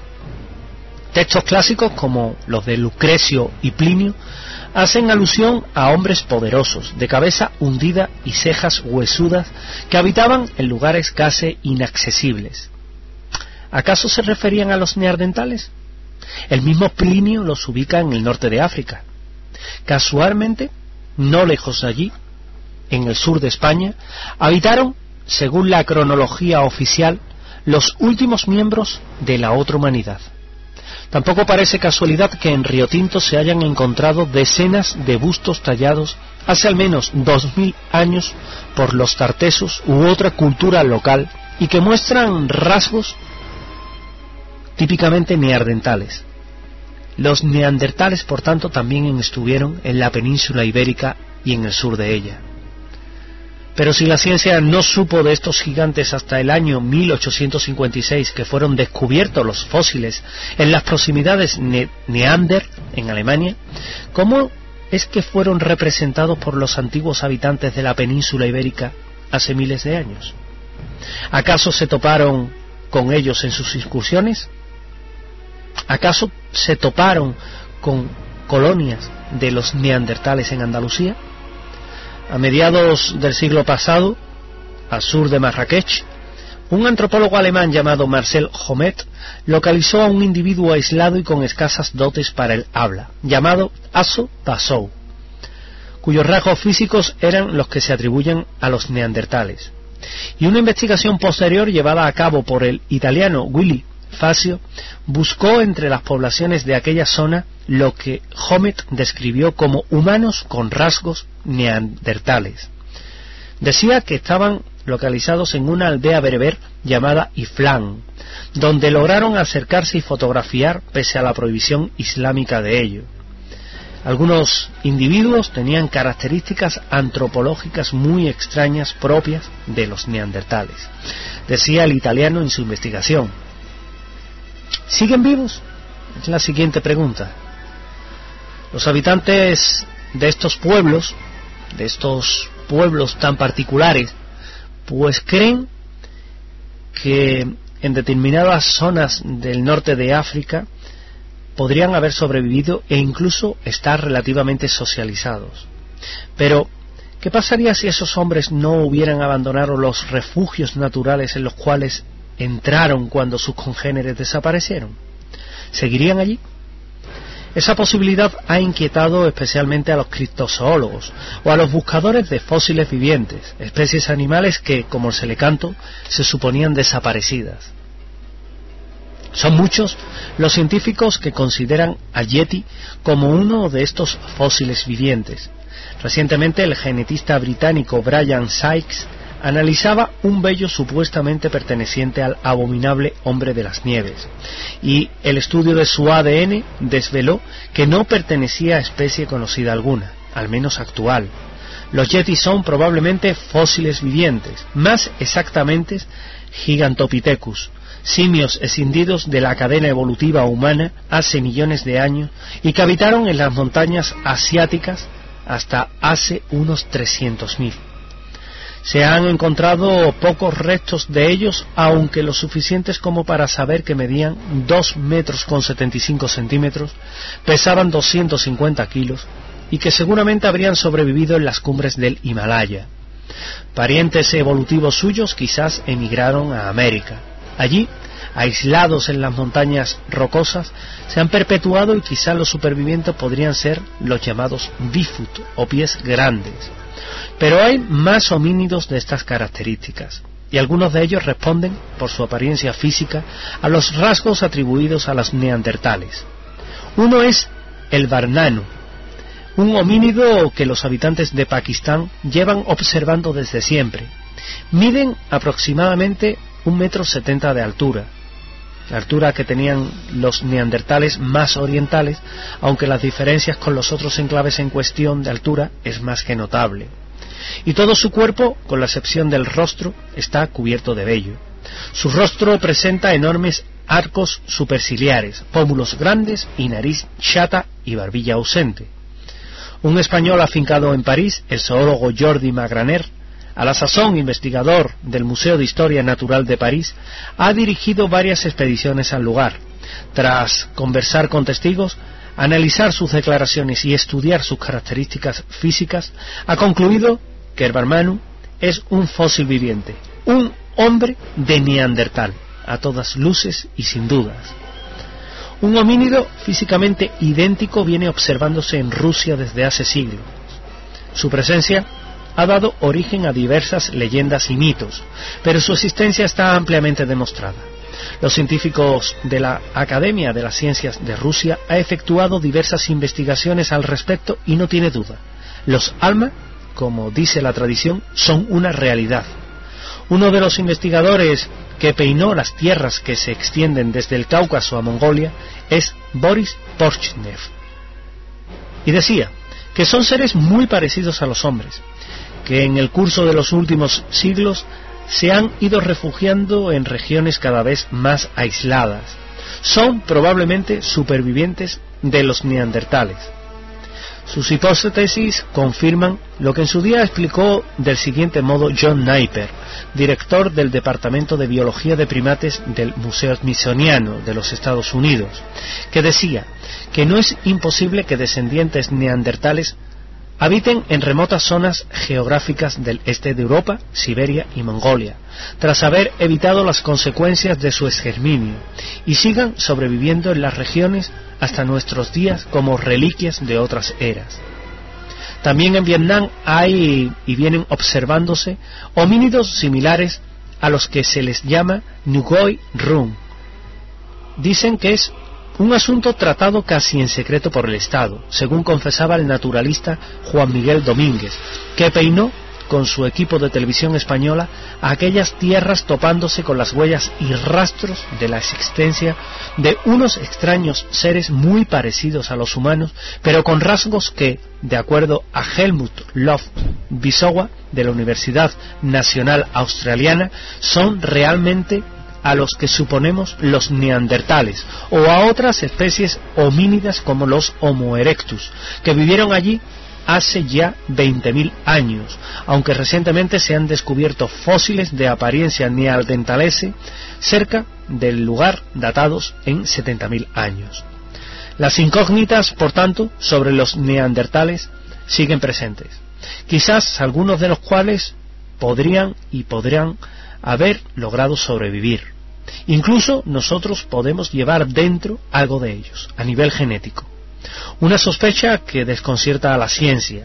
Textos clásicos como los de Lucrecio y Plinio hacen alusión a hombres poderosos, de cabeza hundida y cejas huesudas, que habitaban en lugares casi inaccesibles. ¿Acaso se referían a los neandertales? El mismo Plinio los ubica en el norte de África. Casualmente, no lejos de allí, en el sur de España, habitaron, según la cronología oficial, los últimos miembros de la otra humanidad. Tampoco parece casualidad que en Río Tinto se hayan encontrado decenas de bustos tallados hace al menos dos mil años por los tartesos u otra cultura local y que muestran rasgos típicamente neandertales. Los neandertales, por tanto, también estuvieron en la península ibérica y en el sur de ella. Pero si la ciencia no supo de estos gigantes hasta el año mil ochocientos cincuenta y seis, que fueron descubiertos los fósiles en las proximidades de Neander, en Alemania, ¿cómo es que fueron representados por los antiguos habitantes de la península ibérica hace miles de años? ¿Acaso se toparon con ellos en sus excursiones? ¿Acaso se toparon con colonias de los neandertales en Andalucía? A mediados del siglo pasado, al sur de Marrakech, un antropólogo alemán llamado Marcel Homet localizó a un individuo aislado y con escasas dotes para el habla, llamado Aso Basou, cuyos rasgos físicos eran los que se atribuyen a los neandertales. Y una investigación posterior llevada a cabo por el italiano Willy Fazio buscó entre las poblaciones de aquella zona lo que Homet describió como humanos con rasgos neandertales. Decía que estaban localizados en una aldea bereber llamada Iflán, donde lograron acercarse y fotografiar pese a la prohibición islámica de ello. Algunos individuos tenían características antropológicas muy extrañas propias de los neandertales, decía el italiano en su investigación. ¿Siguen vivos? Es la siguiente pregunta. Los habitantes de estos pueblos, de estos pueblos tan particulares, pues creen que en determinadas zonas del norte de África podrían haber sobrevivido e incluso estar relativamente socializados. Pero, ¿qué pasaría si esos hombres no hubieran abandonado los refugios naturales en los cuales entraron cuando sus congéneres desaparecieron? ¿Seguirían allí? Esa posibilidad ha inquietado especialmente a los criptozoólogos o a los buscadores de fósiles vivientes, especies animales que, como el selecanto, se suponían desaparecidas. Son muchos los científicos que consideran a Yeti como uno de estos fósiles vivientes. Recientemente el genetista británico Brian Sykes analizaba un vello supuestamente perteneciente al abominable hombre de las nieves, y el estudio de su A D N desveló que no pertenecía a especie conocida alguna, al menos actual. Los yetis son probablemente fósiles vivientes, más exactamente Gigantopithecus, simios escindidos de la cadena evolutiva humana hace millones de años y que habitaron en las montañas asiáticas hasta hace unos trescientos mil. Se han encontrado pocos restos de ellos, aunque lo suficientes como para saber que medían dos metros con setenta y cinco centímetros, pesaban doscientos cincuenta kilos y que seguramente habrían sobrevivido en las cumbres del Himalaya. Parientes evolutivos suyos quizás emigraron a América. Allí, aislados en las montañas rocosas, se han perpetuado y quizás los supervivientes podrían ser los llamados Bigfoot o pies grandes. Pero hay más homínidos de estas características, y algunos de ellos responden, por su apariencia física, a los rasgos atribuidos a los neandertales. Uno es el Barnano, un homínido que los habitantes de Pakistán llevan observando desde siempre. Miden aproximadamente un metro setenta de altura, la altura que tenían los neandertales más orientales, aunque las diferencias con los otros enclaves en cuestión de altura es más que notable. Y todo su cuerpo, con la excepción del rostro, está cubierto de vello. Su rostro presenta enormes arcos superciliares, pómulos grandes y nariz chata y barbilla ausente. Un español afincado en París, el zoólogo Jordi Magraner, a la sazón investigador del Museo de Historia Natural de París, ha dirigido varias expediciones al lugar. Tras conversar con testigos, analizar sus declaraciones y estudiar sus características físicas, ha concluido que el Barmanu es un fósil viviente, un hombre de Neandertal, a todas luces y sin dudas. Un homínido físicamente idéntico viene observándose en Rusia desde hace siglos. Su presencia ha dado origen a diversas leyendas y mitos, pero su existencia está ampliamente demostrada. Los científicos de la Academia de las Ciencias de Rusia han efectuado diversas investigaciones al respecto y no tiene duda, los Alma, como dice la tradición, son una realidad. Uno de los investigadores que peinó las tierras que se extienden desde el Cáucaso a Mongolia es Boris Porchnev, y decía que son seres muy parecidos a los hombres, que en el curso de los últimos siglos se han ido refugiando en regiones cada vez más aisladas. Son probablemente supervivientes de los neandertales. Sus hipótesis confirman lo que en su día explicó del siguiente modo John Napier, director del Departamento de Biología de Primates del Museo Smithsoniano de los Estados Unidos, que decía que no es imposible que descendientes neandertales habiten en remotas zonas geográficas del este de Europa, Siberia y Mongolia, tras haber evitado las consecuencias de su exterminio, y sigan sobreviviendo en las regiones hasta nuestros días como reliquias de otras eras. También en Vietnam hay y vienen observándose homínidos similares a los que se les llama Nguoi Rung. Dicen que es un asunto tratado casi en secreto por el Estado, según confesaba el naturalista Juan Miguel Domínguez, que peinó con su equipo de televisión española a aquellas tierras topándose con las huellas y rastros de la existencia de unos extraños seres muy parecidos a los humanos, pero con rasgos que, de acuerdo a Helmut Love Bisowa de la Universidad Nacional Australiana, son realmente a los que suponemos los neandertales o a otras especies homínidas como los Homo erectus, que vivieron allí hace ya veinte mil años, aunque recientemente se han descubierto fósiles de apariencia neandertalese cerca del lugar datados en setenta mil años. Las incógnitas, por tanto, sobre los neandertales siguen presentes, quizás algunos de los cuales podrían y podrían haber logrado sobrevivir. Incluso nosotros podemos llevar dentro algo de ellos, a nivel genético. Una sospecha que desconcierta a la ciencia.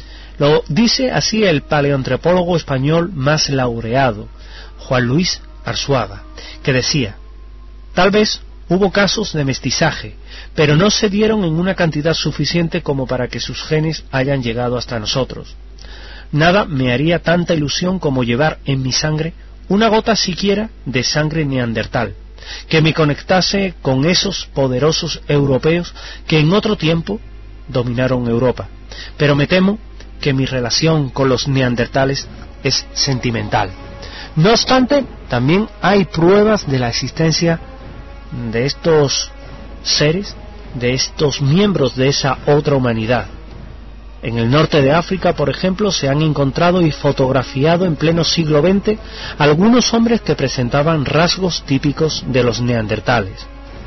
Lo dice así el paleoantropólogo español más laureado, Juan Luis Arzuaga, que decía: tal vez hubo casos de mestizaje, pero no se dieron en una cantidad suficiente como para que sus genes hayan llegado hasta nosotros. Nada me haría tanta ilusión como llevar en mi sangre una gota siquiera de sangre neandertal, que me conectase con esos poderosos europeos que en otro tiempo dominaron Europa. Pero me temo que mi relación con los neandertales es sentimental. No obstante, también hay pruebas de la existencia de estos seres, de estos miembros de esa otra humanidad. En el norte de África, por ejemplo, se han encontrado y fotografiado en pleno siglo veinte algunos hombres que presentaban rasgos típicos de los neandertales.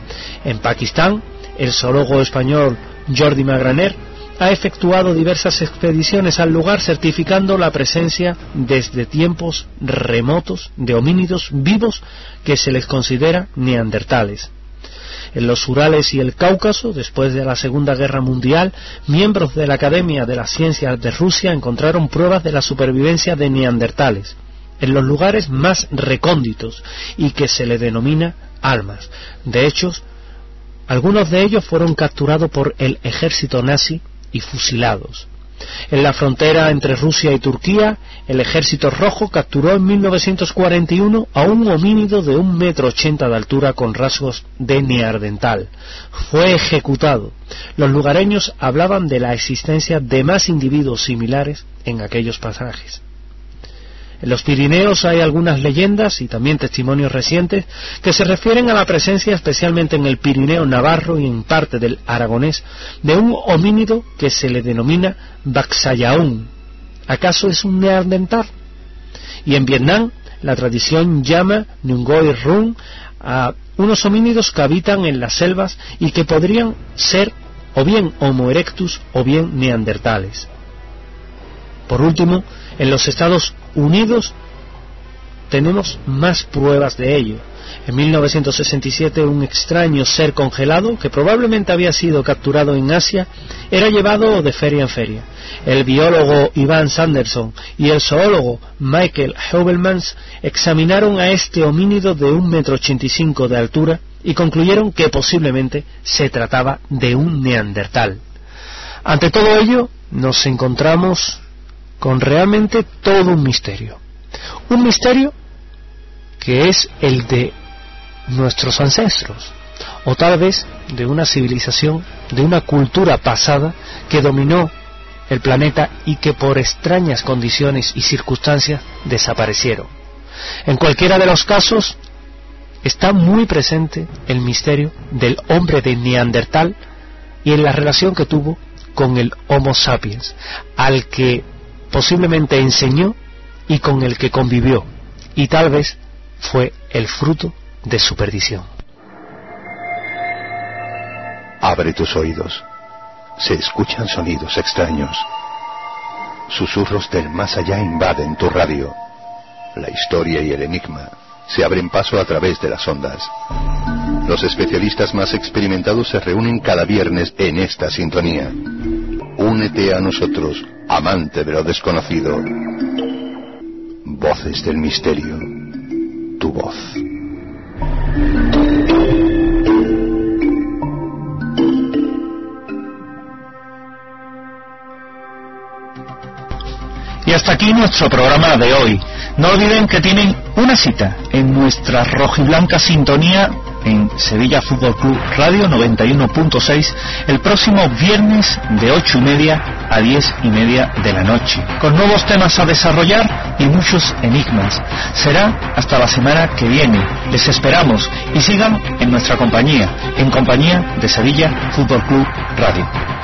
En Pakistán, el zoólogo español Jordi Magraner ha efectuado diversas expediciones al lugar, certificando la presencia desde tiempos remotos de homínidos vivos que se les considera neandertales. En los Urales y el Cáucaso, después de la Segunda Guerra Mundial, miembros de la Academia de las Ciencias de Rusia encontraron pruebas de la supervivencia de neandertales en los lugares más recónditos y que se le denomina almas. De hecho, algunos de ellos fueron capturados por el ejército nazi y fusilados. En la frontera entre Rusia y Turquía, el Ejército Rojo capturó en mil novecientos cuarenta y uno a un homínido de un metro ochenta de altura con rasgos de neandertal. Fue ejecutado. Los lugareños hablaban de la existencia de más individuos similares en aquellos pasajes. En los Pirineos hay algunas leyendas y también testimonios recientes que se refieren a la presencia, especialmente en el Pirineo navarro y en parte del aragonés, de un homínido que se le denomina Baxayaún. ¿Acaso es un neandertal? Y en Vietnam, la tradición llama Nguoi Rung a unos homínidos que habitan en las selvas y que podrían ser o bien Homo erectus o bien neandertales. Por último, en los Estados Unidos tenemos más pruebas de ello. En mil novecientos sesenta y siete, un extraño ser congelado, que probablemente había sido capturado en Asia, era llevado de feria en feria. El biólogo Ivan Sanderson y el zoólogo Michael Heuvelmans examinaron a este homínido de un metro ochenta y cinco de altura y concluyeron que posiblemente se trataba de un neandertal. Ante todo ello, nos encontramos con realmente todo un misterio. Un misterio que es el de nuestros ancestros, o tal vez de una civilización, de una cultura pasada que dominó el planeta y que por extrañas condiciones y circunstancias desaparecieron. En cualquiera de los casos está muy presente el misterio del hombre de Neandertal y en la relación que tuvo con el Homo sapiens, al que posiblemente enseñó y con el que convivió, y tal vez fue el fruto de su perdición. Abre tus oídos. Se escuchan sonidos extraños. Susurros del más allá invaden tu radio. La historia y el enigma se abren paso a través de las ondas. Los especialistas más experimentados se reúnen cada viernes en esta sintonía. Únete a nosotros, amante de lo desconocido. Voces del misterio. Tu voz. Y hasta aquí nuestro programa de hoy. No olviden que tienen una cita en nuestra rojiblanca sintonía en Sevilla Fútbol Club Radio noventa y uno punto seis el próximo viernes de ocho y media a diez y media de la noche, con nuevos temas a desarrollar y muchos enigmas. Será hasta la semana que viene. Les esperamos y sigan en nuestra compañía, en compañía de Sevilla Fútbol Club Radio.